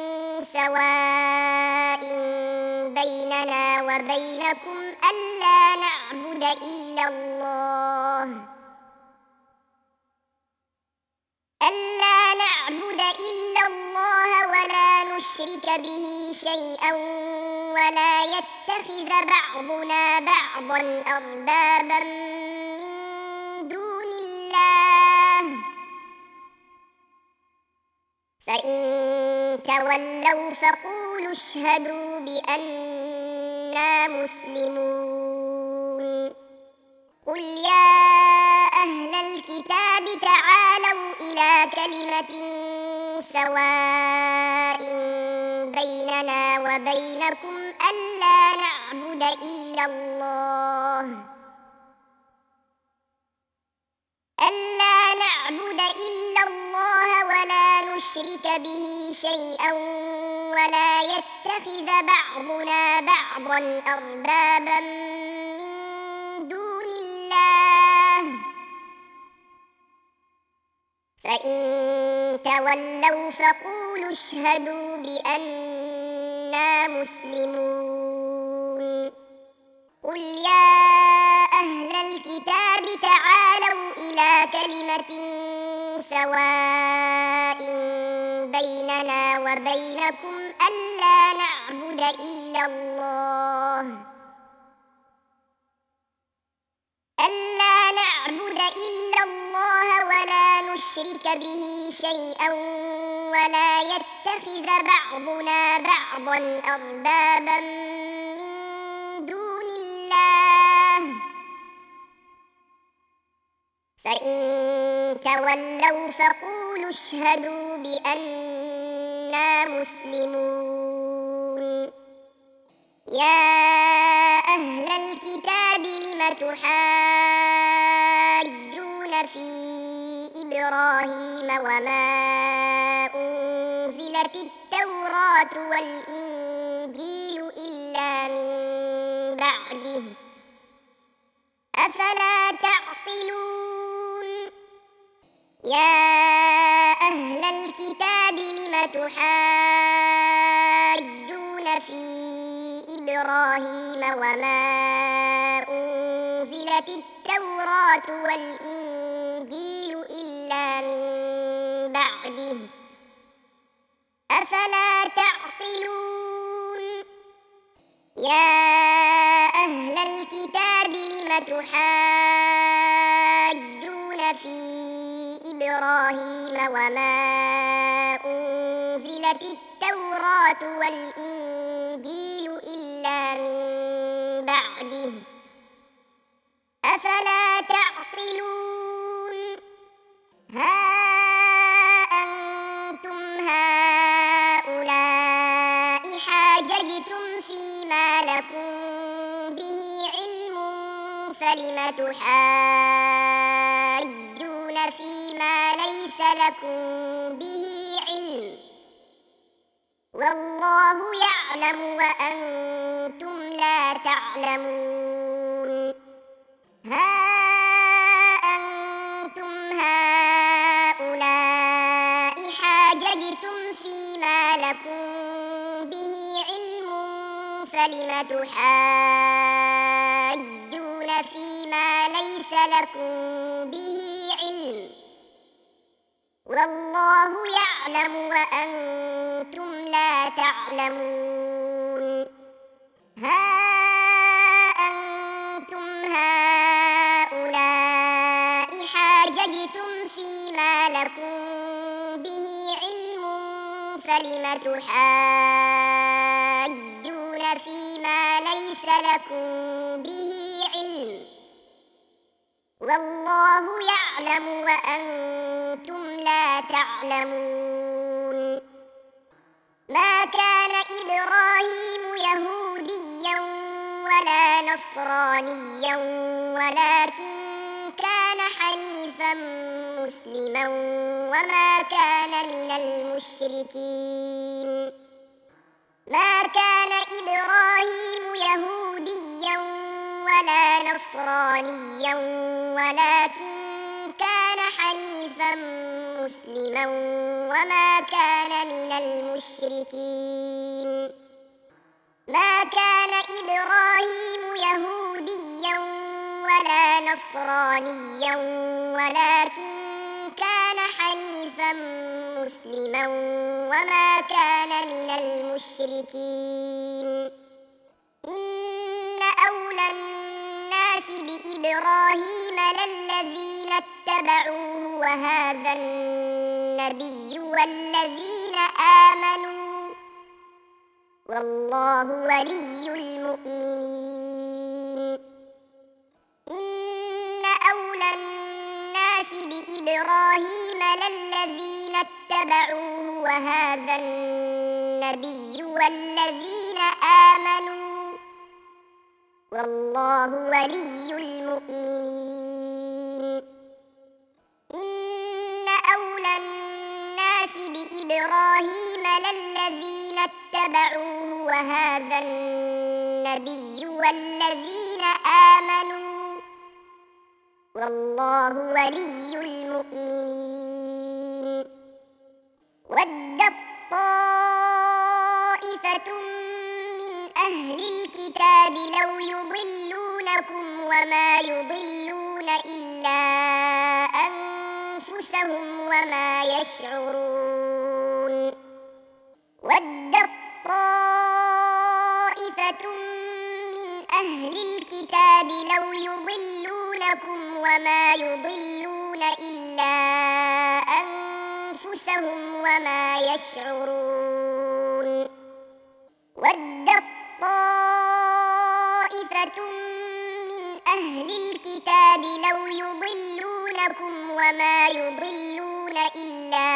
سواء بيننا وبينكم ألا نعبد إلا الله ألا نعبد إلا الله ولا نشرك به شيئا ولا يتخذ بعضنا بعضا أربابا من دون الله فإن تولوا فقولوا اشهدوا بأننا مسلمون قل يا أهل كلمة سواء بيننا وبينكم ألا نعبد إلا الله ألا نعبد إلا الله ولا نشرك به شيئا ولا يتخذ بعضنا بعضا أربابا من دون الله فإن تولوا فقولوا اشهدوا بأننا مسلمون قل يا أهل الكتاب تعالوا إلى كلمة سواء بيننا وبينكم ألا نعبد إلا الله ألا نعبد إلا الله ولا نشرك به شيئا ولا يتخذ بعضنا بعضا أربابا من دون الله فإن تولوا فقولوا اشهدوا بأننا مسلمون يا أهل الكتاب لم تحاجون في إبراهيم وما أنزلت التوراة والإنجيل إلا من بعده أفلا تعقلون يا أهل الكتاب لم تحاجون في إبراهيم وما أنزلت التوراة والإنجيل إلا من بعده أفلا تعقلون يا أهل الكتاب لم تحاجون في إبراهيم وما أنزلت التوراة والإنجيل إلا من بعده أفلا تعقلون ها أنتم هؤلاء حاججتم فيما لكم به علم فلم تحاجون فيما ليس لكم به علم والله يعلم وأنتم لا تعلمون ها أنتم هؤلاء حاججتم فيما لكم به علم فلم تحاجون فيما ليس لكم به علم والله يعلم وأنتم لا تعلمون ها أنتم هؤلاء حاججتم فيما لكم به علم فلم تحاجون فيما ليس لكم به علم والله يعلم وأنتم لا تعلمون ما كان إبراهيم يهوديا ولا نصرانيا ولكن كان حنيفا مسلما وما كان من المشركين ما كان إبراهيم يهوديا ولا نصرانيا ولكن كان حنيفا مسلما وما كان من المشركين ما كان إبراهيم يهوديا ولا نصرانيا ولكن كان حنيفا مسلما وما كان من المشركين إن أولى الناس بإبراهيم للذين اتبعوه وهذا النبي والذين آمنوا والله ولي المؤمنين إن أولى الناس بإبراهيم على الذين اتبعوه وهذا النبي والذين آمنوا والله ولي المؤمنين إن أولى الناس بإبراهيم للذين اتبعوه وهذا النبي والذين آمنوا والله ولي المؤمنين ودت طائفة من أهل الكتاب لو يضلونكم وما يضلون إلا أنفسهم وما يشعرون ودت طائفة من أهل الكتاب لو يضلونكم وما يضلون إلا أنفسهم وما يشعرون ودت طائفة من أهل الكتاب لو يضلونكم وما يضلون إلا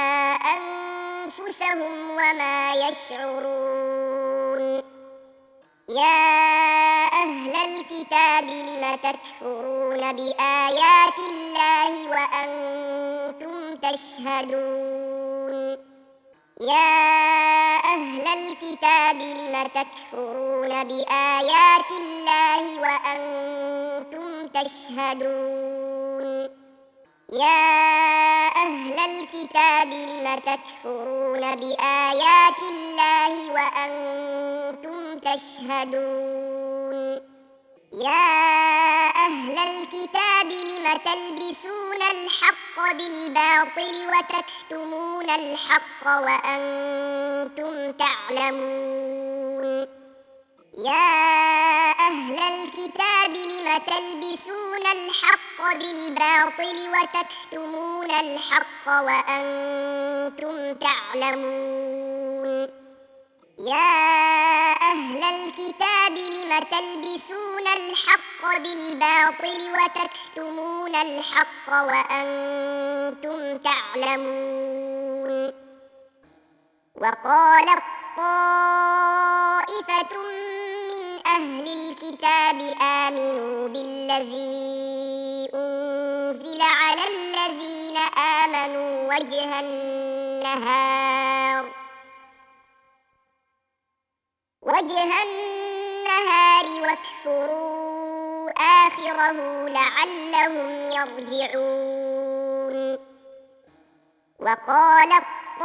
أنفسهم وما يشعرون يا أهل الكتاب لم تكفرون بآيات الله وأنتم تشهدون يا أهل الكتاب لم تكفرون بآيات الله وأنتم تشهدون يا أهل الكتاب لم تكفرون بآيات الله وأنتم تشهدون يا أهل الكتاب لم تلبسون الحق بالباطل وتكتمون الحق وأنتم تعلمون يا أهل الكتاب لم تلبسون الحق بالباطل وتكتمون الحق وأنتم تعلمون يا أهل الكتاب لم تلبسون الحق بالباطل وتكتمون الحق وأنتم تعلمون وقالت طائفة من أهل الكتاب آمنوا بالذي أنزل على الذين آمنوا وجه النهار وجه النهار واكفروا آخره لعلهم يرجعون وقالت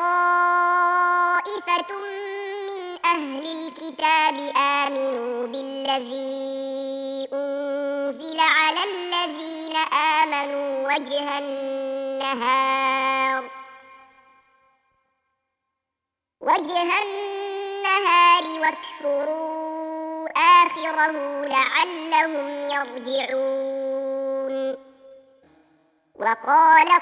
طائفة من أهل الكتاب آمنوا بالذي أنزل على الذين آمنوا وجه النهار وجه النهار واكفروا آخره لعلهم يرجعون وقالت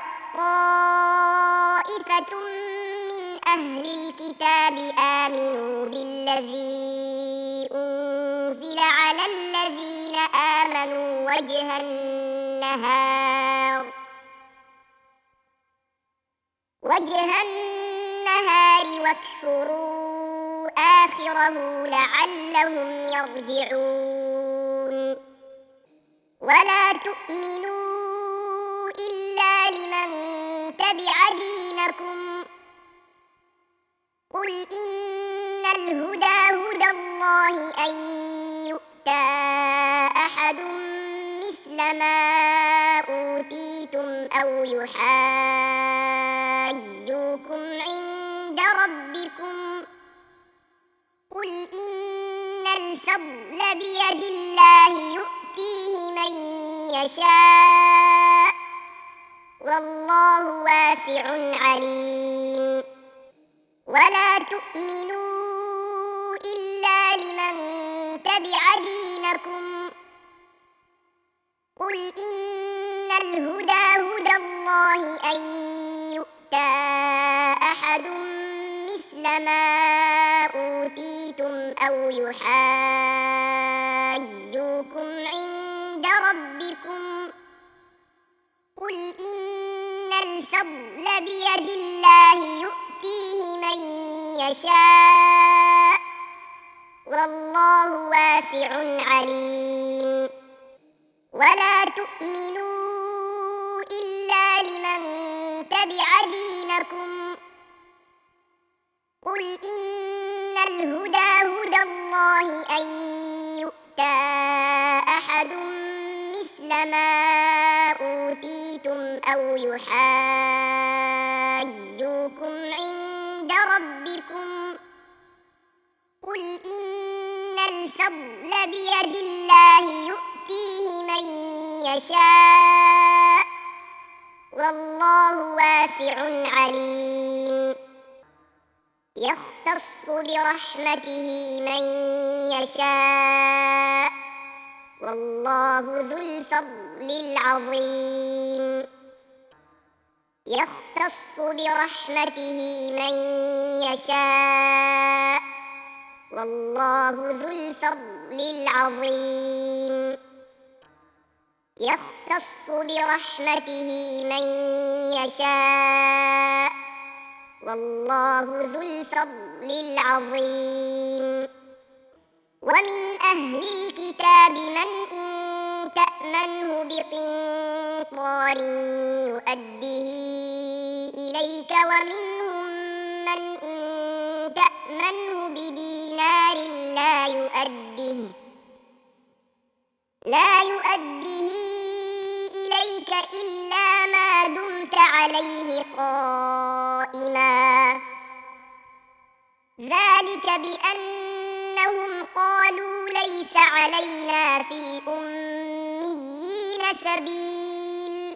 طائفة من أهل الكتاب آمنوا بالذي أنزل على الذين آمنوا وجه النهار وجه النهار واكفروا آخره لعلهم يرجعون ولا تؤمنوا إلا لمن تبع دينكم قل إن الهدى هدى الله أن يؤتى أحد مثل ما أوتيتم أو يحاجوكم عند ربكم قل إن الفضل بيد الله يؤتيه من يشاء والله واسع عليم ولا تؤمنوا إلا لمن تبع دينكم قل إن الهدى هدى الله أن يؤتى أحد مثل ما أوتيتم أو يحاجوكم عند ربكم قل إن الفضل بيد الله يؤتيه من يشاء والله واسع عليم ولا تؤمنوا إلا لمن تبع دينكم قل إن الهدى هدى الله أن يؤتى أحد مثل ما أوتيتم أو يحاجوكم عند ربكم قل إن الفضل بيد الله يؤتيه من يشاء والله واسع عليم يختص برحمته من يشاء والله ذو الفضل العظيم يختص برحمته من يشاء والله ذو الفضل العظيم يختص برحمته من يشاء والله ذو الفضل العظيم ومن أهل الكتاب من إن تأمنه بقنطار يؤده إليك ومنهم من إن تأمنه بدينار لا يؤده لا يؤده إليك إلا ما دمت عليه قائما ذلك بأنهم قالوا ليس علينا في الأميين سبيل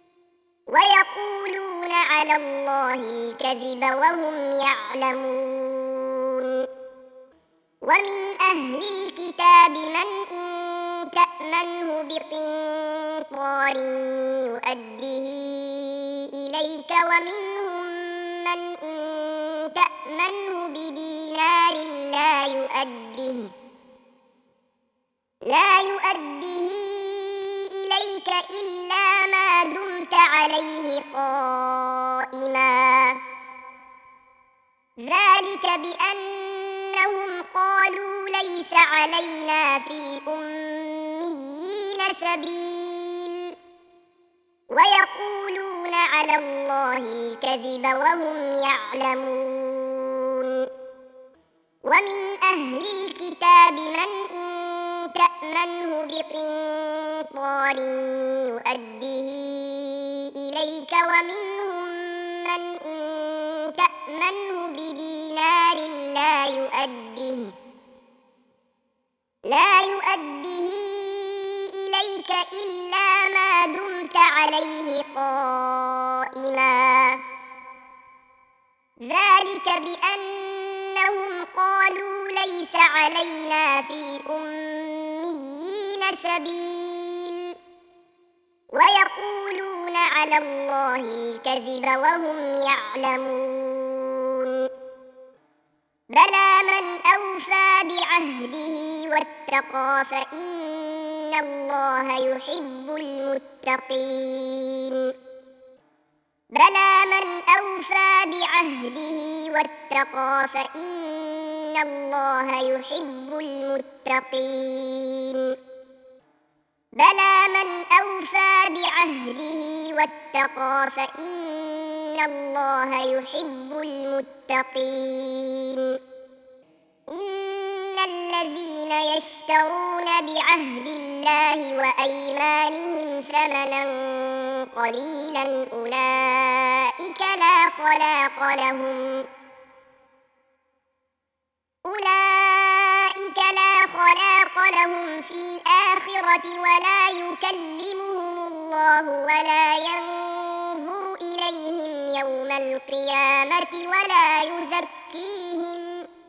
ويقولون على الله الكذب وهم يعلمون ومن أهل الكتاب من إن تأمنه بقنطار يؤده إليك ومنهم من إن تأمنه بدينار لا يؤده لا يؤده إليك إلا ما دمت عليه قائما ذلك بأنهم قالوا ليس علينا في الأميين سبيل ويقولون على الله الكذب وهم يعلمون ومن أهل الكتاب من إن تأمنه بقنطار يؤده إليك ومنهم من إن تأمنه بدينار لا يؤده لا يؤده إليك إلا ما دمت عليه قائما ذلك بأنهم قالوا ليس علينا في الأميين سبيل ويقولون على الله الكذب وهم يعلمون بلى من أوفى بعهده واتقى فإن الله يحب المتقين بلى من أوفى بعهده واتقى فإن الله يحب المتقين بلى من أوفى بعهده واتقى فإن الله يحب المتقين إن الذين يشترون بعهد الله وأيمانهم ثمنا قليلا أولئك لا خلاق لهم أولئك لا خلاق لهم في الآخرة ولا يكلمهم الله ولا ينظر إليهم يوم القيامة ولا يزكيهم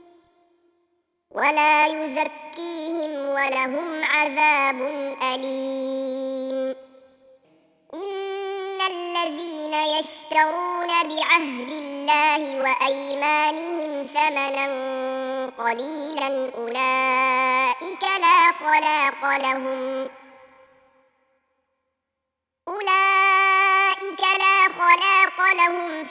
ولا يزكيهم ولهم عذاب أليم إن الذين يشترون بعهد الله وأيمانهم ثمنا قليلا أولئك لا خلاق لهم أولئك لا خلاق لهم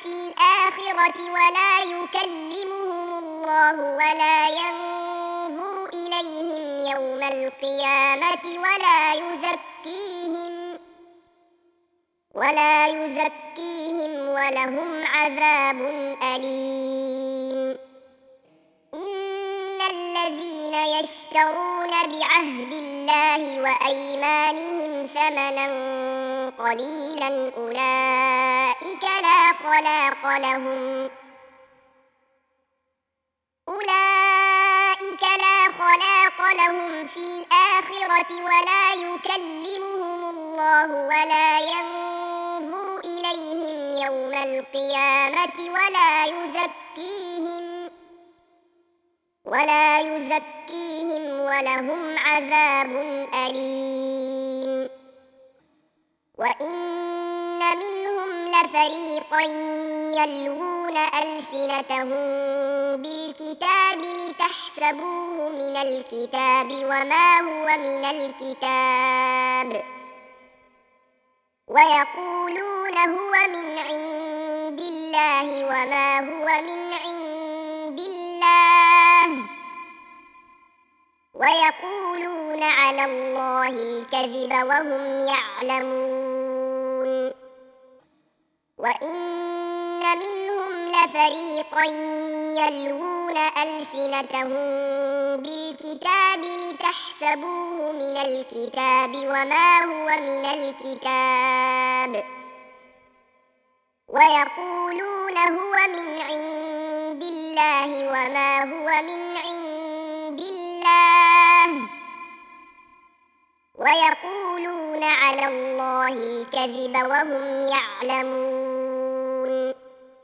الآخرة ولا يكلمهم الله ولا ينظر إليهم يوم القيامة ولا يزكيهم ولا يزكيهم ولهم عذاب أليم إن الذين يشترون بعهد الله وأيمانهم ثمنا قليلا أولئك لا خلاق لهم أولئك لا خلاق لهم في الآخرة ولا يكلمهم الله ولا ينظر إليهم يوم القيامة ولا يزكيهم ولا يزكيهم ولهم عذاب أليم وإن منهم لفريقا يلوون ألسنتهم بالكتاب لتحسبوه من الكتاب وما هو من الكتاب ويقولون هو من عند الله وما هو من عند الله ويقولون على الله الكذب وهم يعلمون وإن منهم لفريقا يلوون ألسنتهم بالكتاب لتحسبوه من الكتاب وما هو من الكتاب ويقولون هو من عند الله وما هو من عند الله ويقولون على الله الكذب وهم يعلمون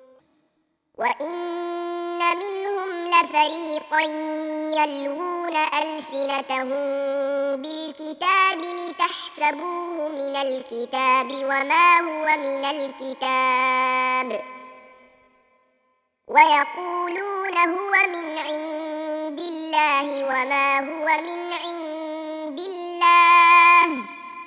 وإن منهم لفريقا يلوون ألسنتهم بالكتاب لتحسبوه من الكتاب وما هو من الكتاب ويقولون هو من عند الله وما هو من عند الله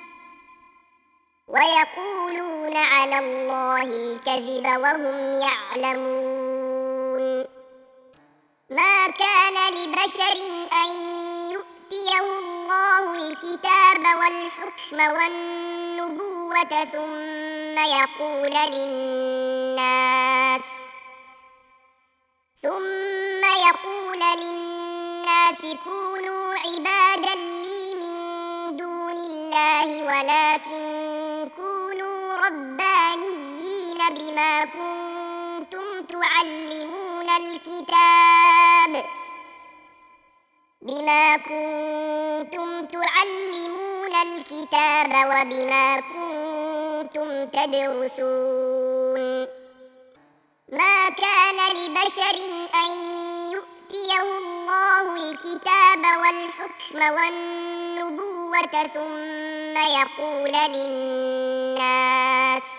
ويقولون على الله الكذب وهم يعلمون ما كان لبشر أن يؤتيه الله الكتاب والحكم والنبوة ثم يقول للناس ثم يقول للناس كونوا عبادا لي من دون الله ولكن كونوا ربانيين بما كنتم تعلمون الكتاب بما كنتم تعلمون الكتاب وبما كنتم تدرسون ما كان لبشر أن يؤتيه الله الكتاب والحكم والنبوة ثم يقول للناس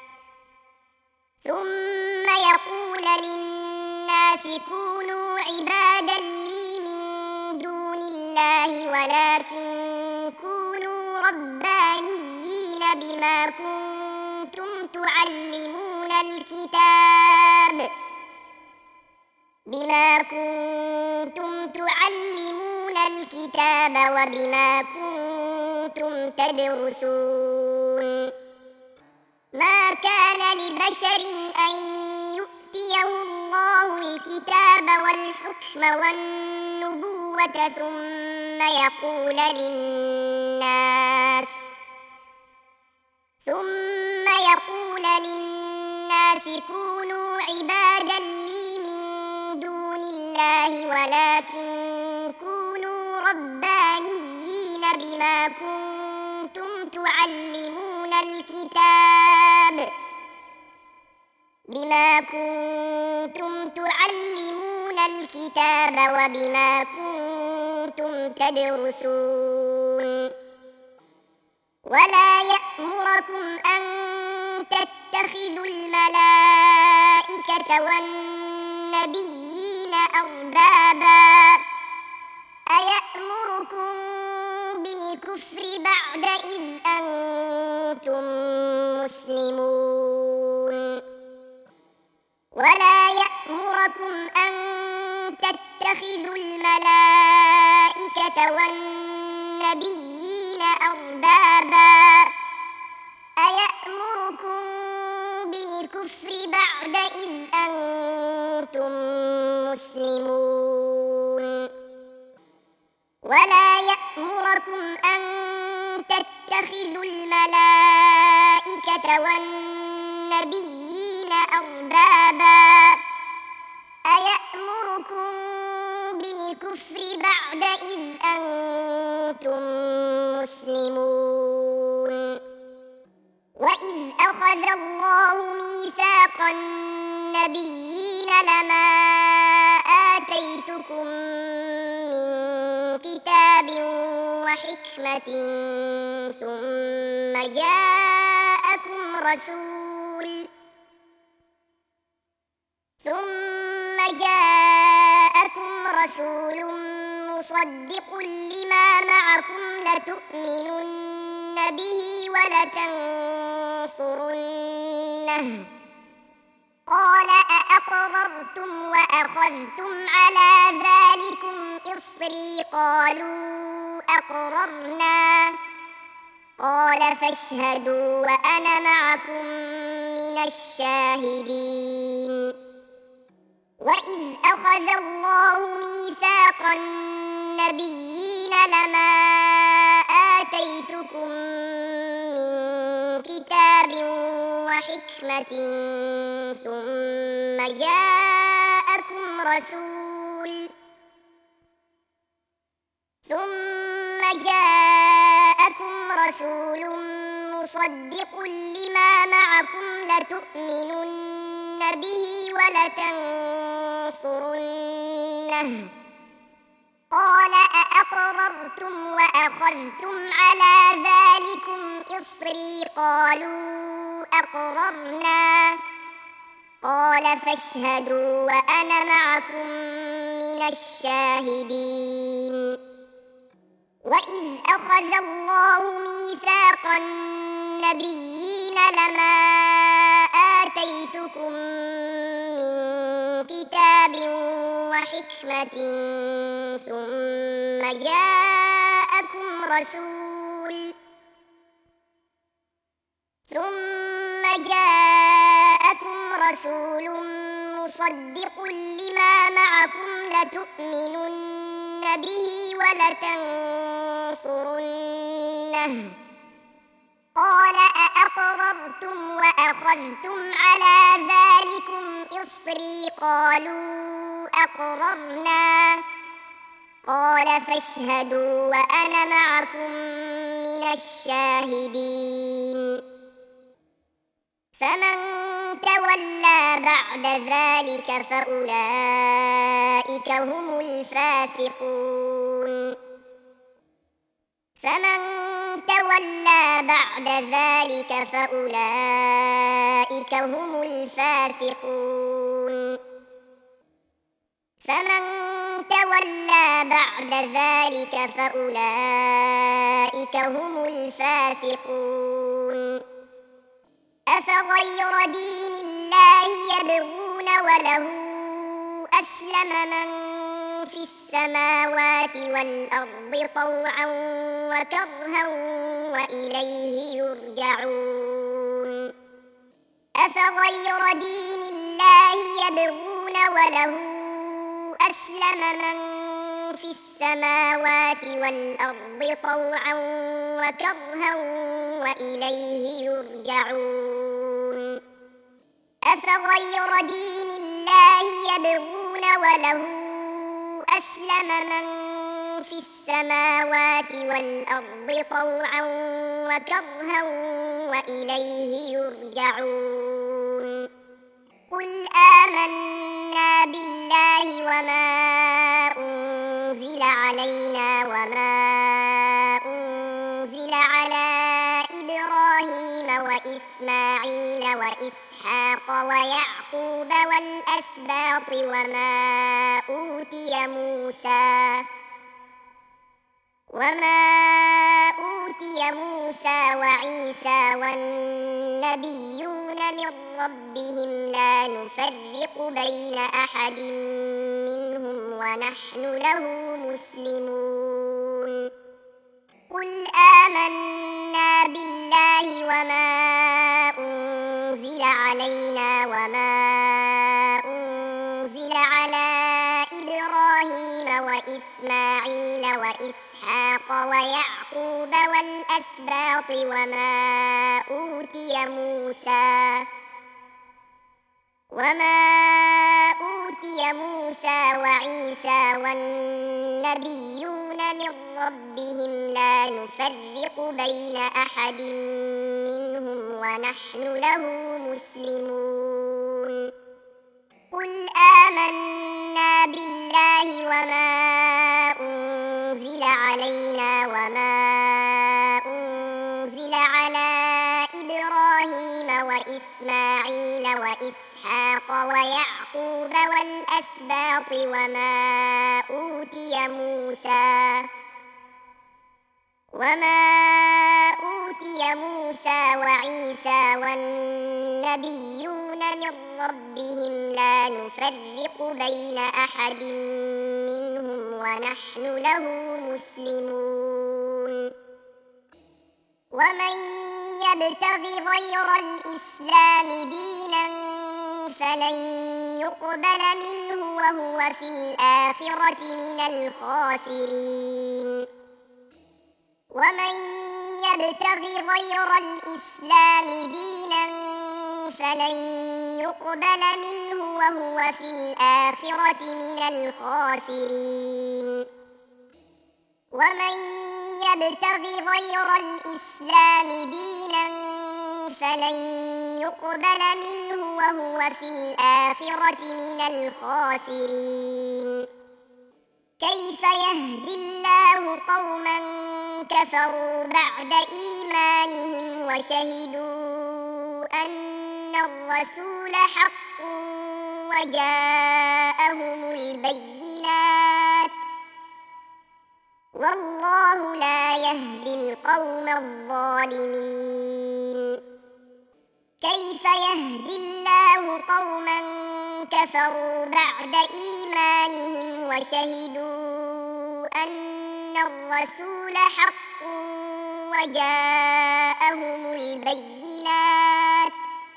ثم يقول للناس كونوا عبادا لي من دون الله ولكن كونوا ربانيين بما كنتم تعلمون الكتاب بما كنتم تعلمون الكتاب وبما كنتم تدرسون ما كان لبشر أن يؤتيه الله الكتاب والحكم والنبوة ثم يقول للناس ثم يقول للناس كونوا عبادا لي من دون الله ولكن كونوا ربانيين بما كنتم تعلمون الكتاب بما كنتم تعلمون الكتاب وبما كنتم تدرسون ولا يأمركم أن تتخذوا الملائكة والنبيين أربابا أيأمركم بالكفر بعد إذ أنتم مسلمون ولا تتخذوا الملائكة والنبيين أربابا أيأمركم بالكفر بعد إذ أنتم مسلمون وإذ أخذ الله ميثاق النبيين لما آتيتكم من كتاب وحكمة ثم جاءكم رسول ثم جاءكم رسول مصدق لما معكم لتؤمنن به ولتنصرنه قال أأقررتم وأخذتم على ذلكم إصري قالوا أقررنا قال فاشهدوا وأنا معكم من الشاهدين وإذ أخذ الله ميثاق النبيين لما آتيتكم من كتاب وحكمة ثم جاءكم رسول ثم جاءكم رسول مصدق لما معكم لتؤمنن به ولتنصرنه قال أأقررتم وأخذتم على ذلكم إصري قالوا أقررنا قال فاشهدوا وأنا معكم من الشاهدين وإذ أخذ الله ميثاق النبيين لما آتيتكم من كتاب وحكمة ثم جاءكم رسول ثم جاءكم رسول مصدق لما معكم لتؤمنن به ولتنصرنه قال أأقررتم وأخذتم على ذلكم إصري قالوا أقررنا قال فاشهدوا وأنا معكم من الشاهدين فمن تولى بعد ذلك فأولئك هم الفاسقون فمن تولى بعد ذلك فأولئك هم الفاسقون فمن تولى بعد ذلك فأولئك هم الفاسقون أفغير دين الله يبغون وله أسلم من في السماوات والأرض طوعا وكرها وإليه يرجعون أفغير دين الله يبغون وله أسلم من في السماوات والأرض طوعا وكرها وإليه يرجعون أفغير دين الله يبغون وله أسلم من في السماوات والأرض طوعا وكرها وإليه يرجعون قل آمنا بالله وما أنزل علينا وما أنزل على إبراهيم وإسماعيل وإسحاق ويعقوب والأسباط وما أوتي موسى وما أوتي موسى وعيسى والنبيون من ربهم لا نفرق بين أحد منهم ونحن له مسلمون قل آمنا بالله وما أنزل علينا وما أنزل على إبراهيم وإسماعيل وإسحاق ويعقوب والأسباط وما أوتي موسى وما أوتي موسى وعيسى والنبيون من ربهم لا نفرق بين أحد منهم ونحن له مسلمون قل آمنا بالله وما أنزل علينا وما أنزل على إبراهيم وإسماعيل وإسحاق ويعقوب والأسباط وما أوتي موسى وما أوتي موسى وعيسى والنبيون من ربهم لا نفرق بين أحد منهم ونحن له مسلمون ومن يبتغ غير الإسلام دينا فلن يقبل منه وهو في الآخرة من الخاسرين ومن يبتغ غير الإسلام دينا فلن يقبل منه وهو في الآخرة من الخاسرين ومن يبتغ غير الإسلام دينا فلن يقبل منه وهو في الآخرة من الخاسرين كيف يهدي الله قوما كفروا بعد إيمانهم وشهدوا أن الرسول حق وجاءهم البينات والله لا يهدي القوم الظالمين كيف يهدي الله قوما كفروا بعد إيمانهم وشهدوا أن الرسول حق وجاءهم البينات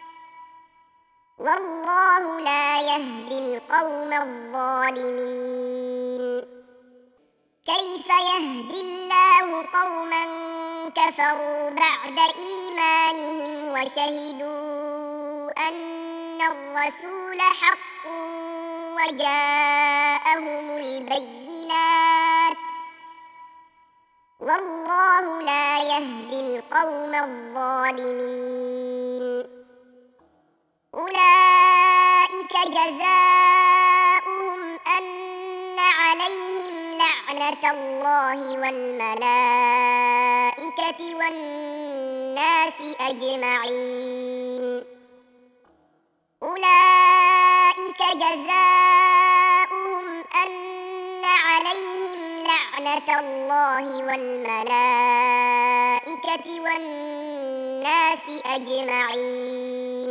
والله لا يهدي القوم الظالمين كيف يهدي الله قوما كفروا بعد إيمانهم وشهدوا أن الرسول حق وجاءهم البينات والله لا يهدي القوم الظالمين أولئك جزاؤهم أن عليهم لعنة الله والملائكة والناس أجمعين أولئك جزاؤهم أن عليهم لعنة الله والملائكة والناس أجمعين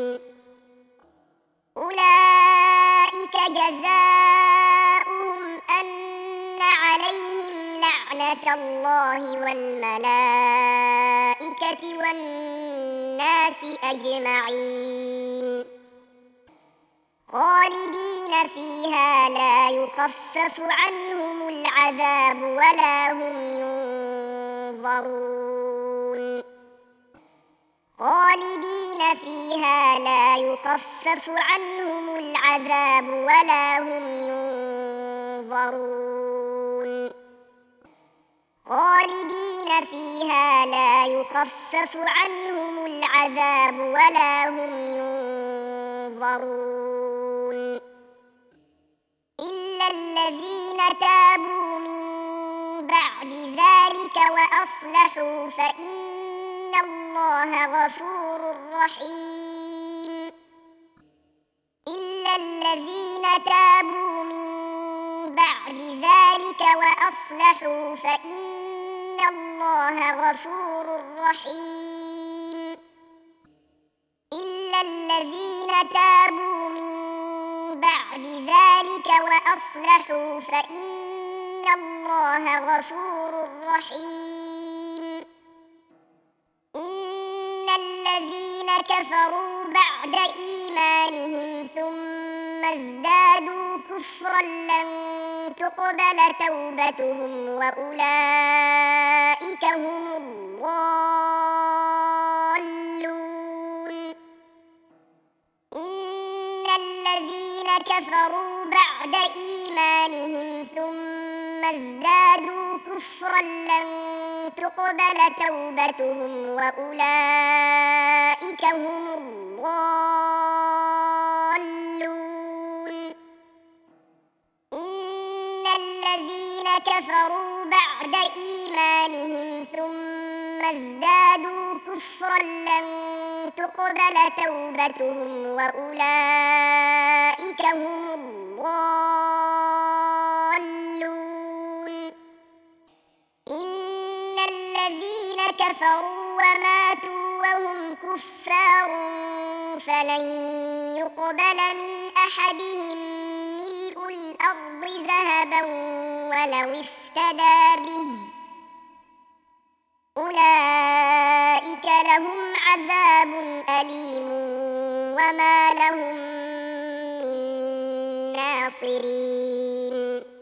أولئك جزاؤهم أن عليهم لعنة الله والملائكة والناس أجمعين خالدين فيها لا يخفف عنهم العذاب ولا هم ينظرون خالدين فيها لا يخفف عنهم العذاب ولا هم ينظرون خالدين فيها لا يخفف عنهم العذاب ولا هم ينظرون إلا الذين تابوا من بعد ذلك وأصلحوا فإن الله غفور رحيم إلا الذين تابوا من بعد ذلك وأصلحوا فإن الله غفور رحيم إلا الذين تابوا من بعد ذلك وأصلحوا فإن الله غفور رحيم إن الذين كفروا بعد إيمانهم ثم ازدادوا كفرا لن تقبل توبتهم وأولئك هم كفروا بعد إيمانهم ثم ازدادوا كفرا لن تقبل توبتهم وأولئك هم الضالون إن الذين كفروا بعد إيمانهم ثم ازدادوا كفرا لن تقبل توبتهم وأولئك هم الضالون إن الذين كفروا وماتوا وهم كفار فلن يقبل من أحدهم ملء الأرض ذهبا ولو افتدى به أولئك لهم عذاب أليم وما لهم من ناصرين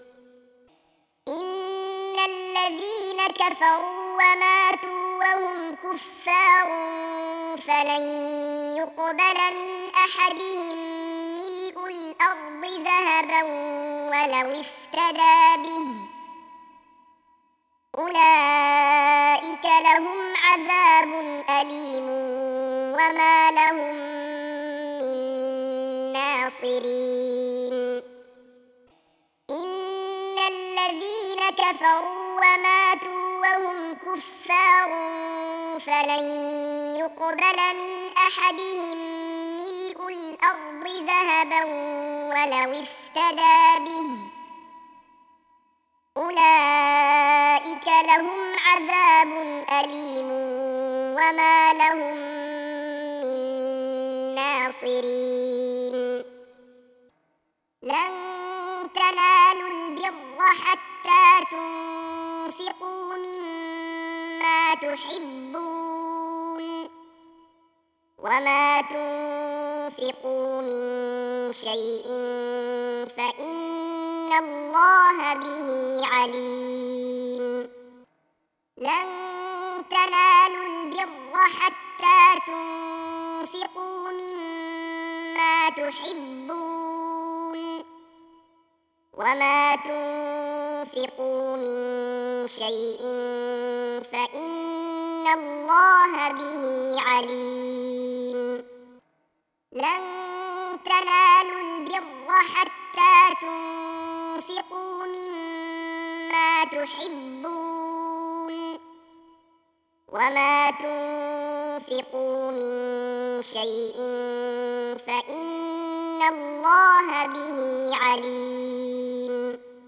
إن الذين كفروا وماتوا وهم كفار فلن يقبل من أحدهم ملء الأرض ذهبا ولو افتدى به أولئك لهم عذاب أليم وما لهم من ناصرين إن الذين كفروا وماتوا وهم كفار فلن يقبل من أحدهم ملء الأرض ذهبا ولو افتدى به أولئك لهم عذاب أليم وما لهم من ناصرين لن تنالوا البر حتى تنفقوا مما تحبون وما تنفقوا من شيء فإن الله به عليم لن تنالوا البر حتى تنفقوا مما تحبون وما تنفقوا من شيء فإن الله به عليم لن تنالوا البر حتى تنفقوا مما تحبون وما تنفقوا من شيء فإن الله به عليم